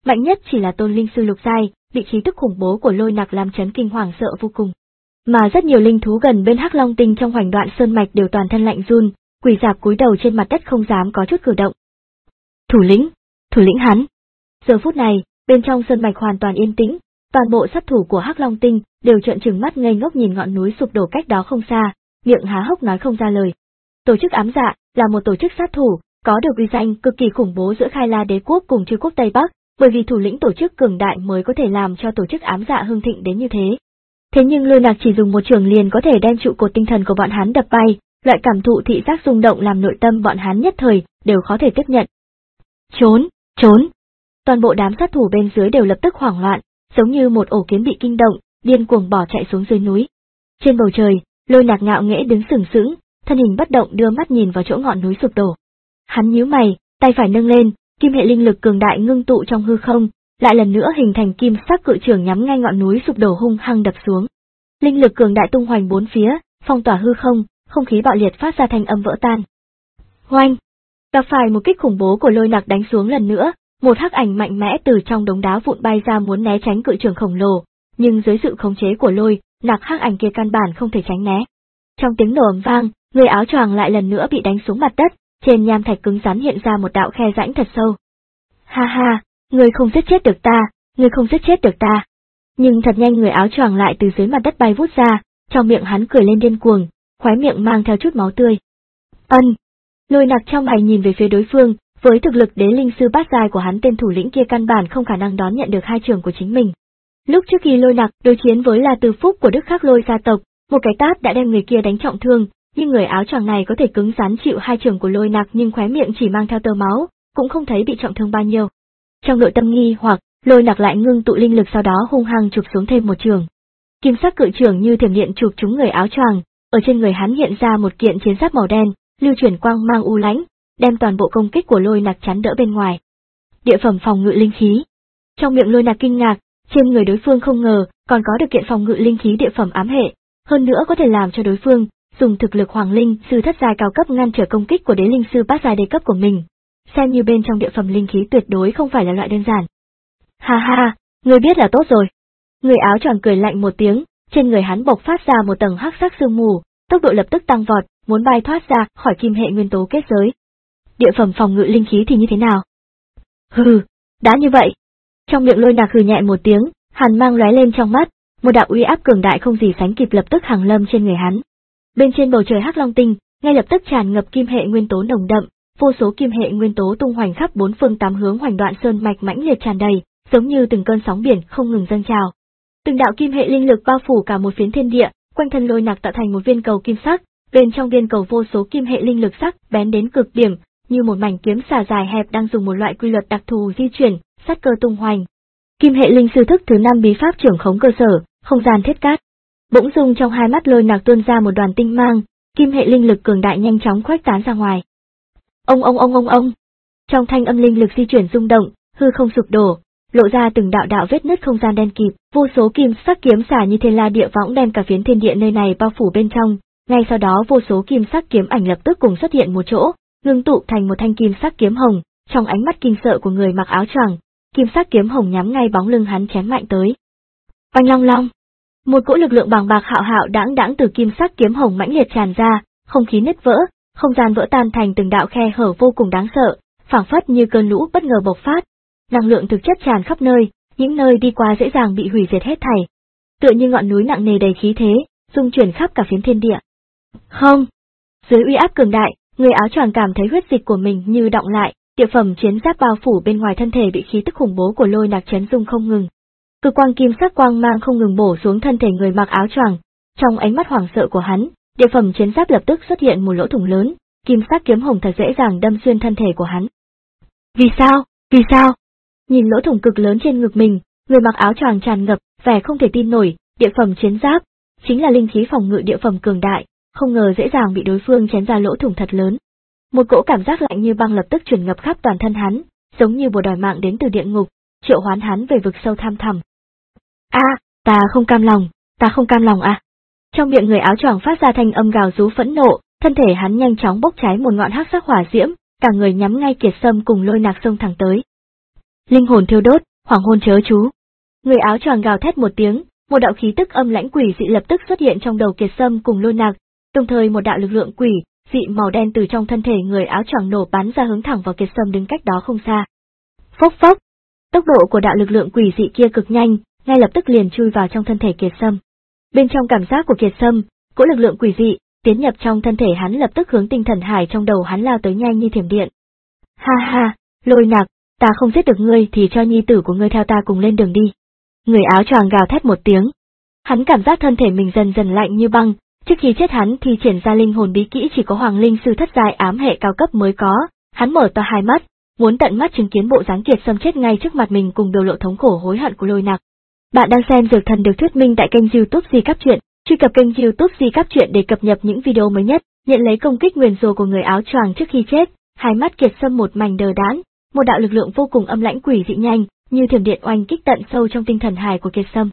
Mạnh nhất chỉ là tôn linh sư lục giai, bị khí tức khủng bố của Lôi Nặc làm chấn kinh hoàng sợ vô cùng. Mà rất nhiều linh thú gần bên Hắc Long Tinh trong Hoành Đoạn Sơn mạch đều toàn thân lạnh run, quỳ rạp cúi đầu trên mặt đất không dám có chút cử động. Thủ lĩnh, thủ lĩnh hắn. Giờ phút này, bên trong sơn mạch hoàn toàn yên tĩnh, toàn bộ sát thủ của Hắc Long Tinh đều trợn trừng mắt ngây ngốc nhìn ngọn núi sụp đổ cách đó không xa, miệng há hốc nói không ra lời. Tổ chức ám dạ là một tổ chức sát thủ, có được uy danh cực kỳ khủng bố giữa Khai La Đế quốc cùng Chư quốc Tây Bắc, bởi vì thủ lĩnh tổ chức cường đại mới có thể làm cho tổ chức ám dạ hưng thịnh đến như thế. Thế nhưng Lôi Nặc chỉ dùng một trường liền có thể đem trụ cột tinh thần của bọn hắn đập bay, loại cảm thụ thị giác rung động làm nội tâm bọn hắn nhất thời đều khó thể tiếp nhận. Trốn, trốn! Toàn bộ đám sát thủ bên dưới đều lập tức hoảng loạn, giống như một ổ kiến bị kinh động, điên cuồng bỏ chạy xuống dưới núi. Trên bầu trời, Lôi Nặc ngạo nghễ đứng sừng sững, thân hình bất động đưa mắt nhìn vào chỗ ngọn núi sụp đổ. Hắn nhíu mày, tay phải nâng lên, kim hệ linh lực cường đại ngưng tụ trong hư không, lại lần nữa hình thành kim sắc cự trường nhắm ngay ngọn núi sụp đổ hung hăng đập xuống. Linh lực cường đại tung hoành bốn phía, phong tỏa hư không, không khí bạo liệt phát ra thanh âm vỡ tan. Hoành! Gặp phải một kích khủng bố của Lôi Nặc đánh xuống lần nữa, một hắc ảnh mạnh mẽ từ trong đống đá vụn bay ra muốn né tránh cự trường khổng lồ, nhưng dưới sự khống chế của Lôi Nặc hắc ảnh kia căn bản không thể tránh né. Trong tiếng nổ ầm vang, người áo choàng lại lần nữa bị đánh xuống mặt đất, trên nham thạch cứng rắn hiện ra một đạo khe rãnh thật sâu. Ha ha, ngươi không giết chết được ta, ngươi không giết chết được ta. Nhưng thật nhanh người áo choàng lại từ dưới mặt đất bay vút ra, trong miệng hắn cười lên điên cuồng, khóe miệng mang theo chút máu tươi. Ân! Lôi Nặc trong mày nhìn về phía đối phương, với thực lực đế linh sư bát giai của hắn tên thủ lĩnh kia căn bản không khả năng đón nhận được hai trường của chính mình. Lúc trước khi Lôi Nặc đối chiến với La Từ Phúc của Đức Khắc Lôi gia tộc, một cái tát đã đem người kia đánh trọng thương, nhưng người áo choàng này có thể cứng rắn chịu hai trường của Lôi Nặc nhưng khóe miệng chỉ mang theo tơ máu, cũng không thấy bị trọng thương bao nhiêu. Trong nội tâm nghi hoặc, Lôi Nặc lại ngưng tụ linh lực sau đó hung hăng chụp xuống thêm một trường. Kim sắc cự trường như thiểm điện chụp trúng người áo choàng, ở trên người hắn hiện ra một kiện chiến giáp màu đen, lưu chuyển quang mang u lãnh, đem toàn bộ công kích của Lôi Nặc chắn đỡ bên ngoài. Địa phẩm phòng ngự linh khí. Trong miệng Lôi Nặc kinh ngạc, trên người đối phương không ngờ còn có được kiện phòng ngự linh khí địa phẩm ám hệ, hơn nữa có thể làm cho đối phương dùng thực lực hoàng linh sư thất giai cao cấp ngăn trở công kích của đế linh sư bát giai đế cấp của mình, xem như bên trong địa phẩm linh khí tuyệt đối không phải là loại đơn giản. Ha ha, ngươi biết là tốt rồi. Người áo choàng cười lạnh một tiếng, trên người hắn bộc phát ra một tầng hắc sắc sương mù, tốc độ lập tức tăng vọt, muốn bay thoát ra khỏi kim hệ nguyên tố kết giới. Địa phẩm phòng ngự linh khí thì như thế nào? Hừ, đã như vậy. Trong miệng Lôi Nặc hừ nhẹ một tiếng, hàn mang lóe lên trong mắt, một đạo uy áp cường đại không gì sánh kịp lập tức hàng lâm trên người hắn. Bên trên bầu trời Hắc Long Tinh, ngay lập tức tràn ngập kim hệ nguyên tố nồng đậm, vô số kim hệ nguyên tố tung hoành khắp bốn phương tám hướng Hoành Đoạn Sơn mạch mãnh liệt tràn đầy, giống như từng cơn sóng biển không ngừng dâng trào. Từng đạo kim hệ linh lực bao phủ cả một phiến thiên địa, quanh thân Lôi Nặc tạo thành một viên cầu kim sắc, bên trong viên cầu vô số kim hệ linh lực sắc bén đến cực điểm, như một mảnh kiếm xà dài hẹp đang dùng một loại quy luật đặc thù di chuyển, sát cơ tung hoành. Kim hệ linh sư thức thứ năm bí pháp trưởng khống cơ sở, không gian thiết cát. Bỗng dưng trong hai mắt Lôi Nặc tuôn ra một đoàn tinh mang, kim hệ linh lực cường đại nhanh chóng khuếch tán ra ngoài. Ông ông ông ông ông. Trong thanh âm linh lực di chuyển rung động, hư không sụp đổ, lộ ra từng đạo đạo vết nứt không gian đen kịt, vô số kim sắc kiếm xà như thiên la địa võng đem cả phiến thiên địa nơi này bao phủ bên trong. Ngay sau đó vô số kim sắc kiếm ảnh lập tức cùng xuất hiện một chỗ, ngưng tụ thành một thanh kim sắc kiếm hồng, trong ánh mắt kinh sợ của người mặc áo choàng, kim sắc kiếm hồng nhắm ngay bóng lưng hắn chém mạnh tới. Oanh long long, một cỗ lực lượng bàng bạc hạo hạo đãng đãng từ kim sắc kiếm hồng mãnh liệt tràn ra, không khí nứt vỡ, không gian vỡ tan thành từng đạo khe hở vô cùng đáng sợ, phảng phất như cơn lũ bất ngờ bộc phát, năng lượng thực chất tràn khắp nơi, những nơi đi qua dễ dàng bị hủy diệt hết thảy. Tựa như ngọn núi nặng nề đầy khí thế, rung chuyển khắp cả phiến thiên địa. Không! Dưới uy áp cường đại, người áo choàng cảm thấy huyết dịch của mình như đọng lại, địa phẩm chiến giáp bao phủ bên ngoài thân thể bị khí tức khủng bố của Lôi Nặc chấn rung không ngừng. Cực quang kim sắc quang mang không ngừng bổ xuống thân thể người mặc áo choàng, trong ánh mắt hoảng sợ của hắn, địa phẩm chiến giáp lập tức xuất hiện một lỗ thủng lớn, kim sắc kiếm hồng thật dễ dàng đâm xuyên thân thể của hắn. Vì sao? Vì sao? Nhìn lỗ thủng cực lớn trên ngực mình, người mặc áo choàng tràn ngập vẻ không thể tin nổi, địa phẩm chiến giáp chính là linh khí phòng ngự địa phẩm cường đại, không ngờ dễ dàng bị đối phương chém ra lỗ thủng thật lớn. Một cỗ cảm giác lạnh như băng lập tức truyền ngập khắp toàn thân hắn, giống như bùa đòi mạng đến từ địa ngục, triệu hoán hắn về vực sâu thăm thẳm. A, à, ta không cam lòng, ta không cam lòng à. Trong miệng người áo choàng phát ra thanh âm gào rú phẫn nộ, thân thể hắn nhanh chóng bốc cháy một ngọn hắc sắc hỏa diễm, cả người nhắm ngay Kiệt Sâm cùng Lôi Nặc xông thẳng tới. Linh hồn thiêu đốt, Hoàng hôn chớ chú. Người áo choàng gào thét một tiếng, một đạo khí tức âm lãnh quỷ dị lập tức xuất hiện trong đầu Kiệt Sâm cùng Lôi Nạc, đồng thời một đạo lực lượng quỷ dị màu đen từ trong thân thể người áo choàng nổ bắn ra hướng thẳng vào Kiệt Sâm đứng cách đó không xa. Phốc phốc, tốc độ của đạo lực lượng quỷ dị kia cực nhanh, ngay lập tức liền chui vào trong thân thể Kiệt Sâm. Bên trong cảm giác của Kiệt Sâm, cỗ lực lượng quỷ dị tiến nhập trong thân thể hắn lập tức hướng tinh thần hải trong đầu hắn lao tới nhanh như thiểm điện. Ha ha, Lôi Nạc, ta không giết được ngươi thì cho nhi tử của ngươi theo ta cùng lên đường đi. Người áo choàng gào thét một tiếng. Hắn cảm giác thân thể mình dần dần lạnh như băng, trước khi chết hắn thi triển ra linh hồn bí kỹ chỉ có Hoàng Linh Sư thất giai ám hệ cao cấp mới có, hắn mở to hai mắt, muốn tận mắt chứng kiến bộ dáng Kiệt Sâm chết ngay trước mặt mình cùng biểu lộ thống khổ hối hận của Lôi Nạc. Bạn đang xem Dược Thần được thuyết minh tại kênh YouTube Di Cáp Truyện, truy cập kênh YouTube Di Cáp Truyện để cập nhật những video mới nhất, nhận lấy công kích nguyền rủa của người áo choàng trước khi chết. Hai mắt Kiệt Sâm một mảnh đờ đẫn, một đạo lực lượng vô cùng âm lãnh quỷ dị nhanh, như thiểm điện oanh kích tận sâu trong tinh thần hài của Kiệt Sâm.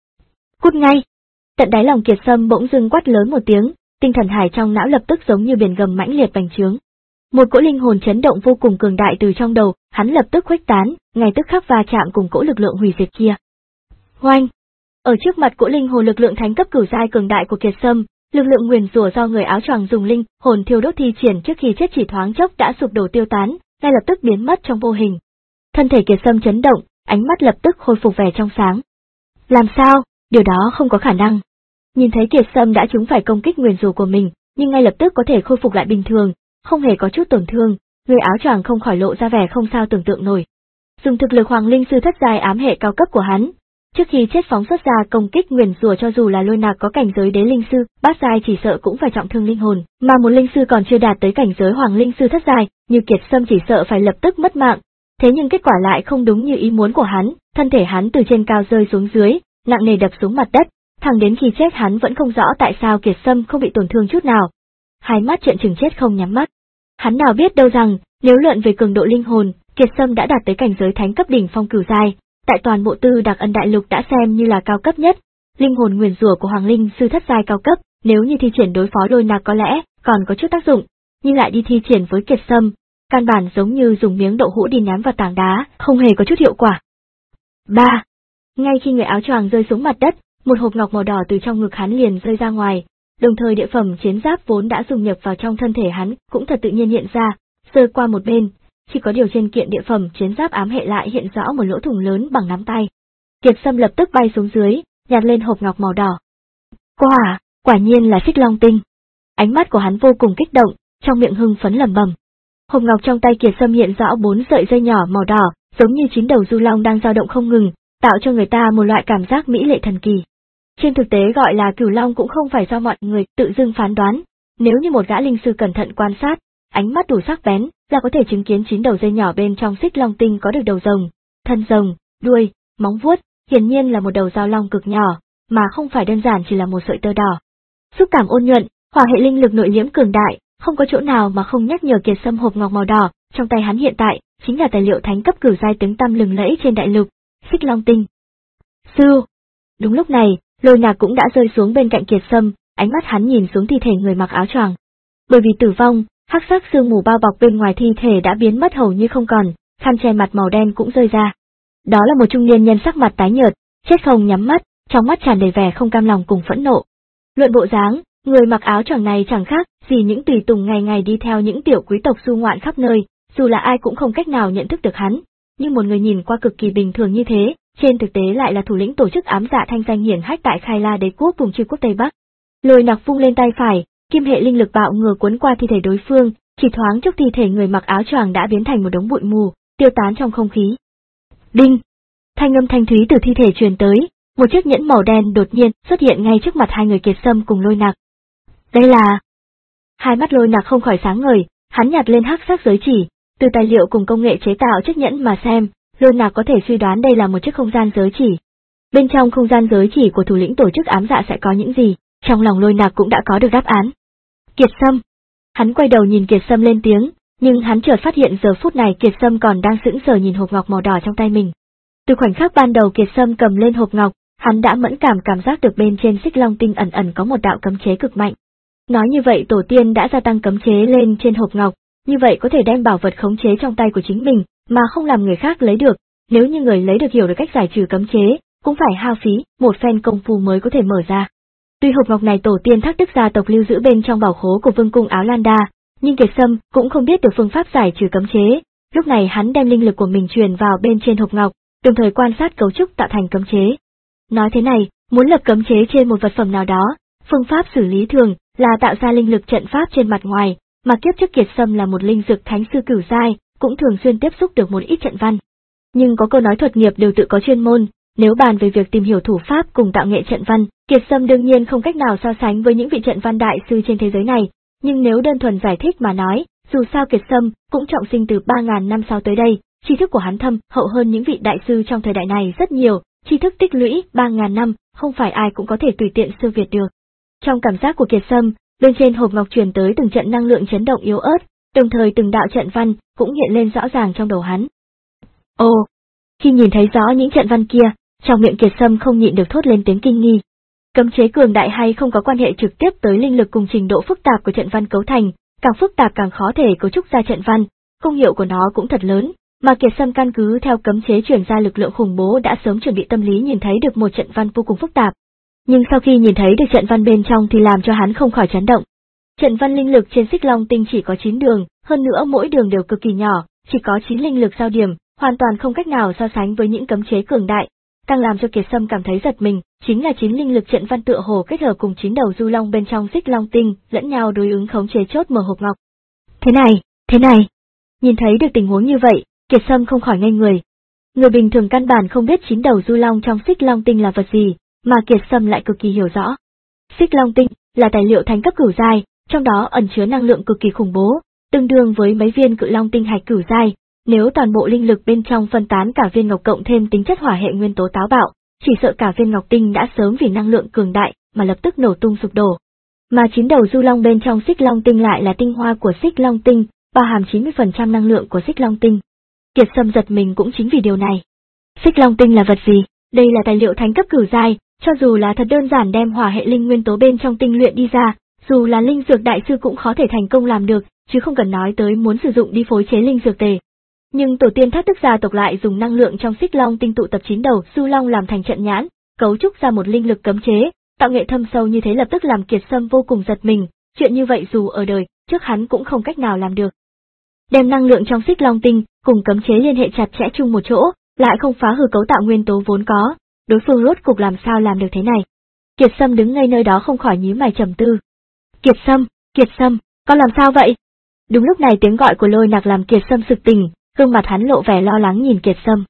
Cút ngay! Tận đáy lòng Kiệt Sâm bỗng dưng quát lớn một tiếng, tinh thần hải trong não lập tức giống như biển gầm mãnh liệt bành trướng. Một cỗ linh hồn chấn động vô cùng cường đại từ trong đầu, hắn lập tức khuếch tán, ngay tức khắc va chạm cùng cỗ lực lượng hủy diệt kia. Oanh! Ở trước mặt cỗ linh hồn lực lượng thánh cấp cửu giai cường đại của Kiệt Sâm, lực lượng nguyền rủa do người áo choàng dùng linh hồn thiêu đốt thi triển trước khi chết chỉ thoáng chốc đã sụp đổ tiêu tán, ngay lập tức biến mất trong vô hình. Thân thể Kiệt Sâm chấn động, ánh mắt lập tức khôi phục vẻ trong sáng. Làm sao? Điều đó không có khả năng. Nhìn thấy Kiệt Sâm đã trúng phải công kích nguyền rủa của mình, nhưng ngay lập tức có thể khôi phục lại bình thường, không hề có chút tổn thương, người áo choàng không khỏi lộ ra vẻ không sao tưởng tượng nổi. Dùng thực lực Hoàng Linh Sư thất giai ám hệ cao cấp của hắn, trước khi chết phóng xuất ra công kích nguyền rủa cho dù là Lôi Nạc có cảnh giới đế linh sư, bát giai chỉ sợ cũng phải trọng thương linh hồn, mà một linh sư còn chưa đạt tới cảnh giới Hoàng Linh Sư thất giai, như Kiệt Sâm chỉ sợ phải lập tức mất mạng. Thế nhưng kết quả lại không đúng như ý muốn của hắn, thân thể hắn từ trên cao rơi xuống dưới, nặng nề đập xuống mặt đất, thẳng đến khi chết hắn vẫn không rõ tại sao Kiệt Sâm không bị tổn thương chút nào. Hai mắt trợn trừng chết không nhắm mắt. Hắn nào biết đâu rằng, nếu luận về cường độ linh hồn, Kiệt Sâm đã đạt tới cảnh giới thánh cấp đỉnh phong cửu giai, tại toàn bộ Tư Đặc Ân Đại Lục đã xem như là cao cấp nhất. Linh hồn nguyền rủa của Hoàng Linh Sư thất giai cao cấp, nếu như thi triển đối phó Lôi Nạc có lẽ còn có chút tác dụng, nhưng lại đi thi triển với Kiệt Sâm, căn bản giống như dùng miếng đậu hũ đi ném vào tảng đá, không hề có chút hiệu quả. ba. Ngay khi người áo choàng rơi xuống mặt đất, một hộp ngọc màu đỏ từ trong ngực hắn liền rơi ra ngoài, đồng thời địa phẩm chiến giáp vốn đã dung nhập vào trong thân thể hắn cũng thật tự nhiên hiện ra, sơ qua một bên, chỉ có điều trên kiện địa phẩm chiến giáp ám hệ lại hiện rõ một lỗ thủng lớn bằng nắm tay. Kiệt Sâm lập tức bay xuống dưới, nhặt lên hộp ngọc màu đỏ. Quả, quả nhiên là Xích Long Tinh. Ánh mắt của hắn vô cùng kích động, trong miệng hưng phấn lẩm bẩm. Hộp ngọc trong tay Kiệt Sâm hiện rõ bốn sợi dây nhỏ màu đỏ, giống như chín đầu du long đang dao động không ngừng, tạo cho người ta một loại cảm giác mỹ lệ thần kỳ. Trên thực tế gọi là cửu long cũng không phải do mọi người tự dưng phán đoán, nếu như một gã linh sư cẩn thận quan sát, ánh mắt đủ sắc bén, là có thể chứng kiến chín đầu dây nhỏ bên trong Xích Long Tinh có được đầu rồng, thân rồng, đuôi, móng vuốt, hiển nhiên là một đầu dao long cực nhỏ, mà không phải đơn giản chỉ là một sợi tơ đỏ. Xúc cảm ôn nhuận, hỏa hệ linh lực nội liễm cường đại, không có chỗ nào mà không nhắc nhở Kiệt Sâm hộp ngọc màu đỏ, trong tay hắn hiện tại chính là tài liệu thánh cấp cửu giai tiếng tăm lừng lẫy trên đại lục, Xích Long Tinh. Sư. Đúng lúc này, Lôi Nạc cũng đã rơi xuống bên cạnh Kiệt Sâm, ánh mắt hắn nhìn xuống thi thể người mặc áo choàng. Bởi vì tử vong, hắc sắc sương mù bao bọc bên ngoài thi thể đã biến mất hầu như không còn, khăn che mặt màu đen cũng rơi ra. Đó là một trung niên nhân sắc mặt tái nhợt, chết không nhắm mắt, trong mắt tràn đầy vẻ không cam lòng cùng phẫn nộ. Luận bộ dáng, người mặc áo choàng này chẳng khác gì những tùy tùng ngày ngày đi theo những tiểu quý tộc du ngoạn khắp nơi, dù là ai cũng không cách nào nhận thức được hắn, nhưng một người nhìn qua cực kỳ bình thường như thế, trên thực tế lại là thủ lĩnh tổ chức ám dạ thanh danh hiển hách tại Khai La Đế quốc cùng Chư quốc Tây Bắc. Lôi Nạc vung lên tay phải, kim hệ linh lực bạo ngửa cuốn qua thi thể đối phương, chỉ thoáng chốc thi thể người mặc áo choàng đã biến thành một đống bụi mù, tiêu tán trong không khí. Đinh! Thanh âm thanh thúy từ thi thể truyền tới, một chiếc nhẫn màu đen đột nhiên xuất hiện ngay trước mặt hai người Kiệt Sâm cùng Lôi Nạc. Đây là... Hai mắt Lôi Nạc không khỏi sáng ngời, hắn nhặt lên hắc sắc giới chỉ, từ tài liệu cùng công nghệ chế tạo chiếc nhẫn mà xem, Lôi Nạc có thể suy đoán đây là một chiếc không gian giới chỉ. Bên trong không gian giới chỉ của thủ lĩnh tổ chức ám dạ sẽ có những gì, trong lòng Lôi Nạc cũng đã có được đáp án. Kiệt Sâm. Hắn quay đầu nhìn Kiệt Sâm lên tiếng, nhưng hắn chợt phát hiện giờ phút này Kiệt Sâm còn đang sững sờ nhìn hộp ngọc màu đỏ trong tay mình. Từ khoảnh khắc ban đầu Kiệt Sâm cầm lên hộp ngọc, hắn đã mẫn cảm cảm giác được bên trên Xích Long Tinh ẩn ẩn có một đạo cấm chế cực mạnh. Nói như vậy tổ tiên đã gia tăng cấm chế lên trên hộp ngọc, như vậy có thể đem bảo vật khống chế trong tay của chính mình, mà không làm người khác lấy được, nếu như người lấy được hiểu được cách giải trừ cấm chế, cũng phải hao phí một phen công phu mới có thể mở ra. Tuy hộp ngọc này tổ tiên Thác Đức gia tộc lưu giữ bên trong bảo khố của vương cung Áo Lan Đa, nhưng Kiệt Sâm cũng không biết được phương pháp giải trừ cấm chế. Lúc này hắn đem linh lực của mình truyền vào bên trên hộp ngọc, đồng thời quan sát cấu trúc tạo thành cấm chế. Nói thế này, muốn lập cấm chế trên một vật phẩm nào đó, phương pháp xử lý thường là tạo ra linh lực trận pháp trên mặt ngoài, mà kiếp trước Kiệt Sâm là một linh dược thánh sư cửu giai, cũng thường xuyên tiếp xúc được một ít trận văn. Nhưng có câu nói thuật nghiệp đều tự có chuyên môn, nếu bàn về việc tìm hiểu thủ pháp cùng tạo nghệ trận văn, Kiệt Sâm đương nhiên không cách nào so sánh với những vị trận văn đại sư trên thế giới này, nhưng nếu đơn thuần giải thích mà nói, dù sao Kiệt Sâm cũng trọng sinh từ ba ngàn năm sau tới đây, tri thức của hắn thâm hậu hơn những vị đại sư trong thời đại này rất nhiều, tri thức tích lũy ba ngàn năm, không phải ai cũng có thể tùy tiện siêu việt được. Trong cảm giác của Kiệt Sâm, bên trên hộp ngọc truyền tới từng trận năng lượng chấn động yếu ớt, đồng thời từng đạo trận văn cũng hiện lên rõ ràng trong đầu hắn. Ồ, khi nhìn thấy rõ những trận văn kia, trong miệng Kiệt Sâm không nhịn được thốt lên tiếng kinh nghi. Cấm chế cường đại hay không có quan hệ trực tiếp tới linh lực cùng trình độ phức tạp của trận văn cấu thành, càng phức tạp càng khó thể cấu trúc ra trận văn, công hiệu của nó cũng thật lớn, mà Kiệt Sâm căn cứ theo cấm chế truyền ra lực lượng khủng bố đã sớm chuẩn bị tâm lý nhìn thấy được một trận văn vô cùng phức tạp. Nhưng sau khi nhìn thấy được trận văn bên trong thì làm cho hắn không khỏi chấn động. Trận văn linh lực trên Xích Long Tinh chỉ có chín đường, hơn nữa mỗi đường đều cực kỳ nhỏ, chỉ có chín linh lực giao điểm, hoàn toàn không cách nào so sánh với những cấm chế cường đại. Càng làm cho Kiệt Sâm cảm thấy giật mình, chính là chín linh lực trận văn tựa hồ kết hợp cùng chín đầu du long bên trong Xích Long Tinh, lẫn nhau đối ứng khống chế chốt mở hộp ngọc. Thế này, thế này. Nhìn thấy được tình huống như vậy, Kiệt Sâm không khỏi ngây người. Người bình thường căn bản không biết chín đầu du long trong Xích Long Tinh là vật gì, mà Kiệt Sâm lại cực kỳ hiểu rõ. Xích Long Tinh là tài liệu thánh cấp cửu giai, trong đó ẩn chứa năng lượng cực kỳ khủng bố, tương đương với mấy viên Cự Long Tinh hạch cửu giai. Nếu toàn bộ linh lực bên trong phân tán cả viên ngọc cộng thêm tính chất hỏa hệ nguyên tố táo bạo, chỉ sợ cả viên ngọc tinh đã sớm vì năng lượng cường đại mà lập tức nổ tung sụp đổ. Mà chín đầu du long bên trong Xích Long Tinh lại là tinh hoa của Xích Long Tinh, bao hàm chín mươi phần trăm năng lượng của Xích Long Tinh. Kiệt Sâm giật mình cũng chính vì điều này. Xích Long Tinh là vật gì? Đây là tài liệu thánh cấp cửu giai, cho dù là thật đơn giản đem hỏa hệ linh nguyên tố bên trong tinh luyện đi ra, dù là linh dược đại sư cũng có thể thành công làm được, chứ không cần nói tới muốn sử dụng đi phối chế linh dược tề. Nhưng tổ tiên Thác Đức gia tộc lại dùng năng lượng trong Xích Long Tinh tụ tập chín đầu du long làm thành trận nhãn, cấu trúc ra một linh lực cấm chế, tạo nghệ thâm sâu như thế lập tức làm Kiệt Sâm vô cùng giật mình, chuyện như vậy dù ở đời trước hắn cũng không cách nào làm được. Đem năng lượng trong Xích Long Tinh cùng cấm chế liên hệ chặt chẽ chung một chỗ, lại không phá hư cấu tạo nguyên tố vốn có, đối phương rốt cục làm sao làm được thế này? Kiệt Sâm đứng ngay nơi đó không khỏi nhíu mày trầm tư. Kiệt Sâm, Kiệt Sâm, con làm sao vậy? Đúng lúc này tiếng gọi của Lôi Nặc làm Kiệt Sâm sực tỉnh, gương mặt hắn lộ vẻ lo lắng nhìn Kiệt Sâm.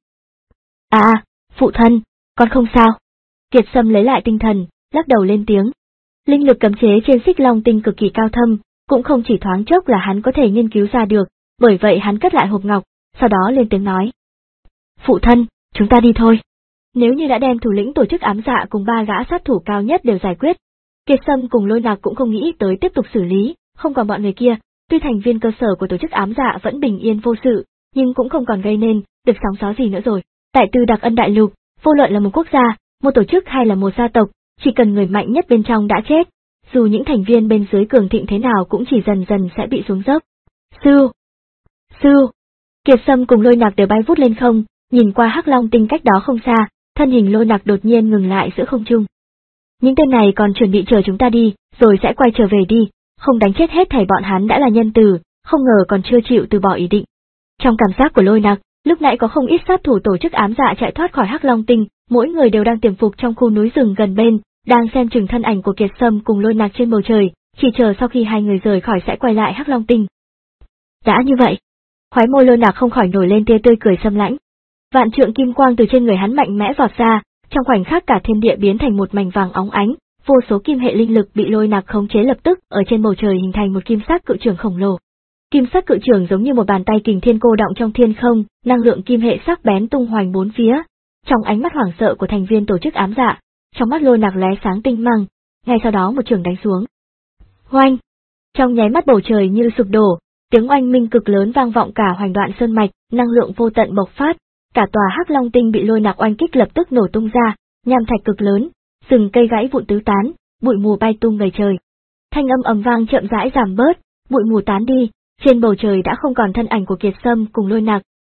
À, phụ thân, con không sao. Kiệt Sâm lấy lại tinh thần, lắc đầu lên tiếng. Linh lực cấm chế trên Xích Long Tinh cực kỳ cao thâm, cũng không chỉ thoáng chốc là hắn có thể nghiên cứu ra được, bởi vậy hắn cất lại hộp ngọc, sau đó lên tiếng nói. Phụ thân, chúng ta đi thôi. Nếu như đã đem thủ lĩnh tổ chức ám dạ cùng ba gã sát thủ cao nhất đều giải quyết, Kiệt Sâm cùng Lôi Nặc cũng không nghĩ tới tiếp tục xử lý, không còn bọn người kia, tuy thành viên cơ sở của tổ chức ám dạ vẫn bình yên vô sự, nhưng cũng không còn gây nên được sóng gió gì nữa rồi. Tại Tư Đặc Ân Đại Lục, vô luận là một quốc gia, một tổ chức hay là một gia tộc, chỉ cần người mạnh nhất bên trong đã chết, dù những thành viên bên dưới cường thịnh thế nào cũng chỉ dần dần sẽ bị xuống dốc. Sư! Sư! Kiệt Sâm cùng Lôi Nặc đều bay vút lên không, nhìn qua Hắc Long Tinh cách đó không xa, thân hình Lôi Nặc đột nhiên ngừng lại giữa không trung. Những tên này còn chuẩn bị chờ chúng ta đi, rồi sẽ quay trở về đi, không đánh chết hết thảy bọn hắn đã là nhân từ, không ngờ còn chưa chịu từ bỏ ý định. Trong cảm giác của Lôi Nặc, lúc nãy có không ít sát thủ tổ chức ám dạ chạy thoát khỏi Hắc Long Tinh, mỗi người đều đang tiềm phục trong khu núi rừng gần bên, đang xem chừng thân ảnh của Kiệt Sâm cùng Lôi Nặc trên bầu trời, chỉ chờ sau khi hai người rời khỏi sẽ quay lại Hắc Long Tinh. Đã như vậy, khóe môi Lôi Nặc không khỏi nổi lên tia tươi cười sâm lãnh. Vạn trượng kim quang từ trên người hắn mạnh mẽ vọt ra, trong khoảnh khắc cả thiên địa biến thành một mảnh vàng óng ánh, vô số kim hệ linh lực bị Lôi Nặc khống chế lập tức ở trên bầu trời hình thành một kim sắc cự trường khổng lồ. Kim sắc cự trường giống như một bàn tay kình thiên cô động trong thiên không, năng lượng kim hệ sắc bén tung hoành bốn phía. Trong ánh mắt hoảng sợ của thành viên tổ chức ám dạ, trong mắt Lôi Nặc lóe sáng tinh mang, ngay sau đó một trường đánh xuống. Oanh! Trong nháy mắt bầu trời như sụp đổ, tiếng oanh minh cực lớn vang vọng cả Hoành Đoạn Sơn mạch, năng lượng vô tận bộc phát, cả tòa Hắc Long Tinh bị Lôi Nặc oanh kích lập tức nổ tung ra, nham thạch cực lớn, rừng cây gãy vụn tứ tán, bụi mù bay tung đầy trời. Thanh âm ầm vang chậm rãi giảm bớt, bụi mù tán đi, trên bầu trời đã không còn thân ảnh của Kiệt Sâm cùng Lôi Nặc,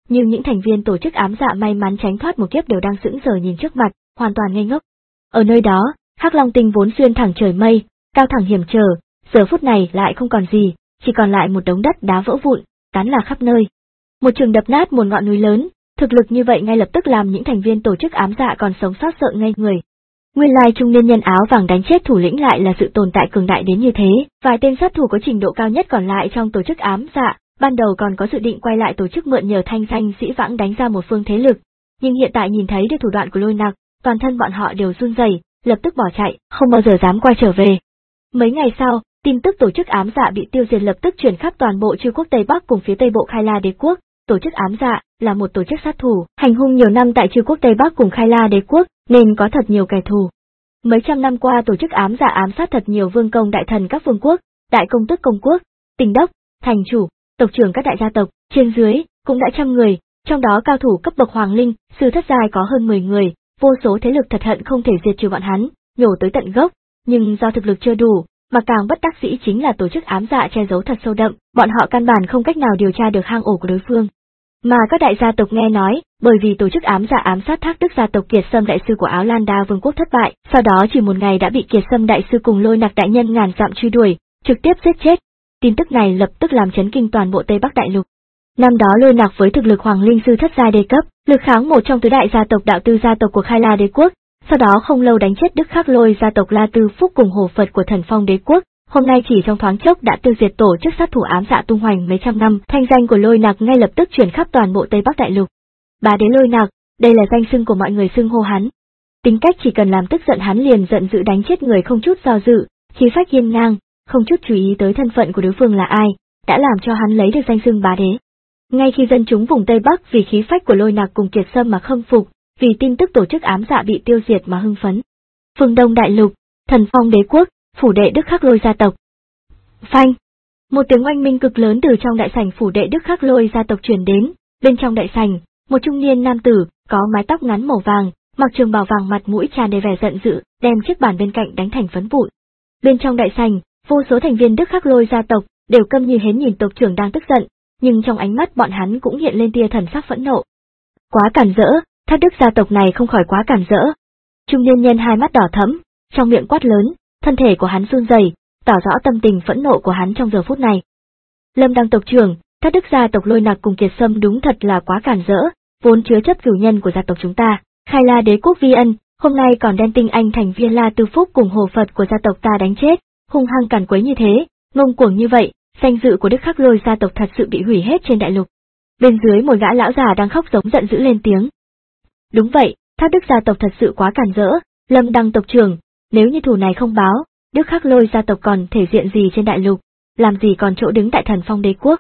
nhưng những thành viên tổ chức ám dạ may mắn tránh thoát một kiếp đều đang sững sờ nhìn trước mặt, hoàn toàn ngây ngốc. Ở nơi đó, Hắc Long Tinh vốn xuyên thẳng trời mây, cao thẳng hiểm trở, giờ phút này lại không còn gì, chỉ còn lại một đống đất đá vỡ vụn, tán lạc khắp nơi. Một trường đập nát một ngọn núi lớn, thực lực như vậy ngay lập tức làm những thành viên tổ chức ám dạ còn sống sót sợ ngây người. Nguyên lai trung niên nhân áo vàng đánh chết thủ lĩnh lại là sự tồn tại cường đại đến như thế, vài tên sát thủ có trình độ cao nhất còn lại trong tổ chức ám dạ, ban đầu còn có dự định quay lại tổ chức mượn nhờ thanh danh sĩ vãng đánh ra một phương thế lực, nhưng hiện tại nhìn thấy được thủ đoạn của Lôi Nặc, toàn thân bọn họ đều run rẩy, lập tức bỏ chạy, không bao giờ dám quay trở về. Mấy ngày sau, tin tức tổ chức ám dạ bị tiêu diệt lập tức truyền khắp toàn bộ Chư quốc Tây Bắc cùng phía Tây bộ Khai La Đế quốc. Tổ chức ám dạ là một tổ chức sát thủ, hành hung nhiều năm tại Chư quốc Tây Bắc cùng Khai La Đế quốc, nên có thật nhiều kẻ thù. Mấy trăm năm qua tổ chức ám dạ ám sát thật nhiều vương công đại thần các vương quốc, đại công tước công quốc, tỉnh đốc, thành chủ, tộc trưởng các đại gia tộc, trên dưới, cũng đã trăm người, trong đó cao thủ cấp bậc hoàng linh, sư thất giai có hơn mười người, vô số thế lực thật hận không thể diệt trừ bọn hắn, nhổ tới tận gốc, nhưng do thực lực chưa đủ, mà càng bất đắc dĩ chính là tổ chức ám dạ che giấu thật sâu đậm, bọn họ căn bản không cách nào điều tra được hang ổ của đối phương. Mà các đại gia tộc nghe nói, bởi vì tổ chức ám dạ ám sát Thác Đức gia tộc Kiệt Sâm đại sư của Áo Lan Đa vương quốc thất bại, sau đó chỉ một ngày đã bị Kiệt Sâm đại sư cùng Lôi Nặc đại nhân ngàn dặm truy đuổi, trực tiếp giết chết. Tin tức này lập tức làm chấn kinh toàn bộ Tây Bắc đại lục. Năm đó Lôi Nặc với thực lực hoàng linh sư thất giai đề cấp, lực kháng một trong tứ đại gia tộc đạo tư gia tộc của Khai La Đế quốc, sau đó không lâu đánh chết Đức Khắc Lôi gia tộc La Tư Phúc cùng Hồ Phật của Thần Phong Đế quốc. Hôm nay chỉ trong thoáng chốc đã tiêu diệt tổ chức sát thủ ám dạ tung hoành mấy trăm năm, thanh danh của Lôi Nặc ngay lập tức truyền khắp toàn bộ Tây Bắc đại lục. Bá đế Lôi Nặc, đây là danh xưng của mọi người xưng hô hắn. Tính cách chỉ cần làm tức giận hắn liền giận dữ đánh chết người không chút do dự, khí phách hiên ngang, không chút chú ý tới thân phận của đối phương là ai, đã làm cho hắn lấy được danh xưng bá đế. Ngay khi dân chúng vùng Tây Bắc vì khí phách của Lôi Nặc cùng Kiệt Sâm mà khâm phục, vì tin tức tổ chức ám dạ bị tiêu diệt mà hưng phấn. Phương Đông đại lục, Thần Phong Đế quốc, phủ đệ Đức Khắc Lôi gia tộc. Phanh! Một tiếng oanh minh cực lớn từ trong đại sảnh phủ đệ Đức Khắc Lôi gia tộc truyền đến, bên trong đại sảnh, một trung niên nam tử, có mái tóc ngắn màu vàng, mặc trường bào vàng mặt mũi tràn đầy vẻ giận dữ, đem chiếc bàn bên cạnh đánh thành phấn vụn. Bên trong đại sảnh, vô số thành viên Đức Khắc Lôi gia tộc đều câm như hến nhìn tộc trưởng đang tức giận, nhưng trong ánh mắt bọn hắn cũng hiện lên tia thần sắc phẫn nộ. Quá cản rỡ, Thác Đức gia tộc này không khỏi quá cản rỡ. Trung niên nhân hai mắt đỏ thẫm, trong miệng quát lớn, thân thể của hắn run rẩy, tỏ rõ tâm tình phẫn nộ của hắn trong giờ phút này. Lâm Đăng tộc trưởng, Thác Đức gia tộc Lôi Nặc cùng Kiệt Sâm đúng thật là quá cản rỡ, vốn chứa chấp cửu nhân của gia tộc chúng ta, Khai La Đế quốc vi ân, hôm nay còn đem tinh anh thành viên La Tư Phúc cùng Hồ Phật của gia tộc ta đánh chết, hung hăng càn quấy như thế, ngông cuồng như vậy, danh dự của Đức Khắc Lôi gia tộc thật sự bị hủy hết trên đại lục. Bên dưới một gã lão già đang khóc giống giận dữ lên tiếng. Đúng vậy, Thác Đức gia tộc thật sự quá cản rỡ, Lâm Đăng tộc trưởng, nếu như thù này không báo, Đức Khắc Lôi gia tộc còn thể diện gì trên đại lục, làm gì còn chỗ đứng tại Thần Phong Đế quốc.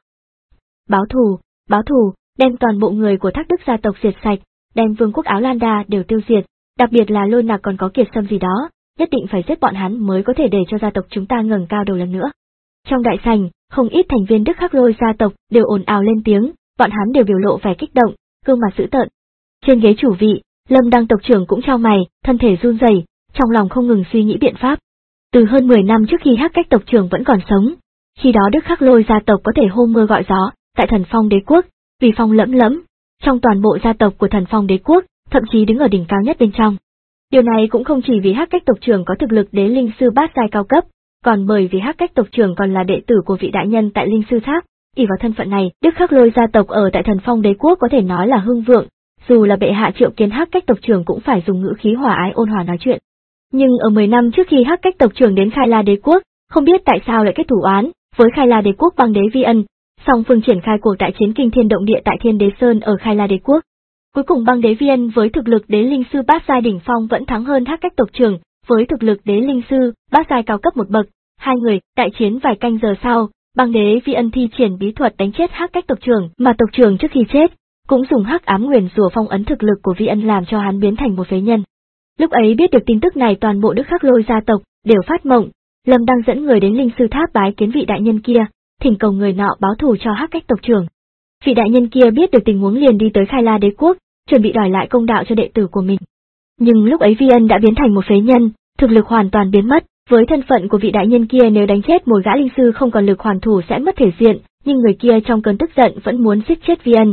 Báo thù, báo thù, đem toàn bộ người của Thác Đức gia tộc diệt sạch, đem vương quốc Áo Lan Đa đều tiêu diệt, đặc biệt là Lôi Nặc còn có Kiệt Sâm gì đó, nhất định phải giết bọn hắn mới có thể để cho gia tộc chúng ta ngẩng cao đầu lần nữa. Trong đại sảnh, không ít thành viên Đức Khắc Lôi gia tộc đều ồn ào lên tiếng, bọn hắn đều biểu lộ vẻ kích động, gương mặt dữ tợn. Trên ghế chủ vị, Lâm Đăng tộc trưởng cũng chau mày, thân thể run rẩy, trong lòng không ngừng suy nghĩ biện pháp. Từ hơn mười năm trước khi Hắc Cách tộc trưởng vẫn còn sống, khi đó Đức Khắc Lôi gia tộc có thể hô mưa gọi gió, tại Thần Phong Đế quốc, vì phong lẫm lẫm, trong toàn bộ gia tộc của Thần Phong Đế quốc, thậm chí đứng ở đỉnh cao nhất bên trong. Điều này cũng không chỉ vì Hắc Cách tộc trưởng có thực lực đế linh sư bát giai cao cấp, còn bởi vì Hắc Cách tộc trưởng còn là đệ tử của vị đại nhân tại linh sư tháp. Ỷ vào thân phận này, Đức Khắc Lôi gia tộc ở tại Thần Phong Đế quốc có thể nói là hưng vượng, dù là bệ hạ triệu kiến Hắc Cách tộc trưởng cũng phải dùng ngữ khí hòa ái ôn hòa nói chuyện. Nhưng ở mười năm trước khi Hắc Cách tộc trưởng đến Khai La Đế quốc, không biết tại sao lại kết thủ oán với Khai La Đế quốc băng đế Vi Ân, song phương triển khai cuộc đại chiến kinh thiên động địa tại Thiên Đế Sơn ở Khai La Đế quốc. Cuối cùng băng đế Vi Ân với thực lực đế linh sư bát giai đỉnh phong vẫn thắng hơn Hắc Cách tộc trưởng với thực lực đế linh sư bát giai cao cấp một bậc. Hai người đại chiến vài canh giờ sau, băng đế Vi Ân thi triển bí thuật đánh chết Hắc Cách tộc trưởng, mà tộc trưởng trước khi chết cũng dùng hắc ám nguyền rủa phong ấn thực lực của Vi Ân làm cho hắn biến thành một phế nhân. Lúc ấy biết được tin tức này toàn bộ Đức Khắc Lôi gia tộc đều phát mộng, Lâm Đăng dẫn người đến linh sư tháp bái kiến vị đại nhân kia, thỉnh cầu người nọ báo thù cho Hắc Cách tộc trưởng. Vị đại nhân kia biết được tình huống liền đi tới Khai La Đế quốc, chuẩn bị đòi lại công đạo cho đệ tử của mình. Nhưng lúc ấy Vi Ân đã biến thành một phế nhân, thực lực hoàn toàn biến mất, với thân phận của vị đại nhân kia nếu đánh chết một gã linh sư không còn lực hoàn thủ sẽ mất thể diện, nhưng người kia trong cơn tức giận vẫn muốn giết chết Vi Ân.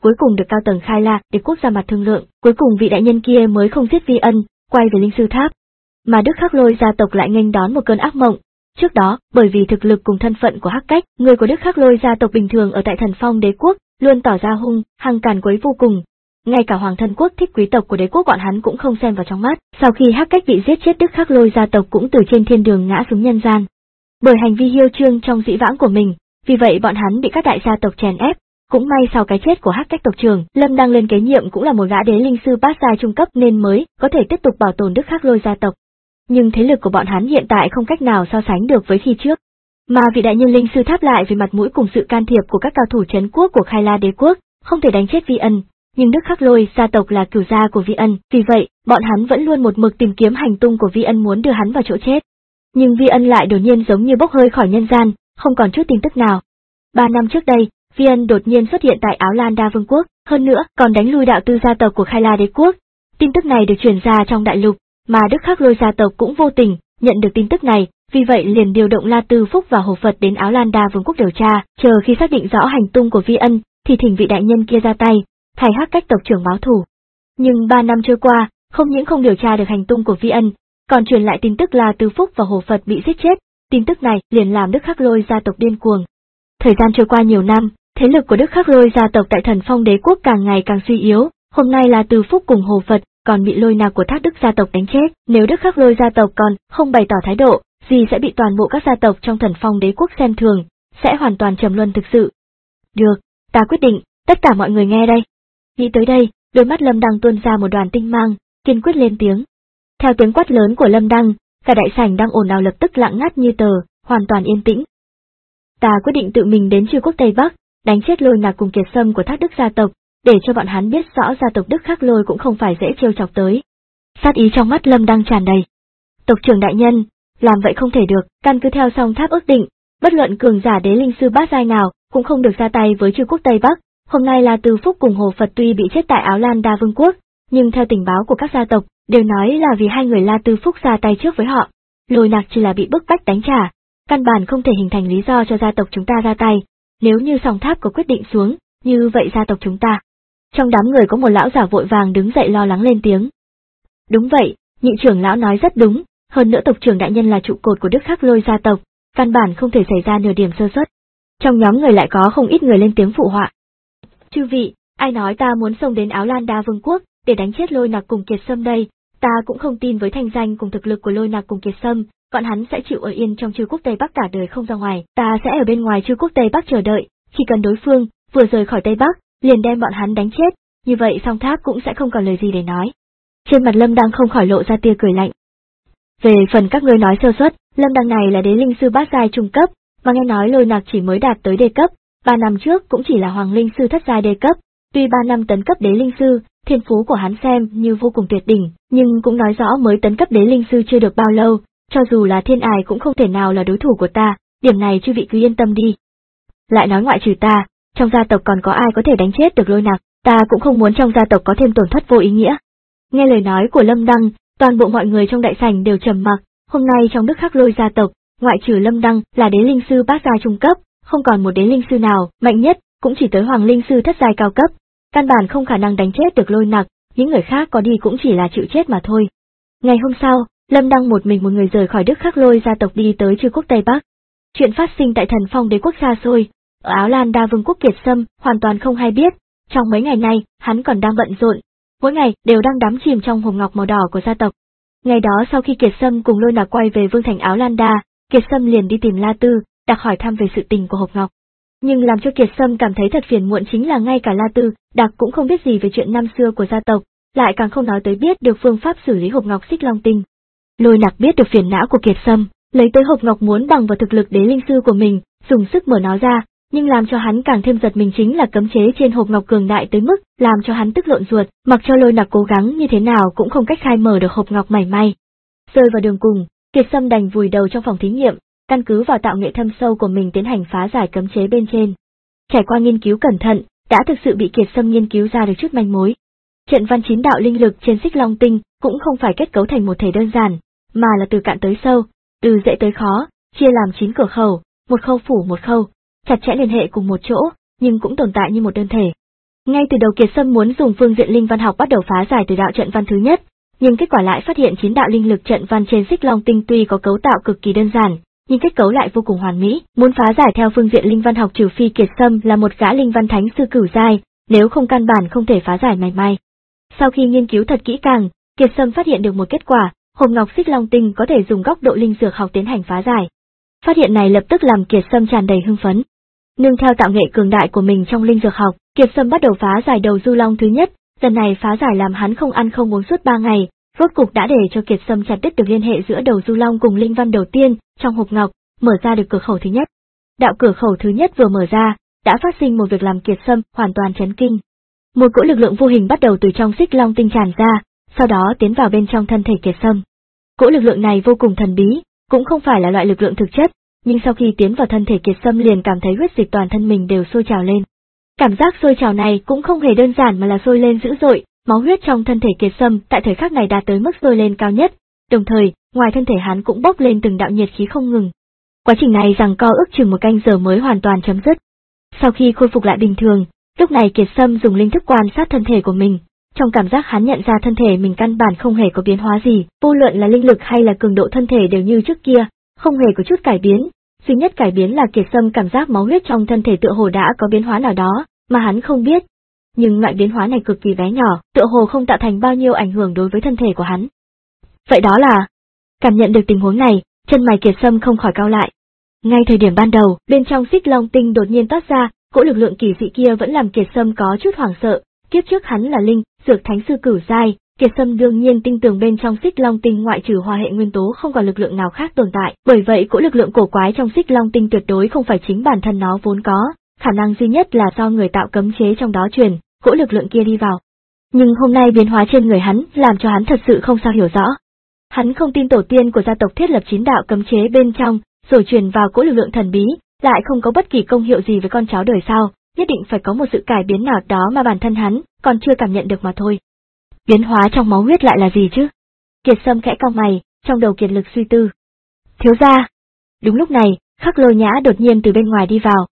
cuối cùng được cao tầng Khai La Đế quốc ra mặt thương lượng, cuối cùng vị đại nhân kia mới không giết Vi Ân, quay về linh sư tháp. Mà Đức Khắc Lôi gia tộc lại nghênh đón một cơn ác mộng. Trước đó, bởi vì thực lực cùng thân phận của Hắc Cách, người của Đức Khắc Lôi gia tộc bình thường ở tại Thần Phong Đế quốc luôn tỏ ra hung hăng càn quấy vô cùng. Ngay cả Hoàng Thân Quốc thích quý tộc của đế quốc bọn hắn cũng không xem vào trong mắt. Sau khi Hắc Cách bị giết chết, Đức Khắc Lôi gia tộc cũng từ trên thiên đường ngã xuống nhân gian. Bởi hành vi hiêu trương trong dĩ vãng của mình, vì vậy bọn hắn bị các đại gia tộc chèn ép. Cũng may sau cái chết của Hắc Cách tộc trưởng, Lâm Đăng lên kế nhiệm cũng là một gã đế linh sư bát giai trung cấp nên mới có thể tiếp tục bảo tồn Đức Khắc Lôi gia tộc. Nhưng thế lực của bọn hắn hiện tại không cách nào so sánh được với khi trước. Mà vị đại nhân linh sư tháp lại vì mặt mũi cùng sự can thiệp của các cao thủ trấn quốc của Khai La Đế quốc, không thể đánh chết Vi Ân, nhưng Đức Khắc Lôi gia tộc là cửu gia của Vi Ân, vì vậy, bọn hắn vẫn luôn một mực tìm kiếm hành tung của Vi Ân muốn đưa hắn vào chỗ chết. Nhưng Vi Ân lại đột nhiên giống như bốc hơi khỏi nhân gian, không còn chút tin tức nào. Ba năm trước đây, Vi Ân đột nhiên xuất hiện tại Áo Lan Đa Vương quốc, hơn nữa còn đánh lui đạo tư gia tộc của Khai La Đế quốc. Tin tức này được truyền ra trong đại lục, mà Đức Khắc Lôi gia tộc cũng vô tình nhận được tin tức này, vì vậy liền điều động La Tư Phúc và Hồ Phật đến Áo Lan Đa Vương quốc điều tra, chờ khi xác định rõ hành tung của Vi Ân, thì thỉnh vị đại nhân kia ra tay, thay Hắc Cách tộc trưởng báo thù. Nhưng ba năm trôi qua, không những không điều tra được hành tung của Vi Ân, còn truyền lại tin tức La Tư Phúc và Hồ Phật bị giết chết, tin tức này liền làm Đức Khắc Lôi gia tộc điên cuồng. Thời gian trôi qua nhiều năm, thế lực của Đức Khắc Lôi gia tộc tại Thần Phong Đế quốc càng ngày càng suy yếu, hôm nay La Tư Phúc cùng Hồ Phật còn bị Lôi Nạc của Thác Đức gia tộc đánh chết, nếu Đức Khắc Lôi gia tộc còn không bày tỏ thái độ, gì sẽ bị toàn bộ các gia tộc trong Thần Phong Đế quốc xem thường, sẽ hoàn toàn trầm luân thực sự. Được, ta quyết định, tất cả mọi người nghe đây. Nghĩ tới đây, đôi mắt Lâm Đăng tuôn ra một đoàn tinh mang, kiên quyết lên tiếng. Theo tiếng quát lớn của Lâm Đăng, cả đại sảnh đang ồn ào lập tức lặng ngắt như tờ, hoàn toàn yên tĩnh. Ta quyết định tự mình đến Chư quốc Tây Bắc, đánh chết Lôi Nạc cùng Kiệt Sâm của Thác Đức gia tộc, để cho bọn hắn biết rõ gia tộc Đức Khắc Lôi cũng không phải dễ trêu chọc tới. Sát ý trong mắt Lâm Đăng tràn đầy. Tộc trưởng đại nhân, làm vậy không thể được, căn cứ theo song tháp ước định, bất luận cường giả đế linh sư bát giai nào cũng không được ra tay với Chư quốc Tây Bắc. Hôm nay La Tư Phúc cùng Hồ Phật tuy bị chết tại Áo Lan Đa Vương quốc, nhưng theo tình báo của các gia tộc, đều nói là vì hai người La Tư Phúc ra tay trước với họ. Lôi Nạc chỉ là bị bức bách đánh trả, căn bản không thể hình thành lý do cho gia tộc chúng ta ra tay. Nếu như song tháp có quyết định xuống, như vậy gia tộc chúng ta. Trong đám người có một lão giả vội vàng đứng dậy lo lắng lên tiếng. Đúng vậy, nhị trưởng lão nói rất đúng, hơn nữa tộc trưởng đại nhân là trụ cột của Đức Khắc Lôi gia tộc, căn bản không thể xảy ra nửa điểm sơ suất. Trong nhóm người lại có không ít người lên tiếng phụ họa. Chư vị, ai nói ta muốn xông đến Áo Lan Đa Vương quốc để đánh chết Lôi Nạc cùng Kiệt Sâm đây, ta cũng không tin với thanh danh cùng thực lực của Lôi Nạc cùng Kiệt Sâm, bọn hắn sẽ chịu ở yên trong Chư quốc Tây Bắc cả đời không ra ngoài, ta sẽ ở bên ngoài Chư quốc Tây Bắc chờ đợi, chỉ cần đối phương vừa rời khỏi Tây Bắc, liền đem bọn hắn đánh chết, như vậy song tháp cũng sẽ không còn lời gì để nói. Trên mặt Lâm Đăng không khỏi lộ ra tia cười lạnh. Về phần các ngươi nói sơ suất, Lâm Đăng này là đế linh sư bát giai trung cấp, mà nghe nói Lôi Nạc chỉ mới đạt tới đê cấp, ba năm trước cũng chỉ là hoàng linh sư thất giai đê cấp, tuy ba năm tấn cấp đế linh sư, thiên phú của hắn xem như vô cùng tuyệt đỉnh, nhưng cũng nói rõ mới tấn cấp đế linh sư chưa được bao lâu, cho dù là thiên ải cũng không thể nào là đối thủ của ta, điểm này chư vị cứ yên tâm đi. Lại nói ngoại trừ ta, trong gia tộc còn có ai có thể đánh chết được Lôi Nạc, ta cũng không muốn trong gia tộc có thêm tổn thất vô ý nghĩa. Nghe lời nói của Lâm Đăng, toàn bộ mọi người trong đại sảnh đều trầm mặc, hôm nay trong Đức Khắc Lôi gia tộc, ngoại trừ Lâm Đăng là đế linh sư bát giai trung cấp, không còn một đế linh sư nào, mạnh nhất, cũng chỉ tới hoàng linh sư thất giai cao cấp, căn bản không khả năng đánh chết được Lôi Nạc, những người khác có đi cũng chỉ là chịu chết mà thôi. Ngày hôm sau, Lâm Đăng một mình một người rời khỏi Đức Khắc Lôi gia tộc đi tới Chư quốc Tây Bắc. Chuyện phát sinh tại Thần Phong Đế quốc xa xôi, ở Áo Lan Đa Vương quốc Kiệt Sâm hoàn toàn không hay biết, trong mấy ngày nay, hắn còn đang bận rộn, mỗi ngày đều đang đắm chìm trong hộp ngọc màu đỏ của gia tộc. Ngày đó sau khi Kiệt Sâm cùng Lôi Nạc quay về vương thành Áo Lan Đa, Kiệt Sâm liền đi tìm La Tư, đặc hỏi thăm về sự tình của hộp ngọc. Nhưng làm cho Kiệt Sâm cảm thấy thật phiền muộn chính là ngay cả La Tư, đặc cũng không biết gì về chuyện năm xưa của gia tộc, lại càng không nói tới biết được phương pháp xử lý hộp ngọc Xích Long Tinh. Lôi Nạc biết được phiền não của Kiệt Sâm, lấy tới hộp ngọc muốn bằng vào thực lực đế linh sư của mình, dùng sức mở nó ra, nhưng làm cho hắn càng thêm giật mình chính là cấm chế trên hộp ngọc cường đại tới mức làm cho hắn tức lộn ruột, mặc cho Lôi Nạc cố gắng như thế nào cũng không cách khai mở được hộp ngọc mảy may. Rơi vào đường cùng, Kiệt Sâm đành vùi đầu trong phòng thí nghiệm, căn cứ vào tạo nghệ thâm sâu của mình tiến hành phá giải cấm chế bên trên. Trải qua nghiên cứu cẩn thận, đã thực sự bị Kiệt Sâm nghiên cứu ra được chút manh mối. Trận văn chín đạo linh lực trên Xích Long Tinh cũng không phải kết cấu thành một thể đơn giản, mà là từ cạn tới sâu, từ dễ tới khó, chia làm chín cửa khẩu, một khâu phủ một khâu, chặt chẽ liên hệ cùng một chỗ, nhưng cũng tồn tại như một đơn thể. Ngay từ đầu Kiệt Sâm muốn dùng phương diện linh văn học bắt đầu phá giải từ đạo trận văn thứ nhất, nhưng kết quả lại phát hiện chín đạo linh lực trận văn trên Xích Long Tinh tuy có cấu tạo cực kỳ đơn giản, nhưng kết cấu lại vô cùng hoàn mỹ. Muốn phá giải theo phương diện linh văn học trừ phi Kiệt Sâm là một gã linh văn thánh sư cửu giai, nếu không căn bản không thể phá giải mảy may. Sau khi nghiên cứu thật kỹ càng, Kiệt Sâm phát hiện được một kết quả, hộp ngọc Xích Long Tinh có thể dùng góc độ linh dược học tiến hành phá giải. Phát hiện này lập tức làm Kiệt Sâm tràn đầy hưng phấn. Nương theo tạo nghệ cường đại của mình trong linh dược học, Kiệt Sâm bắt đầu phá giải đầu du long thứ nhất, lần này phá giải làm hắn không ăn không uống suốt ba ngày, rốt cục đã để cho Kiệt Sâm chặt đứt được liên hệ giữa đầu du long cùng linh văn đầu tiên trong hộp ngọc, mở ra được cửa khẩu thứ nhất. Đạo cửa khẩu thứ nhất vừa mở ra, đã phát sinh một việc làm Kiệt Sâm hoàn toàn chấn kinh. Một cỗ lực lượng vô hình bắt đầu từ trong Xích Long Tinh tràn ra, sau đó tiến vào bên trong thân thể Kiệt Sâm. Cỗ lực lượng này vô cùng thần bí, cũng không phải là loại lực lượng thực chất, nhưng sau khi tiến vào thân thể Kiệt Sâm liền cảm thấy huyết dịch toàn thân mình đều sôi trào lên. Cảm giác sôi trào này cũng không hề đơn giản mà là sôi lên dữ dội, máu huyết trong thân thể Kiệt Sâm tại thời khắc này đạt tới mức sôi lên cao nhất, đồng thời, ngoài thân thể hắn cũng bốc lên từng đạo nhiệt khí không ngừng. Quá trình này giằng co ước chừng một canh giờ mới hoàn toàn chấm dứt. Sau khi khôi phục lại bình thường, lúc này Kiệt Sâm dùng linh thức quan sát thân thể của mình, trong cảm giác hắn nhận ra thân thể mình căn bản không hề có biến hóa gì, vô luận là linh lực hay là cường độ thân thể đều như trước kia, không hề có chút cải biến, duy nhất cải biến là Kiệt Sâm cảm giác máu huyết trong thân thể tựa hồ đã có biến hóa nào đó, mà hắn không biết. Nhưng loại biến hóa này cực kỳ bé nhỏ, tựa hồ không tạo thành bao nhiêu ảnh hưởng đối với thân thể của hắn. Vậy đó là... Cảm nhận được tình huống này, chân mày Kiệt Sâm không khỏi cau lại. Ngay thời điểm ban đầu, bên trong Xích Long Tinh đột nhiên toát ra, cỗ lực lượng kỳ dị kia vẫn làm Kiệt Sâm có chút hoảng sợ, kiếp trước hắn là linh, dược thánh sư cửu giai, Kiệt Sâm đương nhiên tin tưởng bên trong Xích Long Tinh ngoại trừ hỏa hệ nguyên tố không còn lực lượng nào khác tồn tại, bởi vậy cỗ lực lượng cổ quái trong Xích Long Tinh tuyệt đối không phải chính bản thân nó vốn có, khả năng duy nhất là do người tạo cấm chế trong đó truyền, cỗ lực lượng kia đi vào. Nhưng hôm nay biến hóa trên người hắn làm cho hắn thật sự không sao hiểu rõ. Hắn không tin tổ tiên của gia tộc thiết lập chín đạo cấm chế bên trong, rồi truyền vào cỗ lực lượng thần bí, lại không có bất kỳ công hiệu gì với con cháu đời sau, nhất định phải có một sự cải biến nào đó mà bản thân hắn còn chưa cảm nhận được mà thôi. Biến hóa trong máu huyết lại là gì chứ? Kiệt Sâm khẽ cau mày, trong đầu kiệt lực suy tư. Thiếu gia. Đúng lúc này, Khắc Lôi Nhã đột nhiên từ bên ngoài đi vào.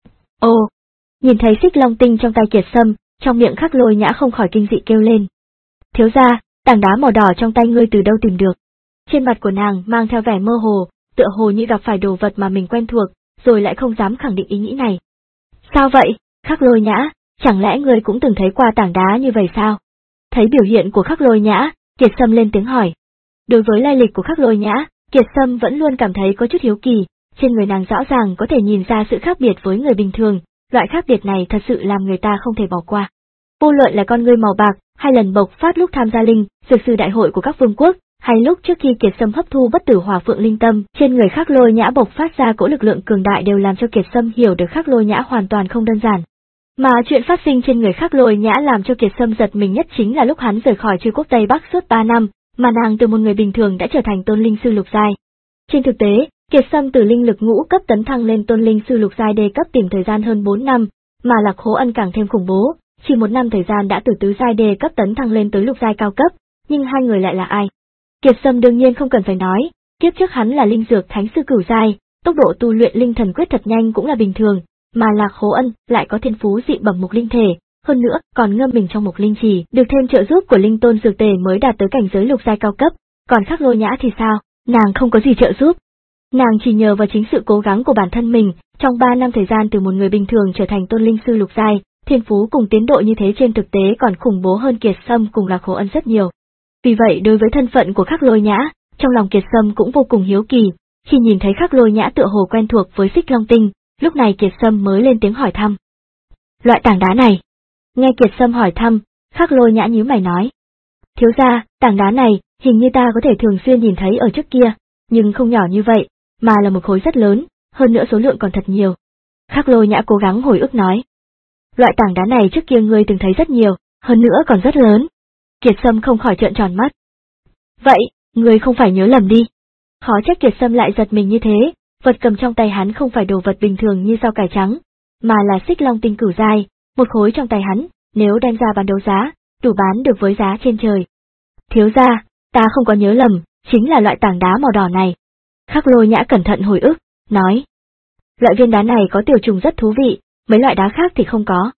Ô! Nhìn thấy Xích Long Tinh trong tay Kiệt Sâm, trong miệng Khắc Lôi Nhã không khỏi kinh dị kêu lên. Thiếu gia, tảng đá màu đỏ trong tay ngươi từ đâu tìm được? Trên mặt của nàng mang theo vẻ mơ hồ, tựa hồ như gặp phải đồ vật mà mình quen thuộc, rồi lại không dám khẳng định ý nghĩ này. Sao vậy, Khắc Lôi Nhã, chẳng lẽ ngươi cũng từng thấy qua tảng đá như vậy sao? Thấy biểu hiện của Khắc Lôi Nhã, Kiệt Sâm lên tiếng hỏi. Đối với lai lịch của Khắc Lôi Nhã, Kiệt Sâm vẫn luôn cảm thấy có chút hiếu kỳ, trên người nàng rõ ràng có thể nhìn ra sự khác biệt với người bình thường, loại khác biệt này thật sự làm người ta không thể bỏ qua. Vô luận là con ngươi màu bạc, hay lần bộc phát lúc tham gia linh, dược sư đại hội của các vương quốc, hay lúc trước khi Kiệt Sâm hấp thu bất tử hỏa phượng linh tâm, trên người Khắc Lôi Nhã bộc phát ra cỗ lực lượng cường đại đều làm cho Kiệt Sâm hiểu được Khắc Lôi Nhã hoàn toàn không đơn giản. Mà chuyện phát sinh trên người Khắc Lôi Nhã làm cho Kiệt Sâm giật mình nhất chính là lúc hắn rời khỏi Trư quốc Tây Bắc suốt ba năm, mà nàng từ một người bình thường đã trở thành tôn linh sư lục giai. Trên thực tế, Kiệt Sâm từ linh lực ngũ cấp tấn thăng lên tôn linh sư lục giai đề cấp tìm thời gian hơn bốn năm, mà Lạc Hố Ân càng thêm khủng bố, chỉ một năm thời gian đã từ tứ giai đề cấp tấn thăng lên tới lục giai cao cấp, nhưng hai người lại là ai? Kiệt Sâm đương nhiên không cần phải nói, kiếp trước hắn là linh dược thánh sư cửu giai, tốc độ tu luyện linh thần quyết thật nhanh cũng là bình thường, mà Lạc Hố Ân lại có thiên phú dị bẩm mục linh thể, hơn nữa còn ngâm mình trong mục linh trì, được thêm trợ giúp của linh tôn dược tề mới đạt tới cảnh giới lục giai cao cấp, còn Khắc Lôi Nhã thì sao? Nàng không có gì trợ giúp. Nàng chỉ nhờ vào chính sự cố gắng của bản thân mình, trong ba năm thời gian từ một người bình thường trở thành tôn linh sư lục giai, thiên phú cùng tiến độ như thế trên thực tế còn khủng bố hơn Kiệt Sâm cùng Lạc Hố Ân rất nhiều. Vì vậy đối với thân phận của Khắc Lôi Nhã, trong lòng Kiệt Sâm cũng vô cùng hiếu kỳ, khi nhìn thấy Khắc Lôi Nhã tựa hồ quen thuộc với Xích Long Tinh, lúc này Kiệt Sâm mới lên tiếng hỏi thăm. Loại tảng đá này. Nghe Kiệt Sâm hỏi thăm, Khắc Lôi Nhã nhíu mày nói. Thiếu gia, tảng đá này, hình như ta có thể thường xuyên nhìn thấy ở trước kia, nhưng không nhỏ như vậy, mà là một khối rất lớn, hơn nữa số lượng còn thật nhiều. Khắc Lôi Nhã cố gắng hồi ức nói. Loại tảng đá này trước kia ngươi từng thấy rất nhiều, hơn nữa còn rất lớn. Kiệt Sâm không khỏi trợn tròn mắt. Vậy, ngươi không phải nhớ lầm đi. Khó trách Kiệt Sâm lại giật mình như thế, vật cầm trong tay hắn không phải đồ vật bình thường như rau cải trắng, mà là Xích Long Tinh cửu giai, một khối trong tay hắn, nếu đem ra bán đấu giá, đủ bán được với giá trên trời. Thiếu gia, ta không có nhớ lầm, chính là loại tảng đá màu đỏ này. Khắc Lôi Nhã cẩn thận hồi ức, nói. Loại viên đá này có tiểu trùng rất thú vị, mấy loại đá khác thì không có.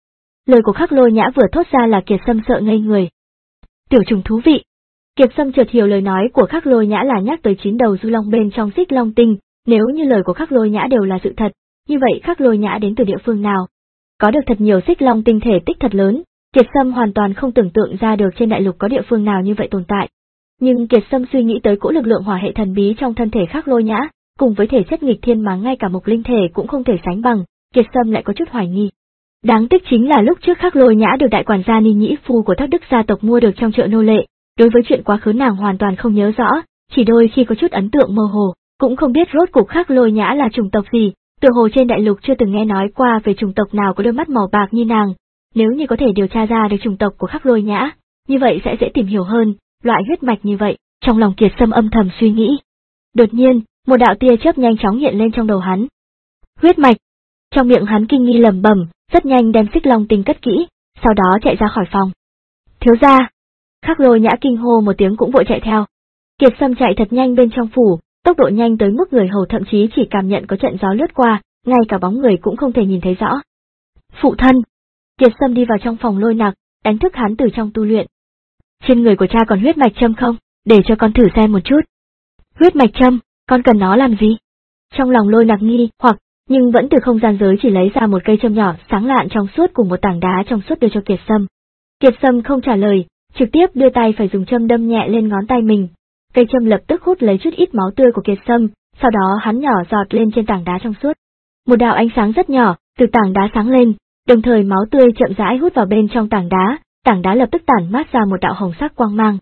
Lời của Khắc Lôi Nhã vừa thốt ra là Kiệt Sâm sợ ngây người. Tiểu trùng thú vị. Kiệt Sâm chợt hiểu lời nói của Khắc Lôi Nhã là nhắc tới chín đầu du long bên trong Xích Long Tinh, nếu như lời của Khắc Lôi Nhã đều là sự thật, như vậy Khắc Lôi Nhã đến từ địa phương nào? Có được thật nhiều Xích Long Tinh thể tích thật lớn, Kiệt Sâm hoàn toàn không tưởng tượng ra được trên đại lục có địa phương nào như vậy tồn tại. Nhưng Kiệt Sâm suy nghĩ tới cỗ lực lượng hỏa hệ thần bí trong thân thể Khắc Lôi Nhã, cùng với thể chất nghịch thiên mà ngay cả Mộc Linh thể cũng không thể sánh bằng, Kiệt Sâm lại có chút hoài nghi. Đáng tiếc chính là lúc trước Khắc Lôi Nhã được đại quản gia Ni Nhĩ Phu của Thác Đức gia tộc mua được trong chợ nô lệ, đối với chuyện quá khứ nàng hoàn toàn không nhớ rõ, chỉ đôi khi có chút ấn tượng mơ hồ, cũng không biết rốt cuộc Khắc Lôi Nhã là chủng tộc gì, tựa hồ trên đại lục chưa từng nghe nói qua về chủng tộc nào có đôi mắt màu bạc như nàng. Nếu như có thể điều tra ra được chủng tộc của Khắc Lôi Nhã, như vậy sẽ dễ tìm hiểu hơn, loại huyết mạch như vậy, trong lòng Kiệt Sâm âm thầm suy nghĩ. Đột nhiên, một đạo tia chớp nhanh chóng hiện lên trong đầu hắn. Huyết mạch. Trong miệng hắn kinh nghi lẩm bẩm, rất nhanh đem Xích Long Tinh cất kỹ, sau đó chạy ra khỏi phòng. Thiếu gia. Khắc Lôi Nhã kinh hô một tiếng cũng vội chạy theo. Kiệt Sâm chạy thật nhanh bên trong phủ, tốc độ nhanh tới mức người hầu thậm chí chỉ cảm nhận có trận gió lướt qua, ngay cả bóng người cũng không thể nhìn thấy rõ. Phụ thân. Kiệt Sâm đi vào trong phòng Lôi Nặc, đánh thức hắn từ trong tu luyện. Trên người của cha còn huyết mạch châm không? Để cho con thử xem một chút. Huyết mạch châm, con cần nó làm gì? Trong lòng Lôi Nặc nghi hoặc, nhưng vẫn từ không gian giới chỉ lấy ra một cây châm nhỏ sáng lạn trong suốt cùng một tảng đá trong suốt đưa cho Kiệt Sâm. Kiệt Sâm không trả lời, trực tiếp đưa tay phải dùng châm đâm nhẹ lên ngón tay mình. Cây châm lập tức hút lấy chút ít máu tươi của Kiệt Sâm, sau đó hắn nhỏ giọt lên trên tảng đá trong suốt. Một đạo ánh sáng rất nhỏ từ tảng đá sáng lên, đồng thời máu tươi chậm rãi hút vào bên trong tảng đá, tảng đá lập tức tản mát ra một đạo hồng sắc quang mang.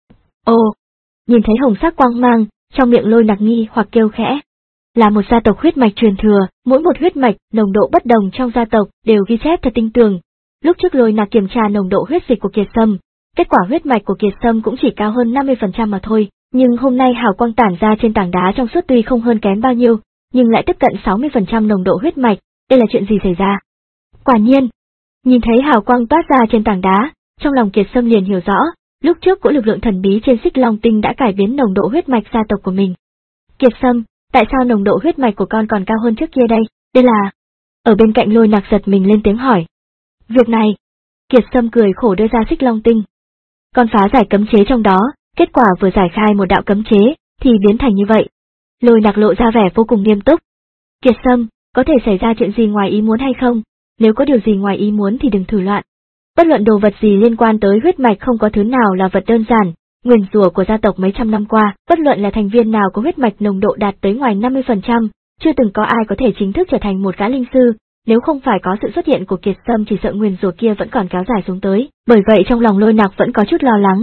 Ồ, nhìn thấy hồng sắc quang mang, trong miệng Lôi Nặc nghi hoặc kêu khẽ. Là một gia tộc huyết mạch truyền thừa, mỗi một huyết mạch, nồng độ bất đồng trong gia tộc đều ghi chép thật tinh tường. Lúc trước Lôi Nặc kiểm tra nồng độ huyết dịch của Kiệt Sâm, kết quả huyết mạch của Kiệt Sâm cũng chỉ cao hơn năm mươi phần trăm mà thôi, nhưng hôm nay hào quang tản ra trên tảng đá trong suốt tuy không hơn kém bao nhiêu, nhưng lại tiếp cận sáu mươi phần trăm nồng độ huyết mạch, đây là chuyện gì xảy ra? Quả nhiên, nhìn thấy hào quang toát ra trên tảng đá, trong lòng Kiệt Sâm liền hiểu rõ, lúc trước cỗ lực lượng thần bí trên Xích Long Tinh đã cải biến nồng độ huyết mạch gia tộc của mình. Kiệt Sâm, tại sao nồng độ huyết mạch của con còn cao hơn trước kia đây? Đây là... Ở bên cạnh Lôi Nặc giật mình lên tiếng hỏi. Việc này, Kiệt Sâm cười khổ đưa ra Xích Long Tinh. Con phá giải cấm chế trong đó, kết quả vừa giải khai một đạo cấm chế, thì biến thành như vậy. Lôi Nặc lộ ra vẻ vô cùng nghiêm túc. Kiệt Sâm, có thể xảy ra chuyện gì ngoài ý muốn hay không? Nếu có điều gì ngoài ý muốn thì đừng thử loạn. Bất luận đồ vật gì liên quan tới huyết mạch không có thứ nào là vật đơn giản, nguyền rủa của gia tộc mấy trăm năm qua, bất luận là thành viên nào có huyết mạch nồng độ đạt tới ngoài năm mươi phần trăm, chưa từng có ai có thể chính thức trở thành một gã linh sư, nếu không phải có sự xuất hiện của Kiệt Sâm chỉ sợ nguyền rủa kia vẫn còn kéo dài xuống tới, bởi vậy trong lòng Lôi Nặc vẫn có chút lo lắng.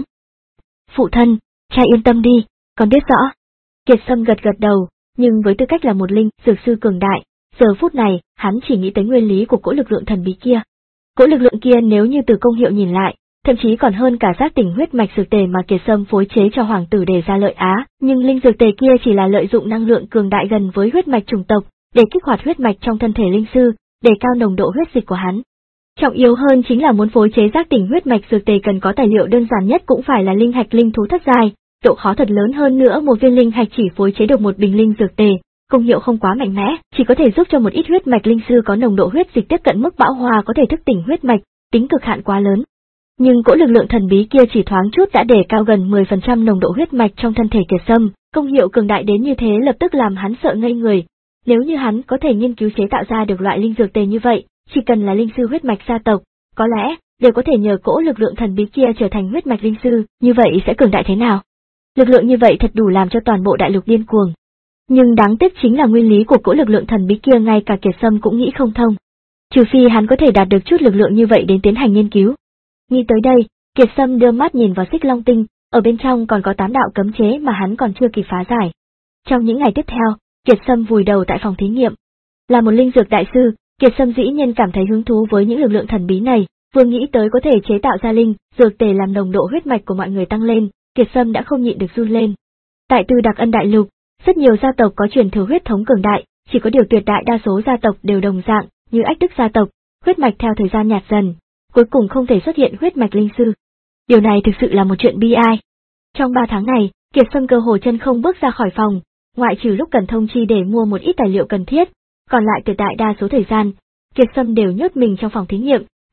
Phụ thân, cha yên tâm đi, con biết rõ. Kiệt Sâm gật gật đầu, nhưng với tư cách là một linh dược sư cường đại, giờ phút này, hắn chỉ nghĩ tới nguyên lý của cỗ lực lượng thần bí kia. Cỗ lực lượng kia nếu như từ công hiệu nhìn lại, thậm chí còn hơn cả giác tỉnh huyết mạch dược tề mà Kiệt Sâm phối chế cho hoàng tử để ra lợi Á, nhưng linh dược tề kia chỉ là lợi dụng năng lượng cường đại gần với huyết mạch chủng tộc, để kích hoạt huyết mạch trong thân thể linh sư, để cao nồng độ huyết dịch của hắn. Trọng yếu hơn chính là muốn phối chế giác tỉnh huyết mạch dược tề cần có tài liệu đơn giản nhất cũng phải là linh hạch linh thú thất giai, độ khó thật lớn hơn nữa một viên linh hạch chỉ phối chế được một bình linh dược tề, công hiệu không quá mạnh mẽ, chỉ có thể giúp cho một ít huyết mạch linh sư có nồng độ huyết dịch tiếp cận mức bão hòa có thể thức tỉnh huyết mạch, tính cực hạn quá lớn. Nhưng cỗ lực lượng thần bí kia chỉ thoáng chút đã để cao gần mười phần trăm nồng độ huyết mạch trong thân thể Kiệt Sâm, công hiệu cường đại đến như thế lập tức làm hắn sợ ngây người. Nếu như hắn có thể nghiên cứu chế tạo ra được loại linh dược tề như vậy, chỉ cần là linh sư huyết mạch gia tộc, có lẽ đều có thể nhờ cỗ lực lượng thần bí kia trở thành huyết mạch linh sư, như vậy sẽ cường đại thế nào? Lực lượng như vậy thật đủ làm cho toàn bộ đại lục điên cuồng. Nhưng đáng tiếc chính là nguyên lý của cỗ lực lượng thần bí kia ngay cả Kiệt Sâm cũng nghĩ không thông. Trừ phi hắn có thể đạt được chút lực lượng như vậy đến tiến hành nghiên cứu. Nghĩ tới đây, Kiệt Sâm đưa mắt nhìn vào Xích Long Tinh, ở bên trong còn có tám đạo cấm chế mà hắn còn chưa kịp phá giải. Trong những ngày tiếp theo, Kiệt Sâm vùi đầu tại phòng thí nghiệm. Là một linh dược đại sư, Kiệt Sâm dĩ nhiên cảm thấy hứng thú với những lực lượng thần bí này, vừa nghĩ tới có thể chế tạo ra linh dược tề làm nồng độ huyết mạch của mọi người tăng lên, Kiệt Sâm đã không nhịn được run lên. Tại Tư Đặc Ân đại lục, rất nhiều gia tộc có truyền thừa huyết thống cường đại, chỉ có điều tuyệt đại đa số gia tộc đều đồng dạng, như Ách Đức gia tộc, huyết mạch theo thời gian nhạt dần, cuối cùng không thể xuất hiện huyết mạch linh sư. Điều này thực sự là một chuyện bi ai. Trong ba tháng này, Kiệt Sâm cơ hồ chân không bước ra khỏi phòng, ngoại trừ lúc cần thông chi để mua một ít tài liệu cần thiết, còn lại tuyệt đại đa số thời gian, Kiệt Sâm đều nhốt mình trong phòng thí nghiệm,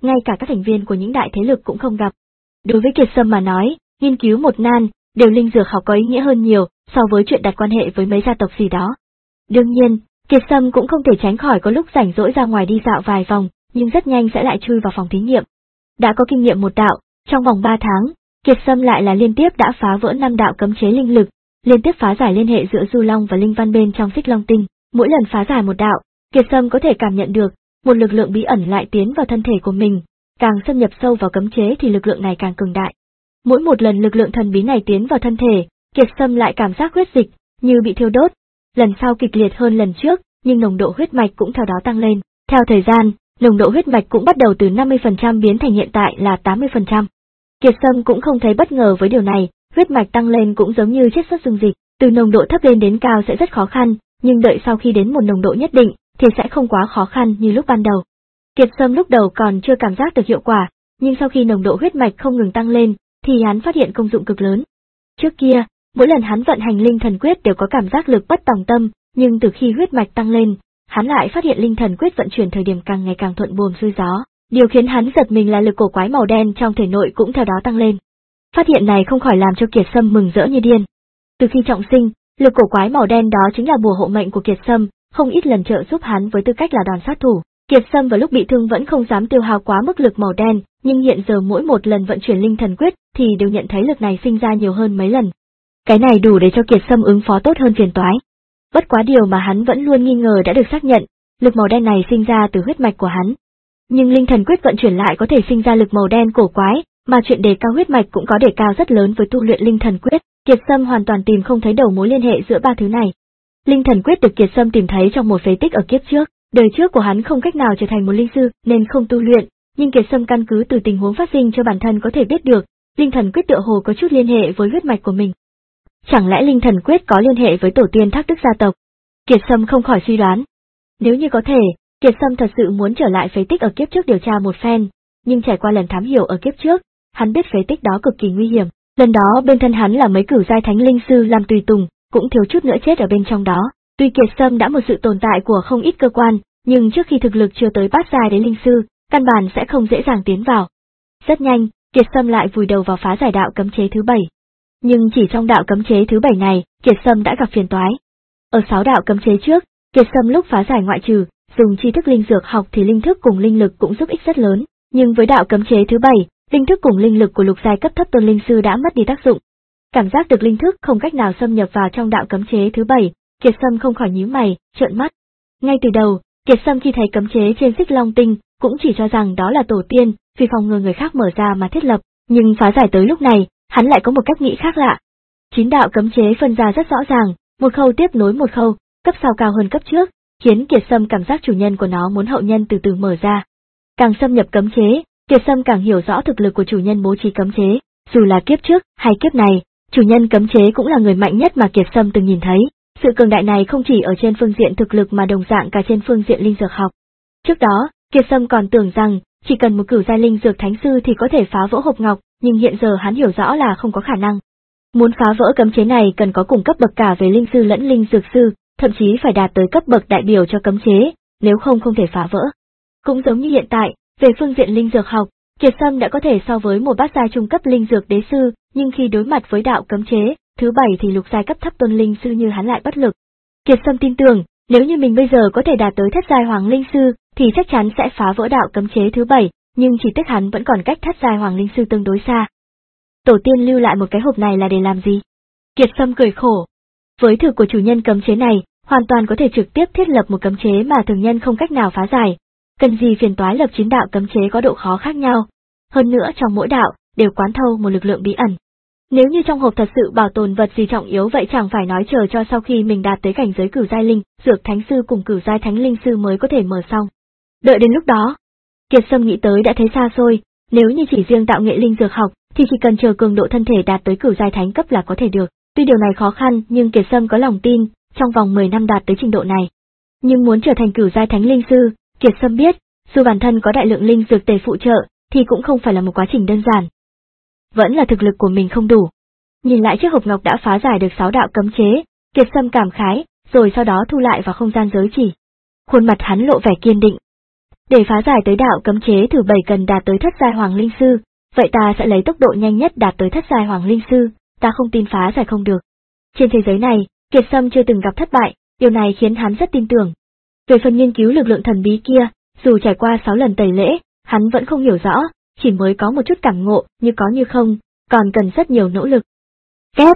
ngay cả các thành viên của những đại thế lực cũng không gặp. Đối với Kiệt Sâm mà nói, nghiên cứu một nan, đều linh dược học có ý nghĩa hơn nhiều so với chuyện đặt quan hệ với mấy gia tộc gì đó. Đương nhiên, Kiệt Sâm cũng không thể tránh khỏi có lúc rảnh rỗi ra ngoài đi dạo vài vòng, nhưng rất nhanh sẽ lại chui vào phòng thí nghiệm. Đã có kinh nghiệm một đạo, trong vòng ba tháng, Kiệt Sâm lại là liên tiếp đã phá vỡ năm đạo cấm chế linh lực, liên tiếp phá giải liên hệ giữa Du Long và linh văn bên trong Xích Long Tinh. Mỗi lần phá giải một đạo, Kiệt Sâm có thể cảm nhận được một lực lượng bí ẩn lại tiến vào thân thể của mình, càng xâm nhập sâu vào cấm chế thì lực lượng này càng cường đại. Mỗi một lần lực lượng thần bí này tiến vào thân thể, Kiệt Sâm lại cảm giác huyết dịch như bị thiêu đốt, lần sau kịch liệt hơn lần trước, nhưng nồng độ huyết mạch cũng theo đó tăng lên. Theo thời gian, nồng độ huyết mạch cũng bắt đầu từ năm mươi phần trăm biến thành hiện tại là tám mươi phần trăm. Kiệt Sâm cũng không thấy bất ngờ với điều này, huyết mạch tăng lên cũng giống như chiết xuất dung dịch, từ nồng độ thấp lên đến cao sẽ rất khó khăn, nhưng đợi sau khi đến một nồng độ nhất định thì sẽ không quá khó khăn như lúc ban đầu. Kiệt Sâm lúc đầu còn chưa cảm giác được hiệu quả, nhưng sau khi nồng độ huyết mạch không ngừng tăng lên, thì hắn phát hiện công dụng cực lớn. Trước kia, mỗi lần hắn vận hành linh thần quyết đều có cảm giác lực bất tòng tâm, nhưng từ khi huyết mạch tăng lên, hắn lại phát hiện linh thần quyết vận chuyển thời điểm càng ngày càng thuận buồm xuôi gió. Điều khiến hắn giật mình là lực cổ quái màu đen trong thể nội cũng theo đó tăng lên. Phát hiện này không khỏi làm cho Kiệt Sâm mừng rỡ như điên. Từ khi trọng sinh, lực cổ quái màu đen đó chính là bùa hộ mệnh của Kiệt Sâm, không ít lần trợ giúp hắn với tư cách là đòn sát thủ. Kiệt Sâm vào lúc bị thương vẫn không dám tiêu hao quá mức lực màu đen, nhưng hiện giờ mỗi một lần vận chuyển linh thần quyết thì đều nhận thấy lực này sinh ra nhiều hơn mấy lần. Cái này đủ để cho Kiệt Sâm ứng phó tốt hơn phiền toái. Bất quá điều mà hắn vẫn luôn nghi ngờ đã được xác nhận, lực màu đen này sinh ra từ huyết mạch của hắn. Nhưng linh thần quyết vận chuyển lại có thể sinh ra lực màu đen cổ quái, mà chuyện đề cao huyết mạch cũng có đề cao rất lớn với tu luyện linh thần quyết. Kiệt Sâm hoàn toàn tìm không thấy đầu mối liên hệ giữa ba thứ này. Linh thần quyết được Kiệt Sâm tìm thấy trong một phế tích ở kiếp trước, đời trước của hắn không cách nào trở thành một linh sư nên không tu luyện, nhưng Kiệt Sâm căn cứ từ tình huống phát sinh cho bản thân có thể biết được, linh thần quyết tựa hồ có chút liên hệ với huyết mạch của mình. Chẳng lẽ linh thần quyết có liên hệ với tổ tiên Thác Đức gia tộc? Kiệt Sâm không khỏi suy đoán. Nếu như có thể, Kiệt Sâm thật sự muốn trở lại phế tích ở kiếp trước điều tra một phen, nhưng trải qua lần thám hiểu ở kiếp trước, hắn biết phế tích đó cực kỳ nguy hiểm. Lần đó bên thân hắn là mấy cửu giai thánh linh sư làm tùy tùng, cũng thiếu chút nữa chết ở bên trong đó. Tuy Kiệt Sâm đã một sự tồn tại của không ít cơ quan, nhưng trước khi thực lực chưa tới bát giai đến linh sư, căn bản sẽ không dễ dàng tiến vào. Rất nhanh, Kiệt Sâm lại vùi đầu vào phá giải đạo cấm chế thứ bảy. Nhưng chỉ trong đạo cấm chế thứ bảy này, Kiệt Sâm đã gặp phiền toái. Ở sáu đạo cấm chế trước, Kiệt Sâm lúc phá giải ngoại trừ dùng tri thức linh dược học thì linh thức cùng linh lực cũng giúp ích rất lớn, nhưng với đạo cấm chế thứ bảy, linh thức cùng linh lực của lục giai cấp thấp tôn linh sư đã mất đi tác dụng. Cảm giác được linh thức không cách nào xâm nhập vào trong đạo cấm chế thứ bảy, Kiệt Sâm không khỏi nhíu mày, trợn mắt. Ngay từ đầu, Kiệt Sâm khi thấy cấm chế trên Xích Long Tinh, cũng chỉ cho rằng đó là tổ tiên, vì phòng ngừa người khác mở ra mà thiết lập, nhưng phá giải tới lúc này, hắn lại có một cách nghĩ khác lạ. Chín đạo cấm chế phân ra rất rõ ràng, một khâu tiếp nối một khâu, cấp sau cao hơn cấp trước, khiến Kiệt Sâm cảm giác chủ nhân của nó muốn hậu nhân từ từ mở ra. Càng xâm nhập cấm chế, Kiệt Sâm càng hiểu rõ thực lực của chủ nhân bố trí cấm chế, dù là kiếp trước hay kiếp này, chủ nhân cấm chế cũng là người mạnh nhất mà Kiệt Sâm từng nhìn thấy. Sự cường đại này không chỉ ở trên phương diện thực lực mà đồng dạng cả trên phương diện linh dược học. Trước đó, Kiệt Sâm còn tưởng rằng chỉ cần một cửu giai linh dược thánh sư thì có thể phá vỡ hộp ngọc, nhưng hiện giờ hắn hiểu rõ là không có khả năng. Muốn phá vỡ cấm chế này cần có cùng cấp bậc cả về linh sư lẫn linh dược sư, thậm chí phải đạt tới cấp bậc đại biểu cho cấm chế, nếu không không thể phá vỡ. Cũng giống như hiện tại, về phương diện linh dược học, Kiệt Sâm đã có thể so với một bát giai trung cấp linh dược đế sư, nhưng khi đối mặt với đạo cấm chế thứ bảy thì lục giai cấp thấp tôn linh sư như hắn lại bất lực. Kiệt Sâm tin tưởng, nếu như mình bây giờ có thể đạt tới thất giai hoàng linh sư, thì chắc chắn sẽ phá vỡ đạo cấm chế thứ bảy, nhưng chỉ tiếc hắn vẫn còn cách thất giai hoàng linh sư tương đối xa. Tổ tiên lưu lại một cái hộp này là để làm gì? Kiệt Sâm cười khổ. Với thực của chủ nhân cấm chế này, hoàn toàn có thể trực tiếp thiết lập một cấm chế mà thường nhân không cách nào phá giải. Cần gì phiền toái lập chín đạo cấm chế có độ khó khác nhau. Hơn nữa trong mỗi đạo, đều quán thâu một lực lượng bí ẩn. Nếu như trong hộp thật sự bảo tồn vật gì trọng yếu vậy chẳng phải nói chờ cho sau khi mình đạt tới cảnh giới cửu giai linh, dược thánh sư cùng cửu giai thánh linh sư mới có thể mở xong. Đợi đến lúc đó, Kiệt Sâm nghĩ tới đã thấy xa xôi, nếu như chỉ riêng tạo nghệ linh dược học, thì chỉ cần chờ cường độ thân thể đạt tới cửu giai thánh cấp là có thể được. Tuy điều này khó khăn nhưng Kiệt Sâm có lòng tin, trong vòng mười năm đạt tới trình độ này. Nhưng muốn trở thành cửu giai thánh linh sư, Kiệt Sâm biết, dù bản thân có đại lượng linh dược tề phụ trợ, thì cũng không phải là một quá trình đơn giản. Vẫn là thực lực của mình không đủ. Nhìn lại chiếc hộp ngọc đã phá giải được sáu đạo cấm chế, Kiệt Sâm cảm khái, rồi sau đó thu lại vào không gian giới chỉ. Khuôn mặt hắn lộ vẻ kiên định. Để phá giải tới đạo cấm chế thử bảy cần đạt tới thất giai hoàng linh sư, vậy ta sẽ lấy tốc độ nhanh nhất đạt tới thất giai hoàng linh sư, ta không tin phá giải không được. Trên thế giới này, Kiệt Sâm chưa từng gặp thất bại, điều này khiến hắn rất tin tưởng. Về phần nghiên cứu lực lượng thần bí kia, dù trải qua sáu lần tẩy lễ, hắn vẫn không hiểu rõ, chỉ mới có một chút cảm ngộ, như có như không, còn cần rất nhiều nỗ lực. Két.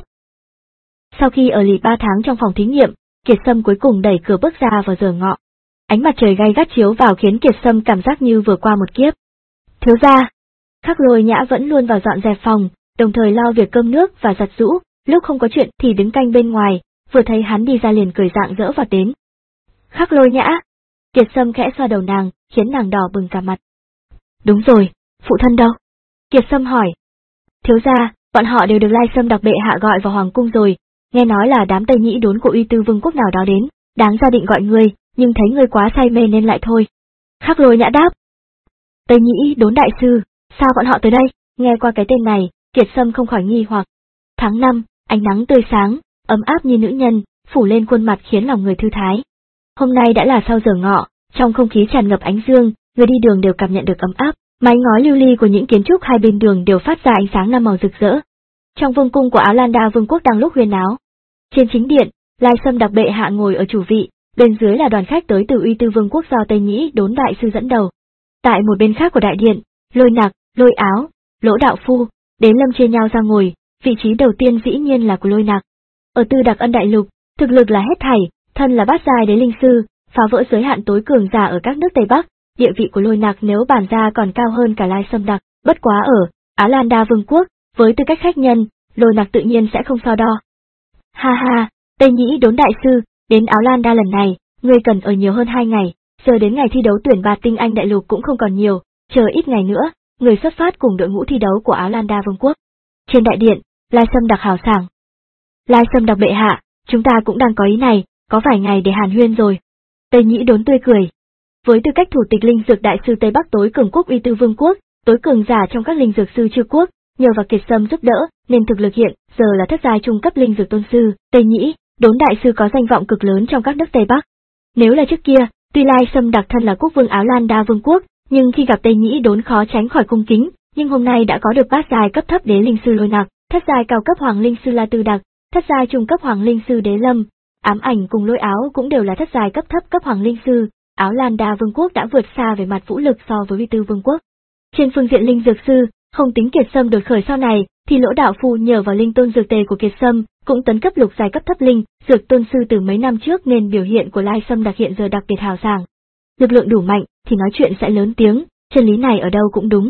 Sau khi ở lì ba tháng trong phòng thí nghiệm, Kiệt Sâm cuối cùng đẩy cửa bước ra vào giờ ngọ. Ánh mặt trời gay gắt chiếu vào khiến Kiệt Sâm cảm giác như vừa qua một kiếp. Thiếu gia, Khắc Lôi Nhã vẫn luôn vào dọn dẹp phòng, đồng thời lo việc cơm nước và giặt giũ, lúc không có chuyện thì đứng canh bên ngoài, vừa thấy hắn đi ra liền cười rạng rỡ vọt đến. Khắc Lôi Nhã, Kiệt Sâm khẽ xoa đầu nàng, khiến nàng đỏ bừng cả mặt. Đúng rồi, phụ thân đâu? Kiệt Sâm hỏi. Thiếu gia, bọn họ đều được Lai Sâm đặc bệ hạ gọi vào hoàng cung rồi, nghe nói là đám Tây Nhĩ Đốn của Uy Tư Vương quốc nào đó đến, đáng ra định gọi ngươi, nhưng thấy ngươi quá say mê nên lại thôi. Khắc Lôi Nhã đáp. Tây Nhĩ Đốn đại sư, sao bọn họ tới đây? Nghe qua cái tên này, Kiệt Sâm không khỏi nghi hoặc. Tháng năm, ánh nắng tươi sáng, ấm áp như nữ nhân, phủ lên khuôn mặt khiến lòng người thư thái. Hôm nay đã là sau giờ ngọ, trong không khí tràn ngập ánh dương, người đi đường đều cảm nhận được ấm áp, mái ngói lưu ly của những kiến trúc hai bên đường đều phát ra ánh sáng năm màu rực rỡ. Trong vương cung của Áo Lan Đa Vương quốc đang lúc huyên náo. Trên chính điện, Lai Sâm đặc bệ hạ ngồi ở chủ vị, bên dưới là đoàn khách tới từ Uy Tư Vương quốc do Tây Nhĩ Đốn đại sư dẫn đầu. Tại một bên khác của đại điện, Lôi Nặc, Lôi Áo, Lỗ Đạo Phu, Đến Lâm chia nhau ra ngồi, vị trí đầu tiên dĩ nhiên là của Lôi Nặc. Ở Tư Đặc Ân đại lục, thực lực là hết thảy, thân là bát giai đế linh sư, phá vỡ giới hạn tối cường giả ở các nước Tây Bắc, địa vị của Lôi Nặc nếu bàn ra còn cao hơn cả Lai Sâm đặc, bất quá ở Áo Lan Đa Vương quốc, với tư cách khách nhân, Lôi Nặc tự nhiên sẽ không so đo. Ha ha, Tây Nhĩ Đốn đại sư, đến Áo Lan Đa lần này, ngươi cần ở nhiều hơn hai ngày, giờ đến ngày thi đấu tuyển bạt tinh anh đại lục cũng không còn nhiều, chờ ít ngày nữa, người xuất phát cùng đội ngũ thi đấu của Áo Lan Đa Vương quốc. Trên đại điện, Lai Sâm đặc hào sảng. Lai Sâm đặc bệ hạ, chúng ta cũng đang có ý này, có vài ngày để hàn huyên rồi. Tây Nhĩ Đốn tươi cười. Với tư cách thủ tịch linh dược đại sư Tây Bắc tối cường quốc Uy Tư Vương quốc, tối cường giả trong các linh dược sư chư quốc, nhờ vào Kiệt Sâm giúp đỡ, nên thực lực hiện giờ là thất giai trung cấp linh dược tôn sư. Tây Nhĩ Đốn đại sư có danh vọng cực lớn trong các nước Tây Bắc. Nếu là trước kia, tuy Lai Sâm đặc thân là quốc vương Áo Lan Đa Vương quốc, nhưng khi gặp Tây Nhĩ Đốn khó tránh khỏi cung kính, nhưng hôm nay đã có được bát giai cấp thấp đế linh sư Lôi Nặc, thất giai cao cấp hoàng linh sư La Tư Đặc, thất giai trung cấp hoàng linh sư Đế Lâm, Ám Ảnh cùng Lôi Áo cũng đều là thất giai cấp thấp cấp hoàng linh sư. Áo Lan Đa Vương quốc đã vượt xa về mặt vũ lực so với Uy Tư Vương quốc. Trên phương diện linh dược sư, không tính Kiệt Sâm đột khởi sau này, thì Lỗ Đạo Phu nhờ vào linh tôn dược tề của Kiệt Sâm, cũng tấn cấp lục giai cấp thấp linh dược tôn sư từ mấy năm trước, nên biểu hiện của Lai Sâm đặc hiện giờ đặc biệt hào sảng. Lực lượng đủ mạnh thì nói chuyện sẽ lớn tiếng, chân lý này ở đâu cũng đúng.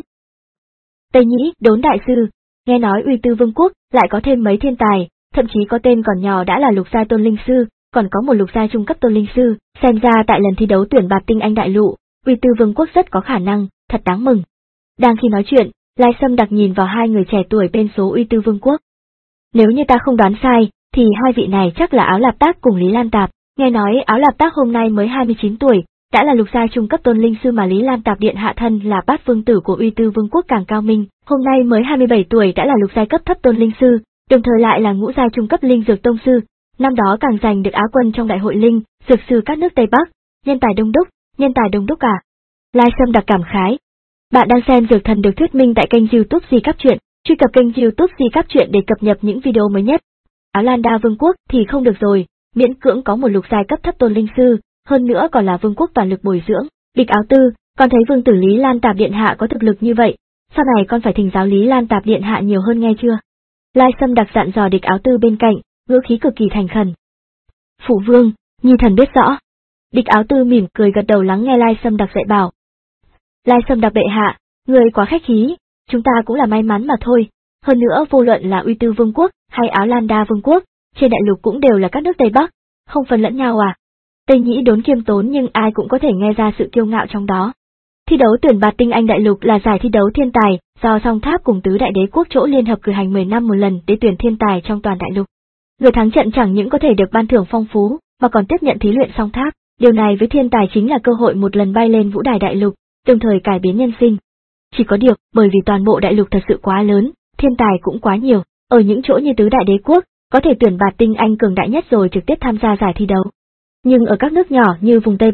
Tây Nhĩ Đốn đại sư, nghe nói Uy Tư Vương quốc lại có thêm mấy thiên tài, thậm chí có tên còn nhỏ đã là lục giai tôn linh sư, còn có một lục giai trung cấp tôn linh sư, xem ra tại lần thi đấu tuyển bạt tinh anh đại lục, Uy Tư Vương quốc rất có khả năng, thật đáng mừng. Đang khi nói chuyện, Lai Sâm đặc nhìn vào hai người trẻ tuổi bên số Uy Tư Vương quốc. Nếu như ta không đoán sai, thì hai vị này chắc là Áo Lạp Tác cùng Lý Lan Tạp, nghe nói Áo Lạp Tác hôm nay mới hai mươi chín tuổi, đã là lục giai trung cấp tôn linh sư, mà Lý Lan Tạp điện hạ thân là bát vương tử của Uy Tư Vương quốc càng cao minh, hôm nay mới hai mươi bảy tuổi đã là lục giai cấp thấp tôn linh sư, đồng thời lại là ngũ giai trung cấp linh dược tông sư. Năm đó càng giành được áo quân trong đại hội linh dược sư các nước Tây Bắc, nhân tài đông đúc, nhân tài đông đúc cả. Lai Sâm đặc cảm khái. Bạn đang xem Dược Thần được thuyết minh tại kênh YouTube Di Cáp Truyện, truy cập kênh YouTube Di Cáp Truyện để cập nhật những video mới nhất. Áo Lan Đa Vương quốc thì không được rồi, miễn cưỡng có một lục giai cấp thấp tôn linh sư, hơn nữa còn là vương quốc toàn lực bồi dưỡng. Địch Áo Tư, con thấy vương tử Lý Lan Tạp điện hạ có thực lực như vậy, sau này con phải thỉnh giáo Lý Lan Tạp điện hạ nhiều hơn nghe chưa? Lai Sâm đặc dặn dò Địch Áo Tư bên cạnh, ngữ khí cực kỳ thành khẩn. Phụ vương, nhi thần biết rõ. Địch Áo Tư mỉm cười gật đầu lắng nghe Lai Sâm đặc dạy bảo. Lai Sâm đặc bệ hạ, người quá khách khí, chúng ta cũng là may mắn mà thôi. Hơn nữa vô luận là Uy Tư Vương quốc hay Áo Lan Đa Vương quốc, trên đại lục cũng đều là các nước Tây Bắc, không phân lẫn nhau à? Tây Nhĩ Đốn kiêm tốn nhưng ai cũng có thể nghe ra sự kiêu ngạo trong đó. Thi đấu tuyển bạt tinh anh đại lục là giải thi đấu thiên tài do Song Tháp cùng tứ đại đế quốc chỗ liên hợp cử hành mười năm một lần để tuyển thiên tài trong toàn đại lục. Người thắng trận chẳng những có thể được ban thưởng phong phú, mà còn tiếp nhận thí luyện Song Tháp. Điều này với thiên tài chính là cơ hội một lần bay lên vũ đài đại lục, đồng thời cải biến nhân sinh. Chỉ có điều, bởi vì toàn bộ đại lục thật sự quá lớn, thiên tài cũng quá nhiều, ở những chỗ như tứ đại đế quốc, có thể tuyển bạt tinh anh cường đại nhất rồi trực tiếp tham gia giải thi đấu. Nhưng ở các nước nhỏ như vùng Tây Bắc,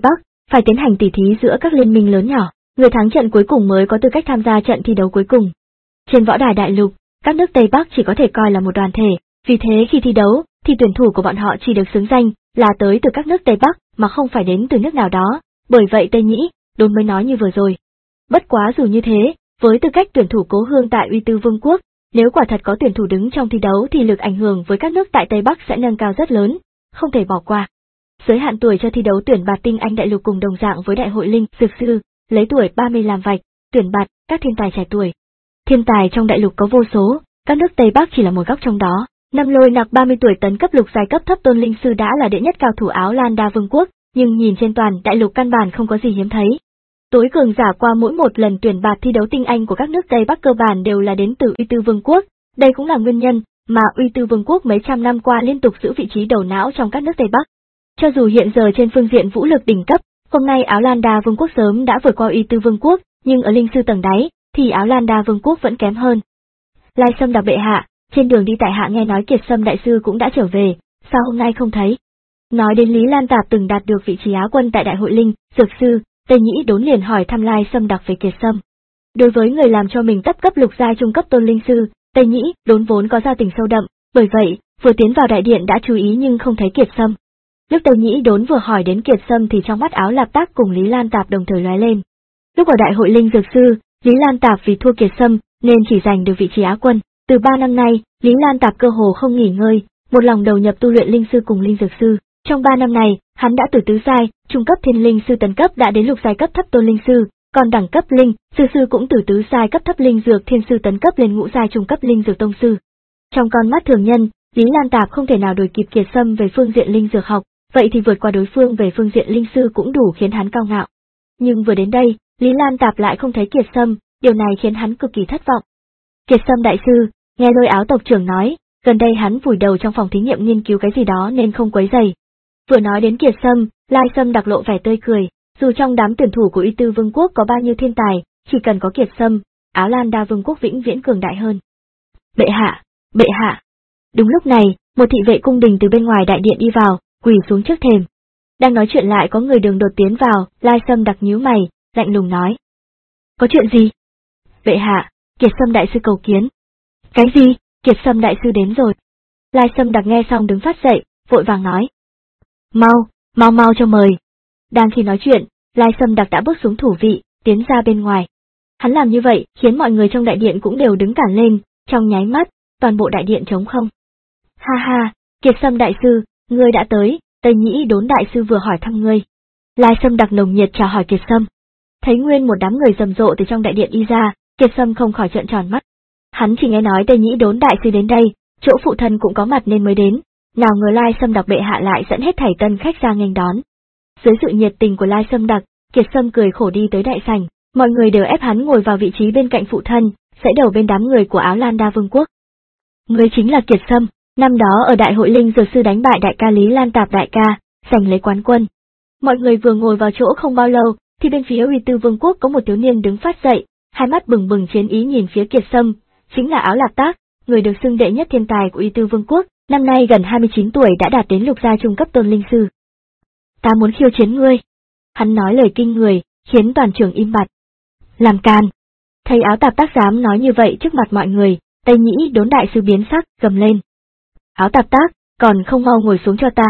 phải tiến hành tỉ thí giữa các liên minh lớn nhỏ, người thắng trận cuối cùng mới có tư cách tham gia trận thi đấu cuối cùng. Trên võ đài đại lục, các nước Tây Bắc chỉ có thể coi là một đoàn thể, vì thế khi thi đấu, thì tuyển thủ của bọn họ chỉ được xứng danh là tới từ các nước Tây Bắc mà không phải đến từ nước nào đó, bởi vậy Tây Nhĩ, Đốn mới nói như vừa rồi. Bất quá dù như thế, với tư cách tuyển thủ cố hương tại Uy Tư Vương quốc, nếu quả thật có tuyển thủ đứng trong thi đấu thì lực ảnh hưởng với các nước tại Tây Bắc sẽ nâng cao rất lớn, không thể bỏ qua. Giới hạn tuổi cho thi đấu tuyển bạt tinh anh đại lục cùng đồng dạng với đại hội linh dược sư, lấy tuổi ba mươi làm vạch, tuyển bạt các thiên tài trẻ tuổi. Thiên tài trong đại lục có vô số, các nước Tây Bắc chỉ là một góc trong đó. Năm Lôi Nặc ba mươi tuổi tấn cấp lục giai cấp thấp tôn linh sư đã là đệ nhất cao thủ Áo Lan Đa Vương quốc, nhưng nhìn trên toàn đại lục căn bản không có gì hiếm thấy. Tối cường giả qua mỗi một lần tuyển bạt thi đấu tinh anh của các nước Tây Bắc cơ bản đều là đến từ Uy Tư Vương quốc, đây cũng là nguyên nhân mà Uy Tư Vương quốc mấy trăm năm qua liên tục giữ vị trí đầu não trong các nước Tây Bắc. Cho dù hiện giờ trên phương diện vũ lực đỉnh cấp, hôm nay Áo Lan Đa Vương quốc sớm đã vượt qua Uy Tư Vương quốc, nhưng ở linh sư tầng đáy thì Áo Lan Đa Vương quốc vẫn kém hơn. Lai Sâm Đặc bệ hạ, trên đường đi tại hạ nghe nói Kiệt Sâm đại sư cũng đã trở về, sao hôm nay không thấy? Nói đến Lý Lan Tạp từng đạt được vị trí Á quân tại đại hội linh dược sư, Tây Nhĩ Đốn liền hỏi thăm Lai Sâm Đặc về Kiệt Sâm. Đối với người làm cho mình tấp cấp lục giai trung cấp tôn linh sư, Tây Nhĩ Đốn vốn có giao tình sâu đậm, bởi vậy vừa tiến vào đại điện đã chú ý nhưng không thấy Kiệt Sâm. Lúc Tây Nhĩ Đốn vừa hỏi đến Kiệt Sâm thì trong mắt Áo Lạp Tác cùng Lý Lan Tạp đồng thời lóe lên. Lúc ở đại hội linh dược sư, Lý Lan Tạp vì thua Kiệt Sâm nên chỉ giành được vị trí Á quân. Từ ba năm nay, Lý Lan Tạp cơ hồ không nghỉ ngơi, một lòng đầu nhập tu luyện linh sư cùng linh dược sư. Trong ba năm này, hắn đã từ tứ giai, trung cấp thiên linh sư tấn cấp đã đến lục giai cấp thấp tôn linh sư, còn đẳng cấp linh sư sư cũng từ tứ giai cấp thấp linh dược thiên sư tấn cấp lên ngũ giai trung cấp linh dược tông sư. Trong con mắt thường nhân, Lý Lan Tạp không thể nào đuổi kịp Kiệt Sâm về phương diện linh dược học, vậy thì vượt qua đối phương về phương diện linh sư cũng đủ khiến hắn cao ngạo. Nhưng vừa đến đây, Lý Lan Tạp lại không thấy Kiệt Sâm, điều này khiến hắn cực kỳ thất vọng. Kiệt Sâm đại sư, nghe Lôi Áo tộc trưởng nói, gần đây hắn vùi đầu trong phòng thí nghiệm nghiên cứu cái gì đó nên không quấy rầy. Vừa nói đến Kiệt Sâm, Lai Sâm Đặc lộ vẻ tươi cười, dù trong đám tuyển thủ của Uy Tư Vương quốc có bao nhiêu thiên tài, chỉ cần có Kiệt Sâm, Áo Lan Đa Vương quốc vĩnh viễn cường đại hơn. Bệ hạ, bệ hạ. Đúng lúc này, một thị vệ cung đình từ bên ngoài đại điện đi vào, quỳ xuống trước thềm. Đang nói chuyện lại có người đường đột tiến vào, Lai Sâm Đặc nhíu mày, lạnh lùng nói. Có chuyện gì? Bệ hạ, Kiệt Sâm đại sư cầu kiến. Cái gì? Kiệt Sâm đại sư đến rồi. Lai Sâm Đặc nghe xong đứng phát dậy, vội vàng nói. Mau, mau mau cho mời. Đang khi nói chuyện, Lai Sâm Đặc đã bước xuống thủ vị, tiến ra bên ngoài. Hắn làm như vậy khiến mọi người trong đại điện cũng đều đứng cản lên, trong nháy mắt, toàn bộ đại điện trống không. Ha ha, Kiệt Sâm đại sư, ngươi đã tới, Tây Nhĩ Đốn đại sư vừa hỏi thăm ngươi. Lai Sâm Đặc nồng nhiệt chào hỏi Kiệt Sâm. Thấy nguyên một đám người rầm rộ từ trong đại điện đi ra, Kiệt Sâm không khỏi trợn tròn mắt. Hắn chỉ nghe nói Tây Nhĩ Đốn đại sư đến đây, chỗ phụ thân cũng có mặt nên mới đến, nào ngờ Lai Sâm Đặc bệ hạ lại dẫn hết thảy tân khách ra nghênh đón. Dưới sự nhiệt tình của Lai Sâm Đặc, Kiệt Sâm cười khổ đi tới đại sảnh, mọi người đều ép hắn ngồi vào vị trí bên cạnh phụ thân, dãy đầu bên đám người của Áo Lan Đa Vương quốc. Ngươi chính là Kiệt Sâm, năm đó ở đại hội linh dược sư đánh bại đại ca Lý Lan Tạp đại ca, giành lấy quán quân. Mọi người vừa ngồi vào chỗ không bao lâu, thì bên phía Uy Tư Vương quốc có một thiếu niên đứng phát dậy, hai mắt bừng bừng chiến ý nhìn phía Kiệt Sâm, chính là Áo Lạp Tác, người được xưng đệ nhất thiên tài của Uy Tư Vương quốc, năm nay gần hai mươi chín tuổi đã đạt đến lục giai trung cấp tôn linh sư. Ta muốn khiêu chiến ngươi. Hắn nói lời kinh người, khiến toàn trường im bặt. Làm càn. Thấy Áo Tạp Tác dám nói như vậy trước mặt mọi người, Tây Nhĩ Đốn đại sư biến sắc, gầm lên. Áo Tạp Tác, còn không mau ngồi xuống cho ta.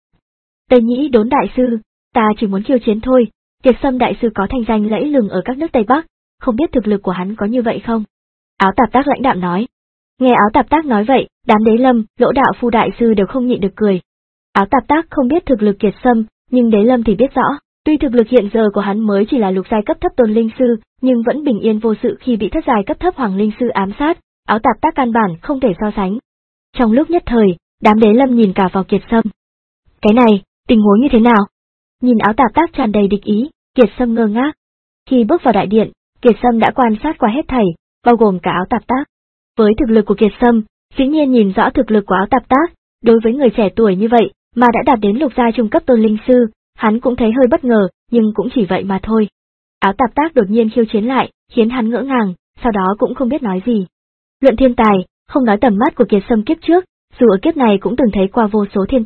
Tây Nhĩ Đốn đại sư, ta chỉ muốn khiêu chiến thôi, Kiệt Sâm đại sư có thanh danh lẫy lừng ở các nước Tây Bắc, không biết thực lực của hắn có như vậy không? Áo Tạp Tác lãnh đạm nói. Nghe Áo Tạp Tác nói vậy, đám Đế Lâm, Lỗ Đạo Phu đại sư đều không nhịn được cười. Áo Tạp Tác không biết thực lực Kiệt Sâm, nhưng Đế Lâm thì biết rõ, tuy thực lực hiện giờ của hắn mới chỉ là lục giai cấp thấp tôn linh sư, nhưng vẫn bình yên vô sự khi bị thất giai cấp thấp hoàng linh sư ám sát, Áo Tạp Tác căn bản không thể so sánh. Trong lúc nhất thời, đám Đế Lâm nhìn cả vào Kiệt Sâm. Cái này, tình huống như thế nào? Nhìn Áo Tạp Tác tràn đầy địch ý, Kiệt Sâm ngơ ngác. Khi bước vào đại điện, Kiệt Sâm đã quan sát qua hết thảy, bao gồm cả Áo Tạp Tác. Với thực lực của Kiệt Sâm, dĩ nhiên nhìn rõ thực lực của Áo Tạp Tác, đối với người trẻ tuổi như vậy mà đã đạt đến lục giai trung cấp tôn linh sư, hắn cũng thấy hơi bất ngờ, nhưng cũng chỉ vậy mà thôi. Áo Tạp Tác đột nhiên khiêu chiến lại, khiến hắn ngỡ ngàng, sau đó cũng không biết nói gì. Luận thiên tài, không nói tầm mắt của Kiệt Sâm kiếp trước, dù ở kiếp này cũng từng thấy qua vô số thiên tài,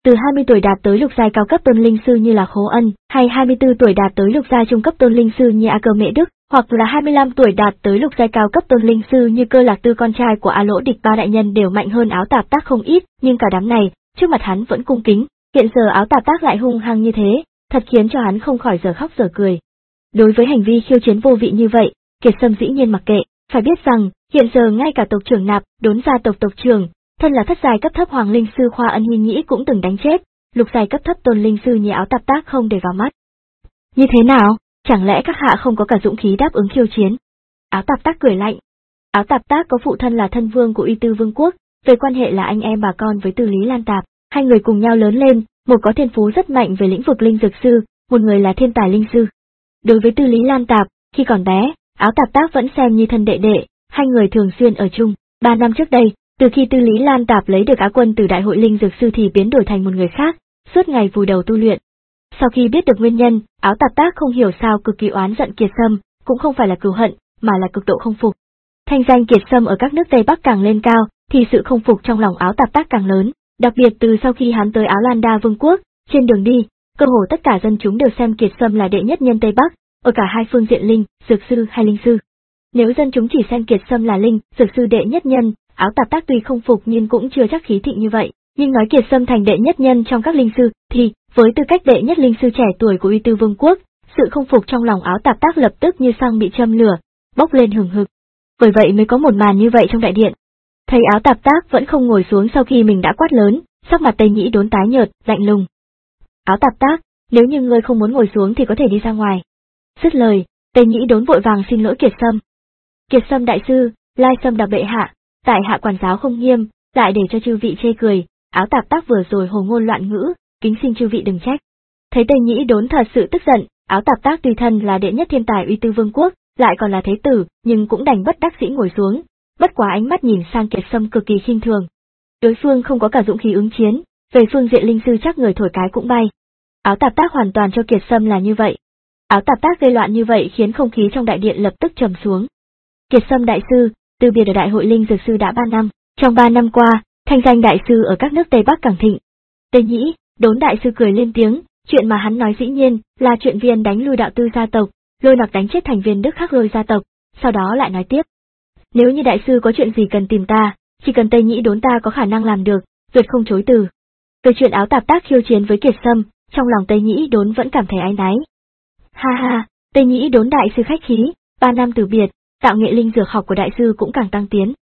Từ hai mươi tuổi đạt tới lục giai cao cấp tôn linh sư như là Khố Ân, hay hai mươi tư tuổi đạt tới lục giai trung cấp tôn linh sư như A Cơ Mễ Đức, hoặc là hai mươi lăm tuổi đạt tới lục giai cao cấp tôn linh sư như Cơ Lạc Tư con trai của A Lỗ Địch Ba đại nhân đều mạnh hơn Áo Tạp Tác không ít, nhưng cả đám này, trước mặt hắn vẫn cung kính, hiện giờ Áo Tạp Tác lại hung hăng như thế, thật khiến cho hắn không khỏi giờ khóc giờ cười. Đối với hành vi khiêu chiến vô vị như vậy, Kiệt Sâm dĩ nhiên mặc kệ, phải biết rằng, hiện giờ ngay cả tộc trưởng Nạp, Đốn gia tộc tộc trưởng, thân là thất giai cấp thấp hoàng linh sư Khoa Ân Hi Nhĩ cũng từng đánh chết, lục giai cấp thấp tôn linh sư như Áo Tạp Tác không để vào mắt. Như thế nào, chẳng lẽ các hạ không có cả dũng khí đáp ứng khiêu chiến? Áo Tạp Tác cười lạnh. Áo Tạp Tác có phụ thân là thân vương của Uy Tư Vương quốc, về quan hệ là anh em bà con với Tư Lý Lan Tạp, hai người cùng nhau lớn lên, một có thiên phú rất mạnh về lĩnh vực linh dược sư, một người là thiên tài linh sư. Đối với Tư Lý Lan Tạp, khi còn bé, Áo Tạp Tác vẫn xem như thân đệ đệ, hai người thường xuyên ở chung. Ba năm trước đây, từ khi Tư Lý Lan Tạp lấy được Á quân từ Đại hội linh dược sư thì biến đổi thành một người khác, suốt ngày vùi đầu tu luyện. Sau khi biết được nguyên nhân, Áo Tạp Tác không hiểu sao cực kỳ oán giận Kiệt Sâm, cũng không phải là cừu hận, mà là cực độ không phục. Thanh danh Kiệt Sâm ở các nước Tây Bắc càng lên cao, thì sự không phục trong lòng Áo Tạp Tác càng lớn, đặc biệt từ sau khi hắn tới Áo Lan Đa Vương quốc, trên đường đi, cơ hồ tất cả dân chúng đều xem Kiệt Sâm là đệ nhất nhân Tây Bắc, ở cả hai phương diện linh, dược sư hay linh sư. Nếu dân chúng chỉ xem Kiệt Sâm là linh, dược sư đệ nhất nhân, Áo Tạp Tác tuy không phục nhưng cũng chưa chắc khí thịnh như vậy, nhưng nói Kiệt Sâm thành đệ nhất nhân trong các linh sư, thì, với tư cách đệ nhất linh sư trẻ tuổi của Uy Tư Vương quốc, sự không phục trong lòng Áo Tạp Tác lập tức như xăng bị châm lửa, bốc lên hừng hực. Bởi vậy mới có một màn như vậy trong đại điện. Thấy Áo Tạp Tác vẫn không ngồi xuống sau khi mình đã quát lớn, sắc mặt Tây Nhĩ Đốn tái nhợt, lạnh lùng. Áo Tạp Tác, nếu như ngươi không muốn ngồi xuống thì có thể đi ra ngoài. Dứt lời, Tây Nhĩ Đốn vội vàng xin lỗi Kiệt Sâm. Kiệt Sâm đại sư, Lai Sâm đạp bệ hạ, tại hạ quản giáo không nghiêm, lại để cho chư vị chê cười, Áo Tạp Tác vừa rồi hồ ngôn loạn ngữ, kính xin chư vị đừng trách. Thấy Tây Nhĩ Đốn thật sự tức giận, Áo Tạp Tác tùy thân là đệ nhất thiên tài Uy Tư Vương quốc, lại còn là thế tử, nhưng cũng đành bất đắc dĩ ngồi xuống, bất quá ánh mắt nhìn sang Kiệt Sâm cực kỳ khinh thường. Đối phương không có cả dũng khí ứng chiến, về phương diện linh sư chắc người thổi cái cũng bay. Áo Tạp Tác hoàn toàn cho Kiệt Sâm là như vậy. Áo Tạp Tác gây loạn như vậy khiến không khí trong đại điện lập tức trầm xuống. Kiệt Sâm đại sư, từ biệt ở Đại hội linh dược sư đã ba năm, trong ba năm qua, thanh danh đại sư ở các nước Tây Bắc càng thịnh. Tây Nhĩ Đốn đại sư cười lên tiếng, chuyện mà hắn nói dĩ nhiên là chuyện viên đánh lui Đạo Tư gia tộc, Lôi Nặc đánh chết thành viên Đức Khắc Lôi gia tộc, sau đó lại nói tiếp. Nếu như đại sư có chuyện gì cần tìm ta, chỉ cần Tây Nhĩ Đốn ta có khả năng làm được, tuyệt không chối từ. Về chuyện Áo Tạp Tác khiêu chiến với Kiệt Sâm, trong lòng Tây Nhĩ Đốn vẫn cảm thấy áy náy. Ha ha, Tây Nhĩ Đốn đại sư khách khí, ba năm từ biệt, tạo nghệ linh dược học của đại sư cũng càng tăng tiến,